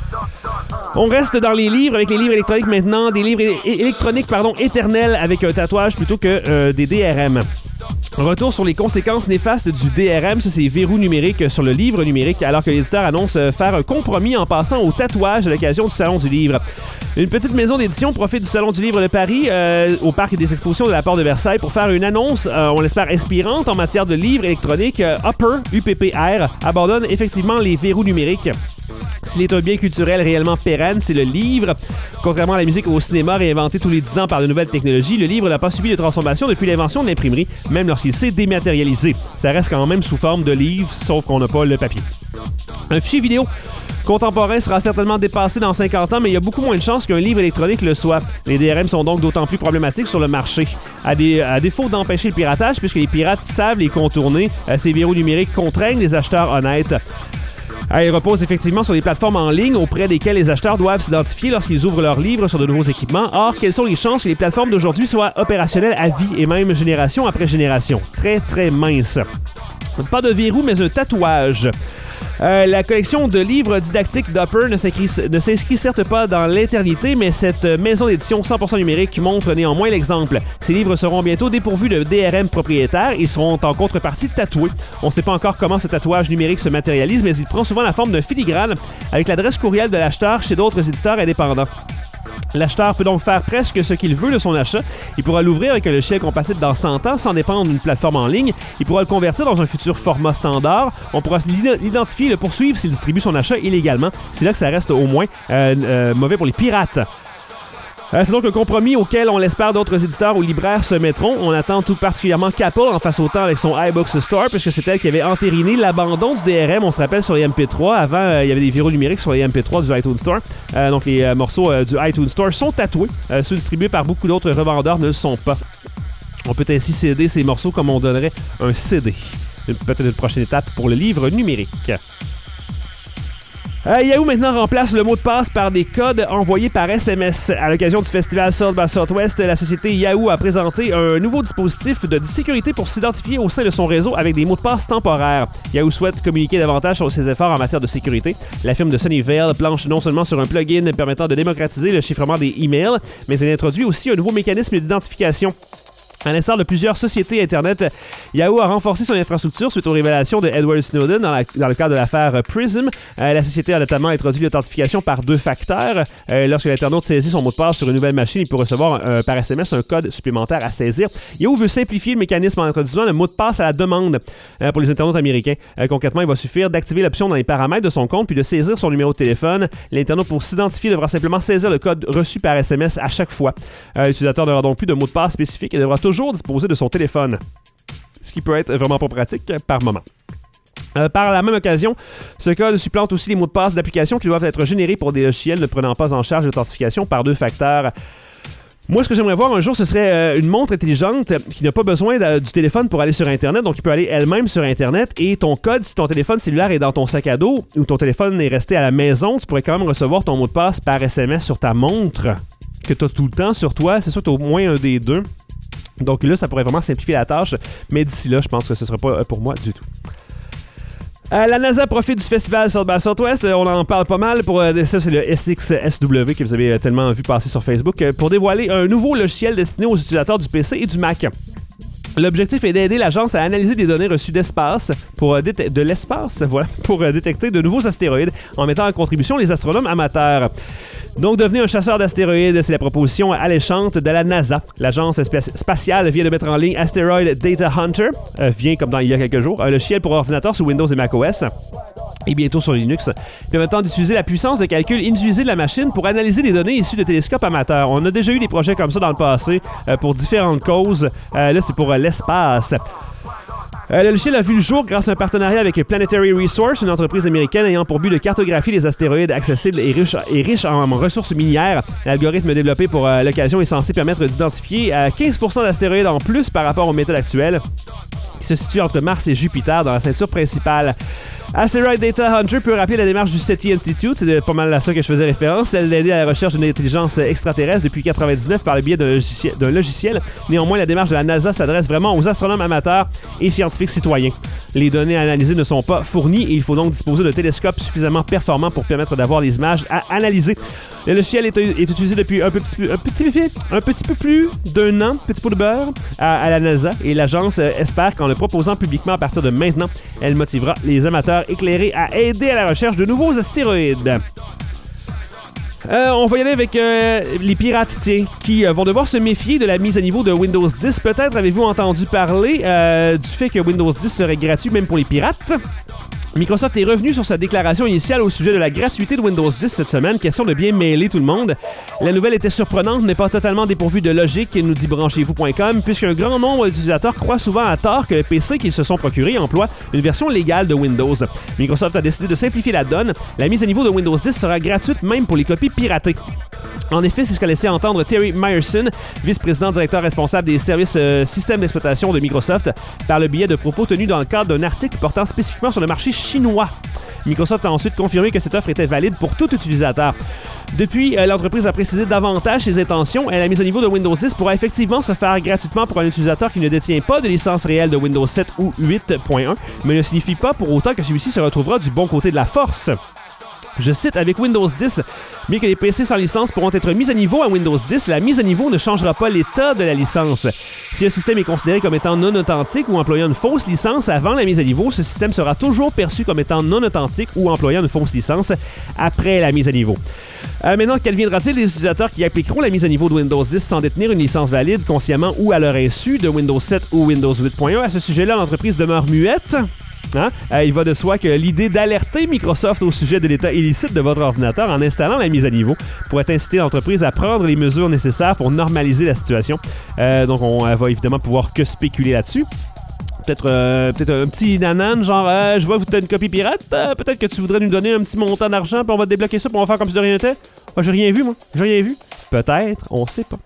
On reste dans les livres avec les livres électroniques maintenant, des livres é- électroniques pardon, éternels avec un tatouage plutôt que euh, des D R M. Retour sur les conséquences néfastes du D R M, ça c'est verrou numérique sur le livre numérique, alors que l'éditeur annonce faire un compromis en passant au tatouage à l'occasion du Salon du Livre. Une petite maison d'édition profite du Salon du Livre de Paris euh, au Parc des Expositions de la Porte de Versailles pour faire une annonce, euh, on l'espère inspirante en matière de livres électroniques. Euh, Upper, U P P R, abandonne effectivement les verrous numériques. S'il est un bien culturel réellement pérenne, c'est le livre. Contrairement à la musique ou au cinéma réinventé tous les dix ans par de nouvelles technologies, le livre n'a pas subi de transformation depuis l'invention de l'imprimerie, même lorsqu'il s'est dématérialisé. Ça reste quand même sous forme de livre, sauf qu'on n'a pas le papier. Un fichier vidéo contemporain sera certainement dépassé dans cinquante ans, mais il y a beaucoup moins de chances qu'un livre électronique le soit. Les D R M sont donc d'autant plus problématiques sur le marché. À, des, à défaut d'empêcher le piratage, puisque les pirates savent les contourner, ces verrous numériques contraignent les acheteurs honnêtes. Elle repose effectivement sur des plateformes en ligne auprès desquelles les acheteurs doivent s'identifier lorsqu'ils ouvrent leurs livres sur de nouveaux équipements. Or, quelles sont les chances que les plateformes d'aujourd'hui soient opérationnelles à vie et même génération après génération? Très, très mince. Pas de verrou, mais un tatouage. Euh, la collection de livres didactiques d'Upper ne s'inscrit, ne s'inscrit certes pas dans l'éternité, mais cette maison d'édition cent pour cent numérique montre néanmoins l'exemple. Ces livres seront bientôt dépourvus de D R M propriétaire et seront en contrepartie tatoués. On ne sait pas encore comment ce tatouage numérique se matérialise, mais il prend souvent la forme d'un filigrane avec l'adresse courriel de l'acheteur chez d'autres éditeurs indépendants. L'acheteur peut donc faire presque ce qu'il veut de son achat. Il pourra l'ouvrir avec un logiciel compatible dans cent ans sans dépendre d'une plateforme en ligne. Il pourra le convertir dans un futur format standard. On pourra l'identifier et le poursuivre s'il distribue son achat illégalement. C'est là que ça reste au moins euh, euh, mauvais pour les pirates. Euh, c'est donc un compromis auquel on l'espère d'autres éditeurs ou libraires se mettront. On attend tout particulièrement qu'Apple en fasse autant avec son iBooks Store, puisque c'est elle qui avait entériné l'abandon du D R M. On se rappelle sur les M P trois. Avant, euh, il y avait des verrous numériques sur les M P trois du iTunes Store. Euh, donc les euh, morceaux euh, du iTunes Store sont tatoués. Euh, ceux distribués par beaucoup d'autres revendeurs ne le sont pas. On peut ainsi céder ces morceaux comme on donnerait un C D. Peut-être une prochaine étape pour le livre numérique. Euh, Yahoo maintenant remplace le mot de passe par des codes envoyés par S M S. À l'occasion du festival South by Southwest, la société Yahoo a présenté un nouveau dispositif de sécurité pour s'identifier au sein de son réseau avec des mots de passe temporaires. Yahoo souhaite communiquer davantage sur ses efforts en matière de sécurité. La firme de Sunnyvale planche non seulement sur un plugin permettant de démocratiser le chiffrement des emails, mais elle introduit aussi un nouveau mécanisme d'identification. À l'instar de plusieurs sociétés Internet, Yahoo a renforcé son infrastructure suite aux révélations de Edward Snowden dans, la, dans le cadre de l'affaire Prism. Euh, la société a notamment introduit l'authentification par deux facteurs. Euh, lorsque l'internaute saisit son mot de passe sur une nouvelle machine, il peut recevoir euh, par S M S un code supplémentaire à saisir. Yahoo veut simplifier le mécanisme en introduisant le mot de passe à la demande euh, pour les internautes américains. Euh, concrètement, il va suffire d'activer l'option dans les paramètres de son compte puis de saisir son numéro de téléphone. L'internaute, pour s'identifier, devra simplement saisir le code reçu par S M S à chaque fois. Euh, l'utilisateur n'aura donc plus de mot de passe spécifique et devra toujours disposer de son téléphone, ce qui peut être vraiment pas pratique par moment. Euh, par la même occasion, ce code supplante aussi les mots de passe d'applications qui doivent être générés pour des logiciels ne prenant pas en charge l'authentification par deux facteurs. Moi, ce que j'aimerais voir un jour, ce serait euh, une montre intelligente qui n'a pas besoin de, du téléphone pour aller sur Internet, donc il peut aller elle-même sur Internet, et ton code, si ton téléphone cellulaire est dans ton sac à dos ou ton téléphone est resté à la maison, tu pourrais quand même recevoir ton mot de passe par S M S sur ta montre que tu as tout le temps sur toi. C'est sûr que tu as au moins un des deux. Donc là, ça pourrait vraiment simplifier la tâche, mais d'ici là, je pense que ce ne sera pas pour moi du tout. Euh, la NASA profite du festival South by Southwest. Euh, on en parle pas mal. Pour euh, ça, c'est le S X S W que vous avez euh, tellement vu passer sur Facebook euh, pour dévoiler un nouveau logiciel destiné aux utilisateurs du P C et du Mac. L'objectif est d'aider l'agence à analyser des données reçues d'espace pour euh, déte- de l'espace, voilà, pour euh, détecter de nouveaux astéroïdes en mettant en contribution les astronomes amateurs. Donc, devenir un chasseur d'astéroïdes, c'est la proposition alléchante de la NASA. L'agence spa- spatiale vient de mettre en ligne Asteroid Data Hunter, euh, vient comme dans il y a quelques jours, un logiciel pour ordinateur sous Windows et macOS. Et bientôt sur Linux, permettant d'utiliser la puissance de calcul inutilisée de la machine pour analyser les données issues de télescopes amateurs. On a déjà eu des projets comme ça dans le passé euh, pour différentes causes. Euh, là, c'est pour euh, l'espace. Euh, le logiciel a vu le jour grâce à un partenariat avec Planetary Resource, une entreprise américaine ayant pour but de cartographier les astéroïdes accessibles et riches, et riches en ressources minières. L'algorithme développé pour euh, l'occasion est censé permettre d'identifier euh, quinze pour cent d'astéroïdes en plus par rapport aux méthodes actuelles, qui se situent entre Mars et Jupiter dans la ceinture principale. Asteroid Data Hunter peut rappeler la démarche du SETI Institute, c'est pas mal à ça que je faisais référence, celle d'aider à la recherche d'une intelligence extraterrestre depuis quatre-vingt-dix-neuf par le biais d'un logiciel, d'un logiciel. Néanmoins, la démarche de la NASA s'adresse vraiment aux astronomes amateurs et scientifiques citoyens. Les données analysées ne sont pas fournies et il faut donc disposer de télescopes suffisamment performants pour permettre d'avoir les images à analyser. Le logiciel est, est utilisé depuis un petit, peu, un, petit, un petit peu plus d'un an, petit pot de beurre, à, à la NASA, et l'agence euh, espère qu'en le proposant publiquement à partir de maintenant, elle motivera les amateurs éclairés à aider à la recherche de nouveaux astéroïdes. Euh, on va y aller avec euh, les pirates, tiens, qui euh, vont devoir se méfier de la mise à niveau de Windows dix. Peut-être avez-vous entendu parler euh, du fait que Windows dix serait gratuit même pour les pirates. Microsoft est revenu sur sa déclaration initiale au sujet de la gratuité de Windows dix cette semaine, question de bien mêler tout le monde. La nouvelle était surprenante, mais pas totalement dépourvue de logique, nous dit branchez-vous point com, puisqu'un grand nombre d'utilisateurs croient souvent à tort que le P C qu'ils se sont procuré emploie une version légale de Windows. Microsoft a décidé de simplifier la donne. La mise à niveau de Windows dix sera gratuite même pour les copies piratées. En effet, c'est ce qu'a laissé entendre Terry Myerson, vice-président directeur responsable des services euh, systèmes d'exploitation de Microsoft, par le biais de propos tenus dans le cadre d'un article portant spécifiquement sur le marché chinois. Microsoft a ensuite confirmé que cette offre était valide pour tout utilisateur. Depuis, euh, l'entreprise a précisé davantage ses intentions et la mise à niveau de Windows dix pourra effectivement se faire gratuitement pour un utilisateur qui ne détient pas de licence réelle de Windows sept ou huit point un, mais ne signifie pas pour autant que celui-ci se retrouvera du bon côté de la force. Je cite, avec Windows dix, bien que les P C sans licence pourront être mis à niveau à Windows dix, la mise à niveau ne changera pas l'état de la licence. Si un système est considéré comme étant non authentique ou employant une fausse licence avant la mise à niveau, ce système sera toujours perçu comme étant non authentique ou employant une fausse licence après la mise à niveau. Euh, maintenant, qu'adviendra-t-il des utilisateurs qui appliqueront la mise à niveau de Windows dix sans détenir une licence valide, consciemment ou à leur insu, de Windows sept ou Windows huit point un? À ce sujet-là, l'entreprise demeure muette. Hein? Euh, il va de soi que l'idée d'alerter Microsoft au sujet de l'état illicite de votre ordinateur en installant la mise à niveau pourrait inciter l'entreprise à prendre les mesures nécessaires pour normaliser la situation. Euh, donc, on euh, va évidemment pouvoir que spéculer là-dessus. Peut-être, euh, peut-être un petit nanan, genre euh, je vois que tu as une copie pirate, euh, peut-être que tu voudrais nous donner un petit montant d'argent, puis on va débloquer ça, puis on va faire comme si de rien n'était. Ah, j'ai rien vu, moi. J'ai rien vu. Peut-être, on sait pas.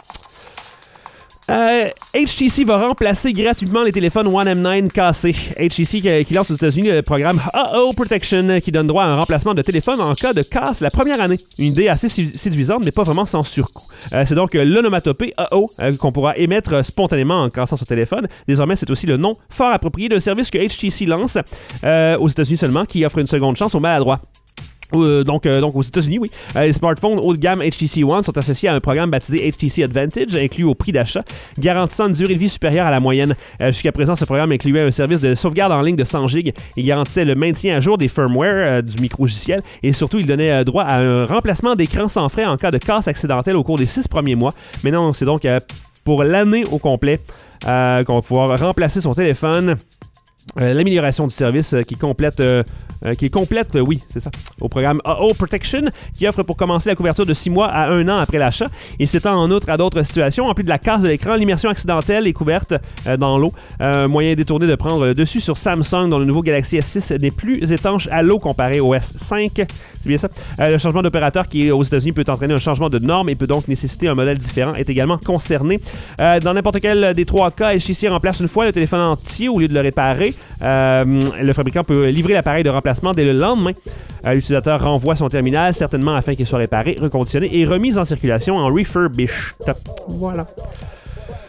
Euh, H T C va remplacer gratuitement les téléphones One M neuf cassés. H T C qui, qui lance aux États-Unis le programme A O Protection qui donne droit à un remplacement de téléphone en cas de casse la première année. Une idée assez séduisante, mais pas vraiment sans surcoût. Euh, c'est donc l'onomatopée A O euh, qu'on pourra émettre spontanément en cassant son téléphone. Désormais, c'est aussi le nom fort approprié d'un service que H T C lance euh, aux États-Unis seulement, qui offre une seconde chance aux maladroits. Euh, donc, euh, donc aux États-Unis, oui. Euh, les smartphones haut de gamme H T C One sont associés à un programme baptisé H T C Advantage, inclus au prix d'achat, garantissant une durée de vie supérieure à la moyenne. Euh, jusqu'à présent, ce programme incluait un service de sauvegarde en ligne de cent gigs. Il garantissait le maintien à jour des firmware euh, du micro-logiciel et surtout, il donnait euh, droit à un remplacement d'écran sans frais en cas de casse accidentelle au cours des six premiers mois. Maintenant, c'est donc euh, pour l'année au complet euh, qu'on va pouvoir remplacer son téléphone. Euh, l'amélioration du service euh, qui complète, euh, euh, qui est complète, euh, oui, c'est ça, au programme A O Protection, qui offre pour commencer la couverture de six mois à un an après l'achat et s'étend en outre à d'autres situations. En plus de la casse de l'écran, l'immersion accidentelle est couverte euh, dans l'eau. Euh, moyen détourné de prendre le dessus sur Samsung, dont le nouveau Galaxy S six n'est plus étanche à l'eau comparé au S cinq. C'est bien ça. Euh, le changement d'opérateur qui, aux États-Unis, peut entraîner un changement de norme et peut donc nécessiter un modèle différent, est également concerné. Euh, dans n'importe quel des trois cas, H T C remplace une fois le téléphone entier au lieu de le réparer. Euh, le fabricant peut livrer l'appareil de remplacement dès le lendemain. Euh, l'utilisateur renvoie son terminal, certainement afin qu'il soit réparé, reconditionné et remis en circulation en refurbished. Voilà.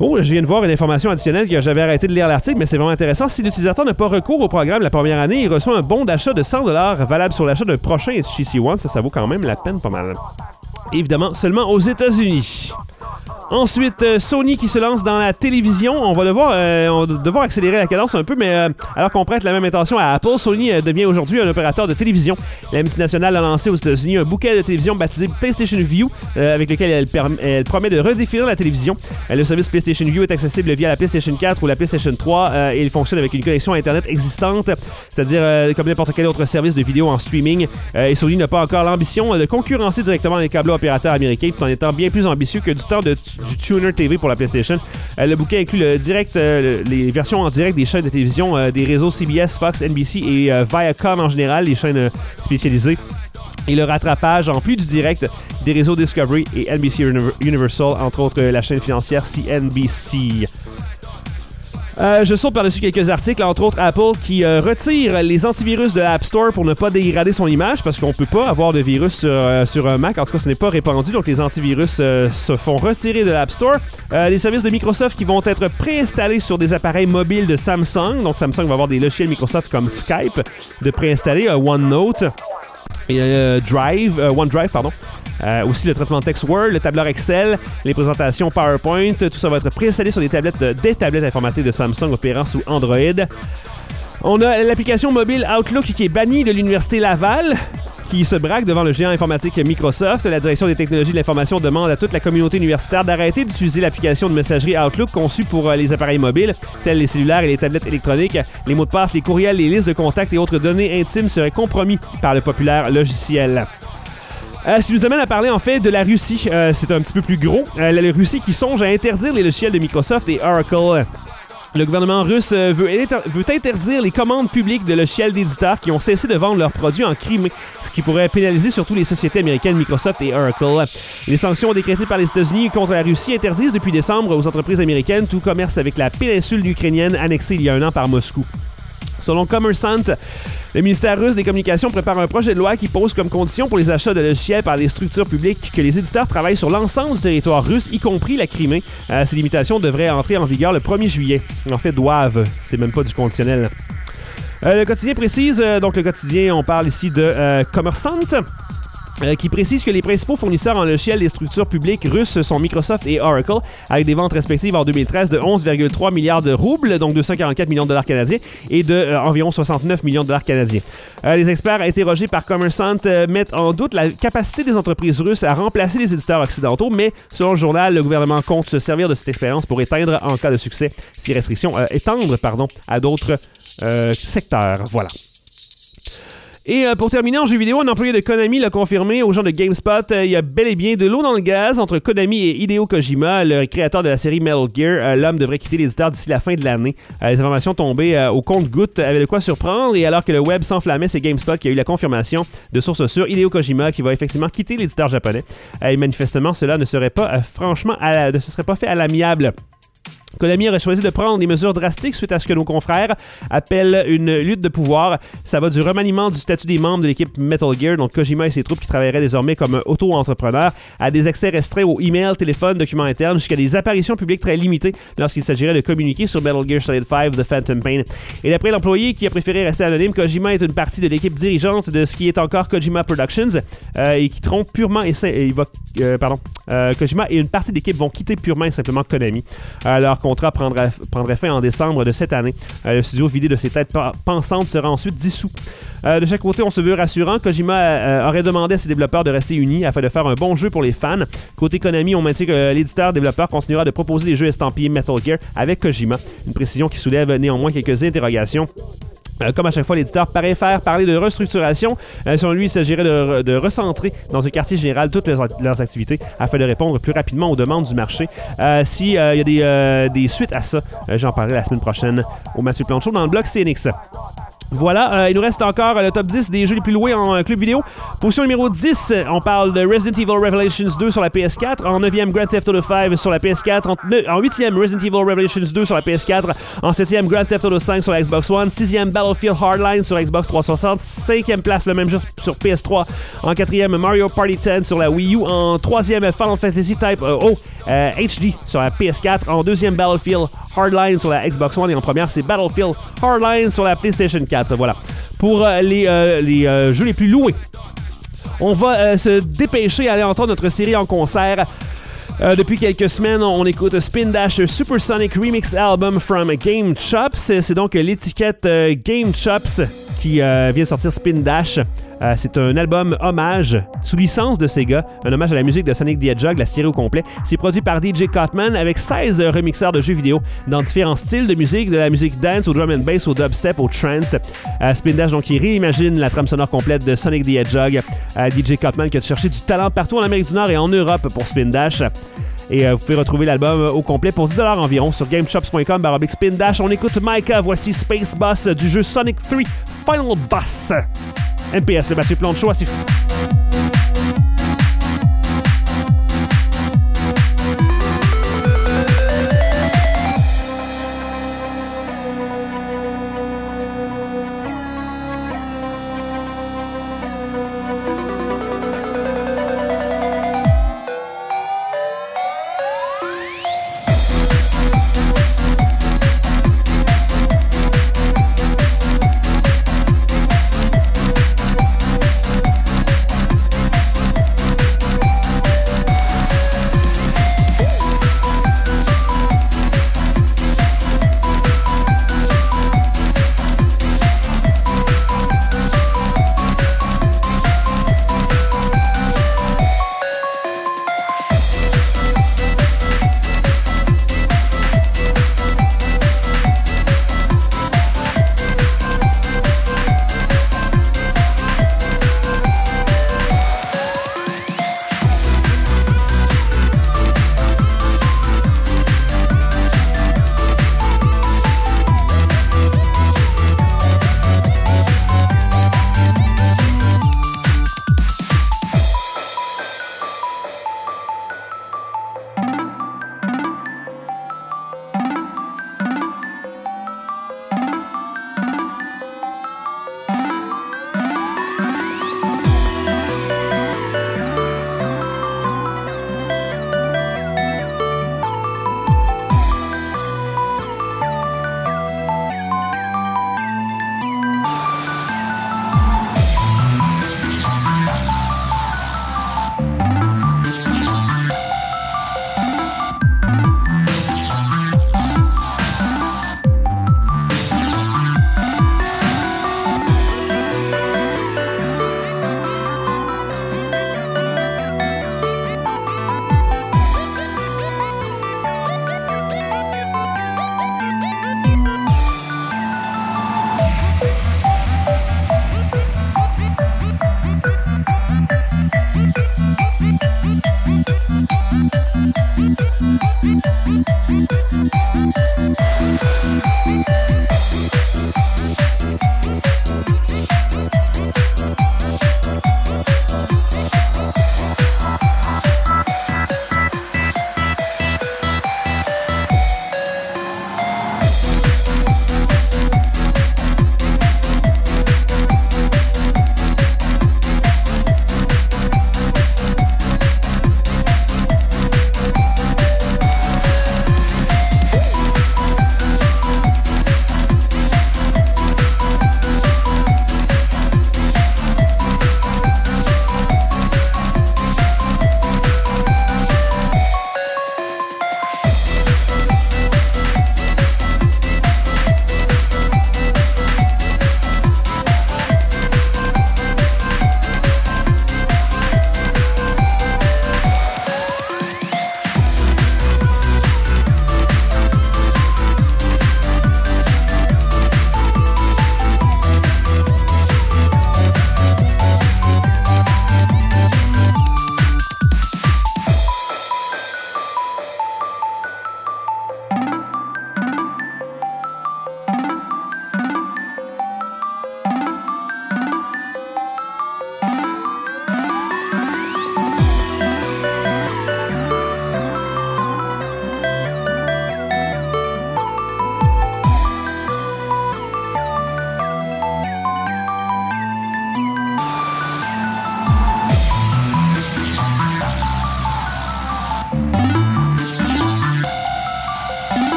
Oh, je viens de voir une information additionnelle que j'avais arrêté de lire l'article, mais c'est vraiment intéressant. Si l'utilisateur n'a pas recours au programme la première année, il reçoit un bon d'achat de cent dollars valable sur l'achat d'un prochain H T C One. Ça, ça vaut quand même la peine pas mal. Évidemment, seulement aux États-Unis. Ensuite, euh, Sony qui se lance dans la télévision. On va devoir, euh, on va devoir accélérer la cadence un peu, mais euh, alors qu'on prête la même intention à Apple, Sony euh, devient aujourd'hui un opérateur de télévision. La multinationale a lancé aux États-Unis un bouquet de télévision baptisé PlayStation Vue, euh, avec lequel elle, perm- elle promet de redéfinir la télévision. Euh, le service PlayStation Vue est accessible via la PlayStation quatre ou la PlayStation trois euh, et il fonctionne avec une connexion Internet existante, c'est-à-dire euh, comme n'importe quel autre service de vidéo en streaming. Euh, et Sony n'a pas encore l'ambition de concurrencer directement les câbles opérateurs américains, tout en étant bien plus ambitieux que du temps de du Tuner T V pour la PlayStation. Euh, le bouquet inclut le direct, euh, les versions en direct des chaînes de télévision euh, des réseaux C B S, Fox, N B C et euh, Viacom en général, les chaînes euh, spécialisées. Et le rattrapage, en plus du direct, des réseaux Discovery et N B C Universal, entre autres euh, la chaîne financière C N B C. Euh, je saute par-dessus quelques articles, entre autres Apple qui euh, retire les antivirus de l'App Store pour ne pas dégrader son image, parce qu'on peut pas avoir de virus sur, euh, sur un Mac. En tout cas, ce n'est pas répandu, donc les antivirus euh, se font retirer de l'App Store. Euh, les services de Microsoft qui vont être préinstallés sur des appareils mobiles de Samsung. Donc Samsung va avoir des logiciels Microsoft comme Skype de préinstaller, euh, OneNote et euh, Drive, euh, OneDrive, pardon. Euh, aussi le traitement de texte Word, le tableur Excel, les présentations PowerPoint, tout ça va être préinstallé sur des tablettes, de, des tablettes informatiques de Samsung opérant sous Android. On a l'application mobile Outlook qui est bannie de l'Université Laval, qui se braque devant le géant informatique Microsoft. La direction des technologies de l'information demande à toute la communauté universitaire d'arrêter d'utiliser l'application de messagerie Outlook conçue pour euh, les appareils mobiles, tels les cellulaires et les tablettes électroniques. Les mots de passe, les courriels, les listes de contacts et autres données intimes seraient compromis par le populaire logiciel. Euh, ce qui nous amène à parler en fait de la Russie. Euh, c'est un petit peu plus gros. Euh, la Russie qui songe à interdire les logiciels de Microsoft et Oracle. Le gouvernement russe euh, veut, inter- veut interdire les commandes publiques de logiciels d'éditeurs qui ont cessé de vendre leurs produits en Crimée, ce qui pourrait pénaliser surtout les sociétés américaines Microsoft et Oracle. Les sanctions décrétées par les États-Unis contre la Russie interdisent depuis décembre aux entreprises américaines tout commerce avec la péninsule ukrainienne annexée il y a un an par Moscou. Selon Commerçant, le ministère russe des Communications prépare un projet de loi qui pose comme condition pour les achats de logiciels par les structures publiques que les éditeurs travaillent sur l'ensemble du territoire russe, y compris la Crimée. Euh, ces limitations devraient entrer en vigueur le premier juillet. En fait, doivent. C'est même pas du conditionnel. Euh, le quotidien précise, euh, donc le quotidien, on parle ici de euh, Commerçant. Euh, qui précise que les principaux fournisseurs en logiciels des structures publiques russes sont Microsoft et Oracle, avec des ventes respectives en deux mille treize de onze virgule trois milliards de roubles, donc deux cent quarante-quatre millions de dollars canadiens, et de euh, environ soixante-neuf millions de dollars canadiens. Euh, les experts interrogés par Commerçant euh, mettent en doute la capacité des entreprises russes à remplacer les éditeurs occidentaux, mais selon le journal, le gouvernement compte se servir de cette expérience pour éteindre, en cas de succès, ces restrictions, euh, étendre pardon, à d'autres euh, secteurs. Voilà. Et euh, pour terminer en jeu vidéo, un employé de Konami l'a confirmé aux gens de GameSpot. Euh, il y a bel et bien de l'eau dans le gaz entre Konami et Hideo Kojima, le créateur de la série Metal Gear. Euh, l'homme devrait quitter l'éditeur d'ici la fin de l'année. Euh, les informations tombées euh, au compte-gouttes avaient de quoi surprendre, et alors que le web s'enflammait, c'est GameSpot qui a eu la confirmation de sources sûres. Hideo Kojima qui va effectivement quitter l'éditeur japonais. Euh, et manifestement, cela ne serait pas euh, franchement, à la, ne se serait pas fait à l'amiable. Konami aurait choisi de prendre des mesures drastiques suite à ce que nos confrères appellent une lutte de pouvoir. Ça va du remaniement du statut des membres de l'équipe Metal Gear, donc Kojima et ses troupes qui travailleraient désormais comme auto-entrepreneurs, à des accès restreints aux emails, téléphones, documents internes, jusqu'à des apparitions publiques très limitées lorsqu'il s'agirait de communiquer sur Metal Gear Solid cinq The Phantom Pain. Et d'après l'employé qui a préféré rester anonyme, Kojima est une partie de l'équipe dirigeante de ce qui est encore Kojima Productions euh, et qui trompe purement et, et il va, euh, pardon, euh, Kojima et une partie de l'équipe vont quitter purement et simplement Konami. Euh, leur contrat prendrait, prendrait fin en décembre de cette année. Euh, le studio vidé de ses têtes pensantes sera ensuite dissous. Euh, de chaque côté, on se veut rassurant. Kojima euh, aurait demandé à ses développeurs de rester unis afin de faire un bon jeu pour les fans. Côté Konami, on maintient que l'éditeur-développeur continuera de proposer des jeux estampillés Metal Gear avec Kojima. Une précision qui soulève néanmoins quelques interrogations. Euh, comme à chaque fois, l'éditeur paraît faire parler de restructuration. Euh, selon lui, il s'agirait de, de recentrer dans un quartier général toutes leurs, leurs activités afin de répondre plus rapidement aux demandes du marché. Euh, S'il euh, y a des, euh, des suites à ça, euh, j'en parlerai la semaine prochaine au Mathieu Plante Show dans le blog C N X. Voilà, euh, il nous reste encore euh, le top dix des jeux les plus loués en euh, club vidéo. Position numéro dix, on parle de Resident Evil Revelations deux sur la P S quatre. En neuvième, Grand Theft Auto cinq sur la P S quatre. En, en huitième, Resident Evil Revelations deux sur la P S quatre. En septième, Grand Theft Auto cinq sur la Xbox One. sixième, Battlefield Hardline sur la Xbox trois cent soixante. cinquième place, le même jeu sur P S trois. En quatrième, Mario Party dix sur la Wii U. En troisième, Final Fantasy Type euh, O euh, H D sur la P S quatre. En deuxième, Battlefield Hardline sur la Xbox One. Et en première, c'est Battlefield Hardline sur la PlayStation quatre. Voilà. Pour euh, les, euh, les euh, jeux les plus loués, on va euh, se dépêcher à aller entendre notre série en concert. Euh, depuis quelques semaines, on écoute Spin Dash Supersonic Remix Album from Game Chops. C'est donc l'étiquette euh, Game Chops qui euh, vient de sortir Spin Dash. Euh, c'est un album hommage sous licence de Sega, un hommage à la musique de Sonic the Hedgehog, la série au complet. C'est produit par D J Cotman avec seize remixeurs de jeux vidéo dans différents styles de musique, de la musique dance au drum and bass, au dubstep, au trance. Euh, Spin Dash, donc, il réimagine la trame sonore complète de Sonic the Hedgehog. Euh, D J Cotman qui a cherché du talent partout en Amérique du Nord et en Europe pour Spin Dash. Et euh, vous pouvez retrouver l'album au complet pour dix dollars environ sur gamechops point com baroblique Spin Dash. On écoute Micah, voici Space Boss du jeu Sonic trois Final Boss. M P S, le Mathieu Plante Show, c'est fou.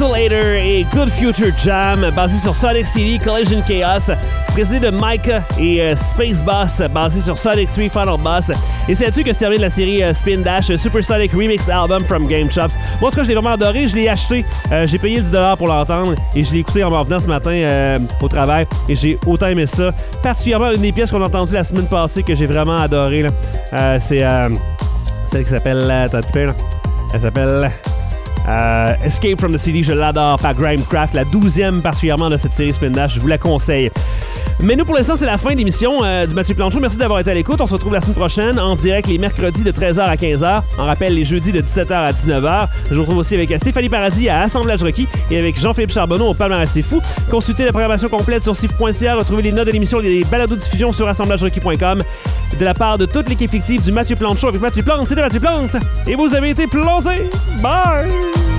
Isolator et Good Future Jam, basé sur Sonic C D Collision Chaos, précédé de Micah et euh, Space Boss, basé sur Sonic trois Final Boss. Et c'est là-dessus que se termine la série euh, Spin Dash Super Sonic Remix Album from Game Chops. Moi, en tout cas, je l'ai vraiment adoré. Je l'ai acheté. Euh, j'ai payé dix dollars pour l'entendre et je l'ai écouté en m'en venant ce matin euh, au travail. Et j'ai autant aimé ça. Particulièrement une des pièces qu'on a entendues la semaine passée que j'ai vraiment adoré. Là. Euh, c'est euh, celle qui s'appelle... Attends un petit peu, là. Elle s'appelle... Euh, Escape from the City, je l'adore, par Grimecraft, la douzième particulièrement de cette série Spin Dash, je vous la conseille. Mais nous, pour l'instant, c'est la fin de l'émission euh, du Mathieu Planchot. Merci d'avoir été à l'écoute. On se retrouve la semaine prochaine en direct les mercredis de treize heures à quinze heures. On rappelle les jeudis de dix-sept heures à dix-neuf heures. Je vous retrouve aussi avec Stéphanie Paradis à Assemblage Rocky et avec Jean-Philippe Charbonneau au Palmarès C'est Fou. Consultez la programmation complète sur sif point c a. Retrouvez les notes de l'émission et les balados-diffusions sur assemblage rocky point com. De la part de toute l'équipe fictive du Mathieu Plante Show avec Mathieu Plante, c'était Mathieu Plante. Et vous avez été planté. Bye!